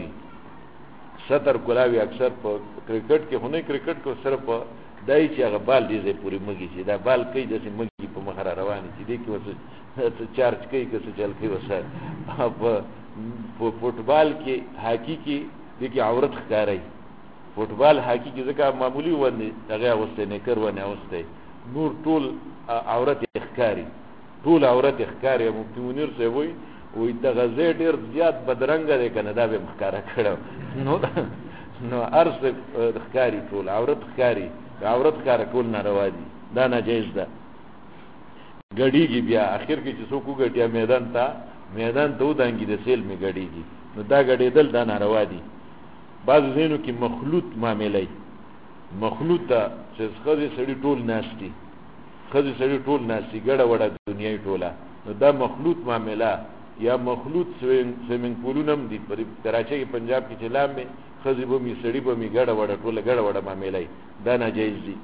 کولاوی اکثر په کرکټ کې هونه کرکټ کو صرف دای چې هغه بال دې پوری مګي چې دا بال کوي د مګي په مخ را روان چې دې کې وسه چارج کوي که څه چل کوي وسه. په فوټبال کې هاکی کې دې کې عورت ښکاري، فوټبال هاکی کې ځکه معمولی ونه هغه اوسته نه کړونه اوسته نور ټول عورت ښکاری، مفتي منیر څه وای وی دغه ځای ډېر زیات بدرنګه دی که نه دا به یې ښکاره کړی نو ارس ښکاري ټول عورت ښکاري عورت ښکاره کول ناروا دي دا ناجایز ده ګډېږي بیا اخر کې چې څوک وګټیا میدان ته ودانګي د سیل مې ګډېږي نو دا ګډېدل دا ناروا دي بعضو ځایونو کې مخلوط معاملې مخلوط ته چې ښځې سړي ټول ناستي ښځې سړي ټول ناستي ګډه وډه دنیاي ټوله نو دا مخلوط معامله یا مخلوط سویمنګ پولونه هم دي په کراچۍ کې پنجاب کې چې لام مې ښځې به مې سړي به مې ګډه وډه ټوله ګډه وډه معاملې دا ناجایز دي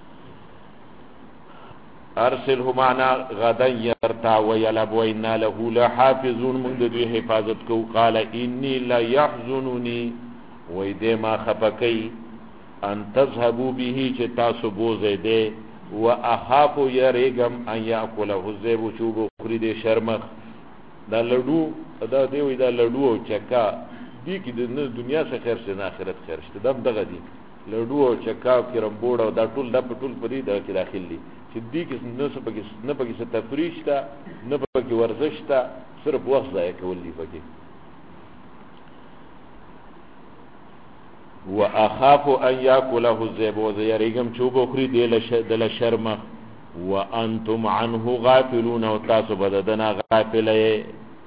ارسله معنا غدا يرتع ويلعب وإنا له لحافظون من دوی حفاظت کو قال اني لا يحزنني ويدې ما خفقي ان تذهبوا به چې تاسو بوزئ دې واخاف يرغم ان ياكله الذئب چوب خوري دې شرمخ دا لډو دا دی وې دا لډو او چکا دې کې د دنیا څخه خیر شه آخرت خیر شته دغه دي لډو او چکا کرمبوړ او دا ټول د پټول پرې دا کې داخل دي چې دې کې نه پکې څه تفریح شته نه پکې ورزش شته صرف وخت ضایع کول دي پکې واخاف ان ياكله الذئب ويرغم چوب خوري دل شرمخ وانتم عنه غافلون او تاسو بددنا غافلې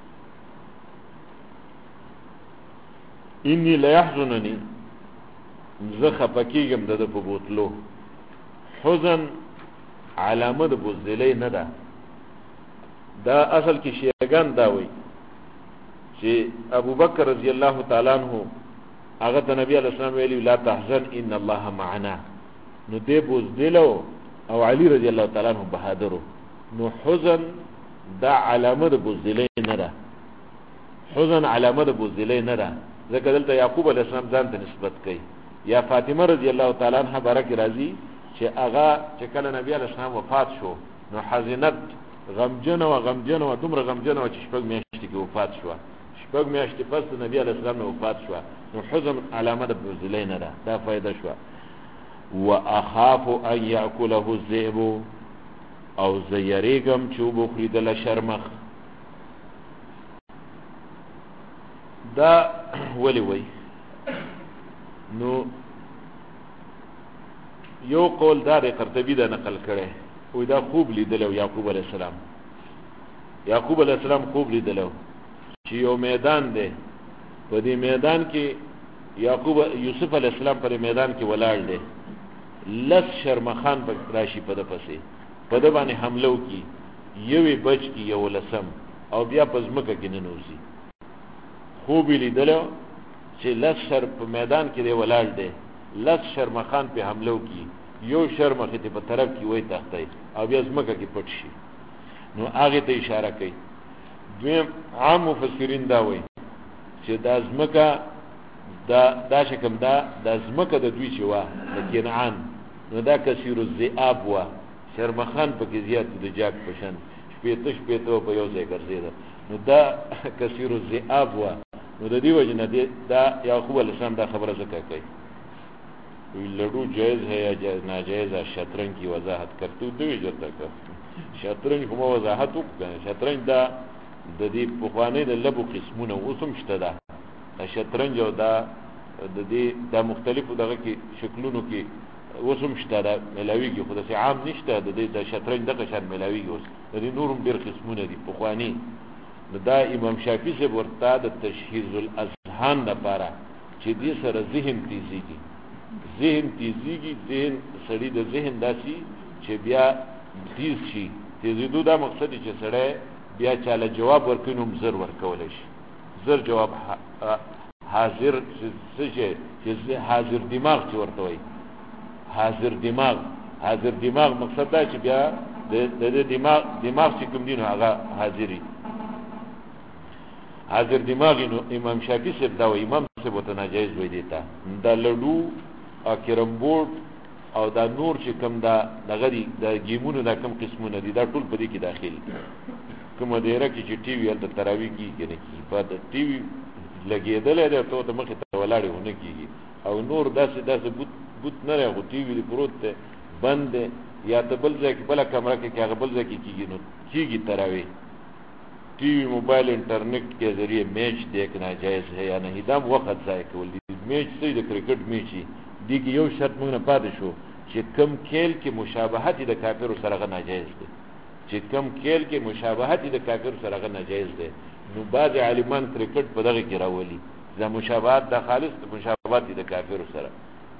اني لا يحزنني زخه پکېږم د په بوتلو حزن علامه د بوزدلې نه ده دا اصل کې شیعاګان دا وایي چې ابو بکر رضی الله تعالی عنہ هغه ته نبی علیہ السلام ویلی لا تحزن ان الله معنا نو دې بوزدلو او علی رضی الله تعالی عنہ بهادرو نو حزن دا علامه د بوزدلې نه ده حزن علامه د بوزدلې نه ده ځکه دلته یعقوب علیہ السلام ځان ته نسبت کوي یا فاطمه رضی الله تعالی عنها بارک راضی چې هغه چې کله نبی علیہ السلام وفات شو نو حزنت غمجن او دومره غمجن او چې شپږ میاشتې کې وفات شو شپږ میاشتې پس د نبی علیہ السلام وفات شو نو حزن علامه د بوزدلې نه ده دا فائدہ شو واخاف ان ياكله الذئب او زيريغم چوب خريدل شرمخ دا ولی وی نو یو قول دار قرطبی دا نقل کړي وې دا خوب لیدلو یعقوب علیہ السلام خوب لیدلو چې یو میدان دی په دې میدان کې یوسف علیہ السلام پر میدان کې ولاړ دی لس شرمخان په راشي په د پسې په د باندې حمله وکي یوې بچ کی یو لسم او بیا په ځمکه کې ننوځي خوب لیدلو چې لس شر په میدان کې دی ولاړ دی لس شرمخان په حمله وکي یو شرمخ ته په طرف کې وای تخته او بیا ځمکه کې پټ شي نو هغه ته اشاره کوي دویم عام مفسرین دا وایي چې دا ځمکه دا شکم دا ځمکه د دوی چې وا د کنعان نو دا کثیر الذئاب وا شرمخان په کې زیات د جاک پشن شپېته په یو ځای ګرځیدا نو دا کثیر الذئاب وا نو د دې وجه نه دا یعقوب علیہ السلام دا خبره ذکر کوي لڈو جائز ہے یا جائز ناجائز ہے شطرنج کی وضاحت کرتے دوی جتا کر شطرنج کومه وضاحت وکړه شطرنج دا د دې پخوانی د لبو قسمونه اوسم شته دا شطرنج او دا د دې د مختلفو دغه کې شکلونو کې اوسم شته دا ملاوی کې خود سي عام نشته د دې د شطرنج دغه شان ملاوی اوس د دې نورم ډیر قسمونه دي پخوانی دا امام شافعي سے ورته د تشهیز الاذهان لپاره چې دې سره ذهن تیزیږي ذهن سړی د ذهن داسي چې بیا تیز شي تیزیدو دا مقصد چې سړی بیا چاله جواب ورکینم زر ورکول شي زر جواب حاضر چې حاضر دماغ چې ورته وي حاضر دماغ مقصد دا چې بیا د دماغ چې کوم دین هغه حاضر دماغ نو امام شافعي صاحب دا وایي امام صاحب ته ناجایز وایي دیتا دا لډو او کرمبورډ او دا نور چې کوم دا دغه دي د گیمونو دا کوم قسمونه دي دا ټول په دې کې داخل دي کومه دیره کې چې ټي وي ال تراوی کیږي نه کی په ټي وي لګیدل دی ته مخه ته ولاړې ونه کیږي او نور داسې بوت نه راغو ټي وي پروت ته بند یا ته بل ځای کې بل کمره کې هغه بل ځای کې کیږي نو کیږي تراوی ٹی وی موبائل انٹرنیٹ کے ذریعے میچ دیکھنا جائز ہے یا نہیں دا وقت ضائع کول دي میچ څه د کرکټ میچ دی کې یو شرط موږ نه پاتې شو چې کم کېل کې مشابهت د کافر سره ناجایز دی چې کم کېل کې مشابهت د کافر سره ناجایز دی نو بعض عالمان کرکټ په دغه کې راولي دا مشابهت د خالص مشابهت د کافر سره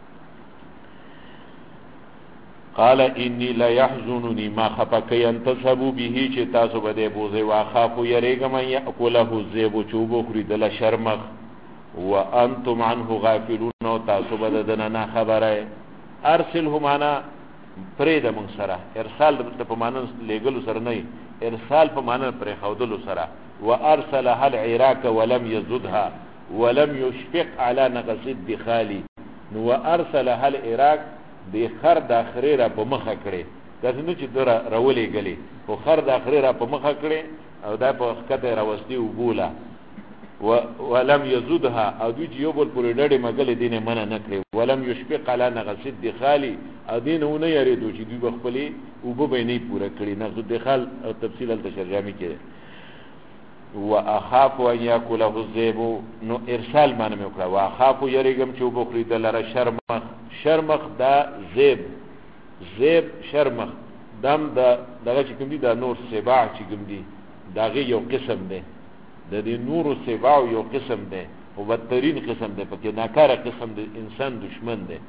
قال انی لا يحزنني ما خفقي انتصبوا به چې تاسو بده بوزي واخاف يريګم ياكله الذئب چوب خريدل شرمخ وانتم عنه غافلون تاسو بده دنا خبره ارسله معنا فريد من سره ارسال په معنا لګل سره نه ارسال په معنا پر خودلو سره وارسلها العراق ولم يزدها ولم يشفق على نقص الدخالي وارسلها العراق دی خر د اخري را په مخه کړي کله چې دره راولې غلي خو خر د اخري را په مخه کړي او دا په خطه راوستي وبوله ولم يزدها او دوی یو بل پورې ډډې مګلې دینه منه نکړي ولم يشفق على نقص الدخالي ادینونه یریدو چې دوی بخپلې وب به نه پوره کړي نقص الدخال او تفصیل الترجمه کې واخاف ان ياكله الذئب نو ارسال معنی وکړه واخاف يريګم چې وبخري د لره شرمخ دا زیب شرمخ دم دغه چې کوم دي دا نور سباع چې کوم دي داغه یو قسم دی د دې نور سباع یو قسم دی او بدترین قسم دی پکې ناکاره قسم دی انسان دشمن دی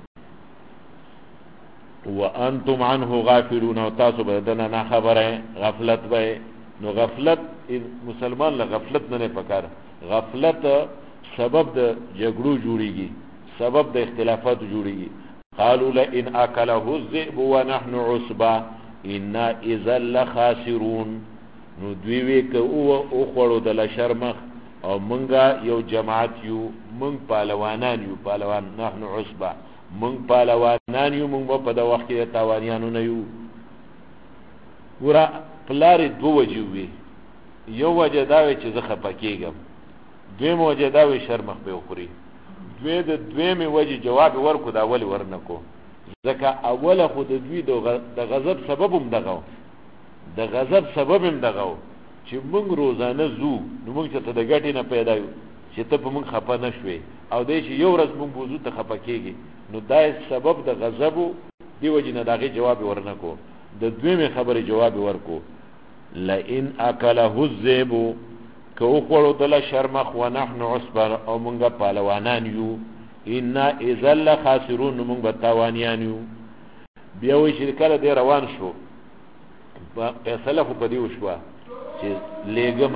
وانتم عنه غافلون او تاسو بدنه نه خبره غفلت به نو غفلت مسلمان له غفلت نه پکار غفلت سبب د جګړو جوړیږي سبب د اختلافات جوړیږي قالوا لئن اكله الذئب ونحن عصبه انا اذا لخاسرون نو دوی وی که او خړو د لشرمخ او منګه یو جماعت یو منګ پهلوانان یو پهلوان نحن عصبه منګ پهلوانان یو منګ په د وخت کې تاوانیانو نه یو ورا پلار دو وجوي یو وجه دا چې زه خپکیږم دویم وجه دا وی شرمخ به خوري دویمه وجه جواب ورکو دا اول ورنکو ځکه اوله خو د دوی د غضب سبب هم دغه د غضب سبب هم دغه چې موږ روزانه زو نو موږ ته د ګټې نه پیدا یو چې ته په موږ خپه نشوي او دې چې یو ورځ موږ بوزو ته خپه کېږي نو دا سبب د غضب دی وجه نه دغه جواب ورنکو د دویمه خبره جواب ورکو لئن اكله الذئب که اخوڑو دل شرمخ ونحن عصبر او منگا پالوانان یو انا ازل خاسرون منگا تاوانیان یو بیاوی شرکل دی روان شو پیسله خو پدیو شوا چه لیگم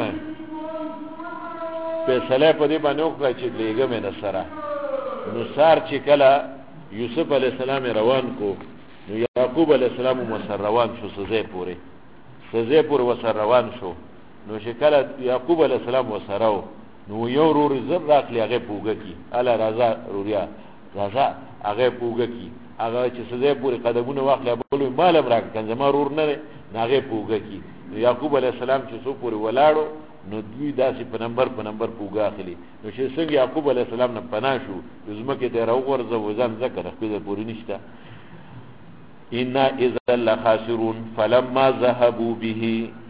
پیسله پدی بانیو کلا چه لیگم نصره نصار چه کلا یوسف علیہ السلام روان کو نو یعقوب علیہ السلام مسر روان شو سزے پوری وسر روان شو نو شکل یعقوب علیہ السلام وسراو نو یو رور زر راخلی هغه پوګه کی الا رضا روریا رضا هغه پوګه کی هغه چې سزا پوری قدمونه واخلې بولو مالم راک کنه ما رور نه هغه پوګه کی یعقوب علیہ السلام چې سو پوری ولاړو نو دوی داسې په نمبر پوګه اخلي نو چې څنګه یعقوب علیہ السلام نه پناه شو زمکه ته راو ورځو وزن ذکر خپل پوری نشته ان اذا لخاسرون فلما ذهبوا به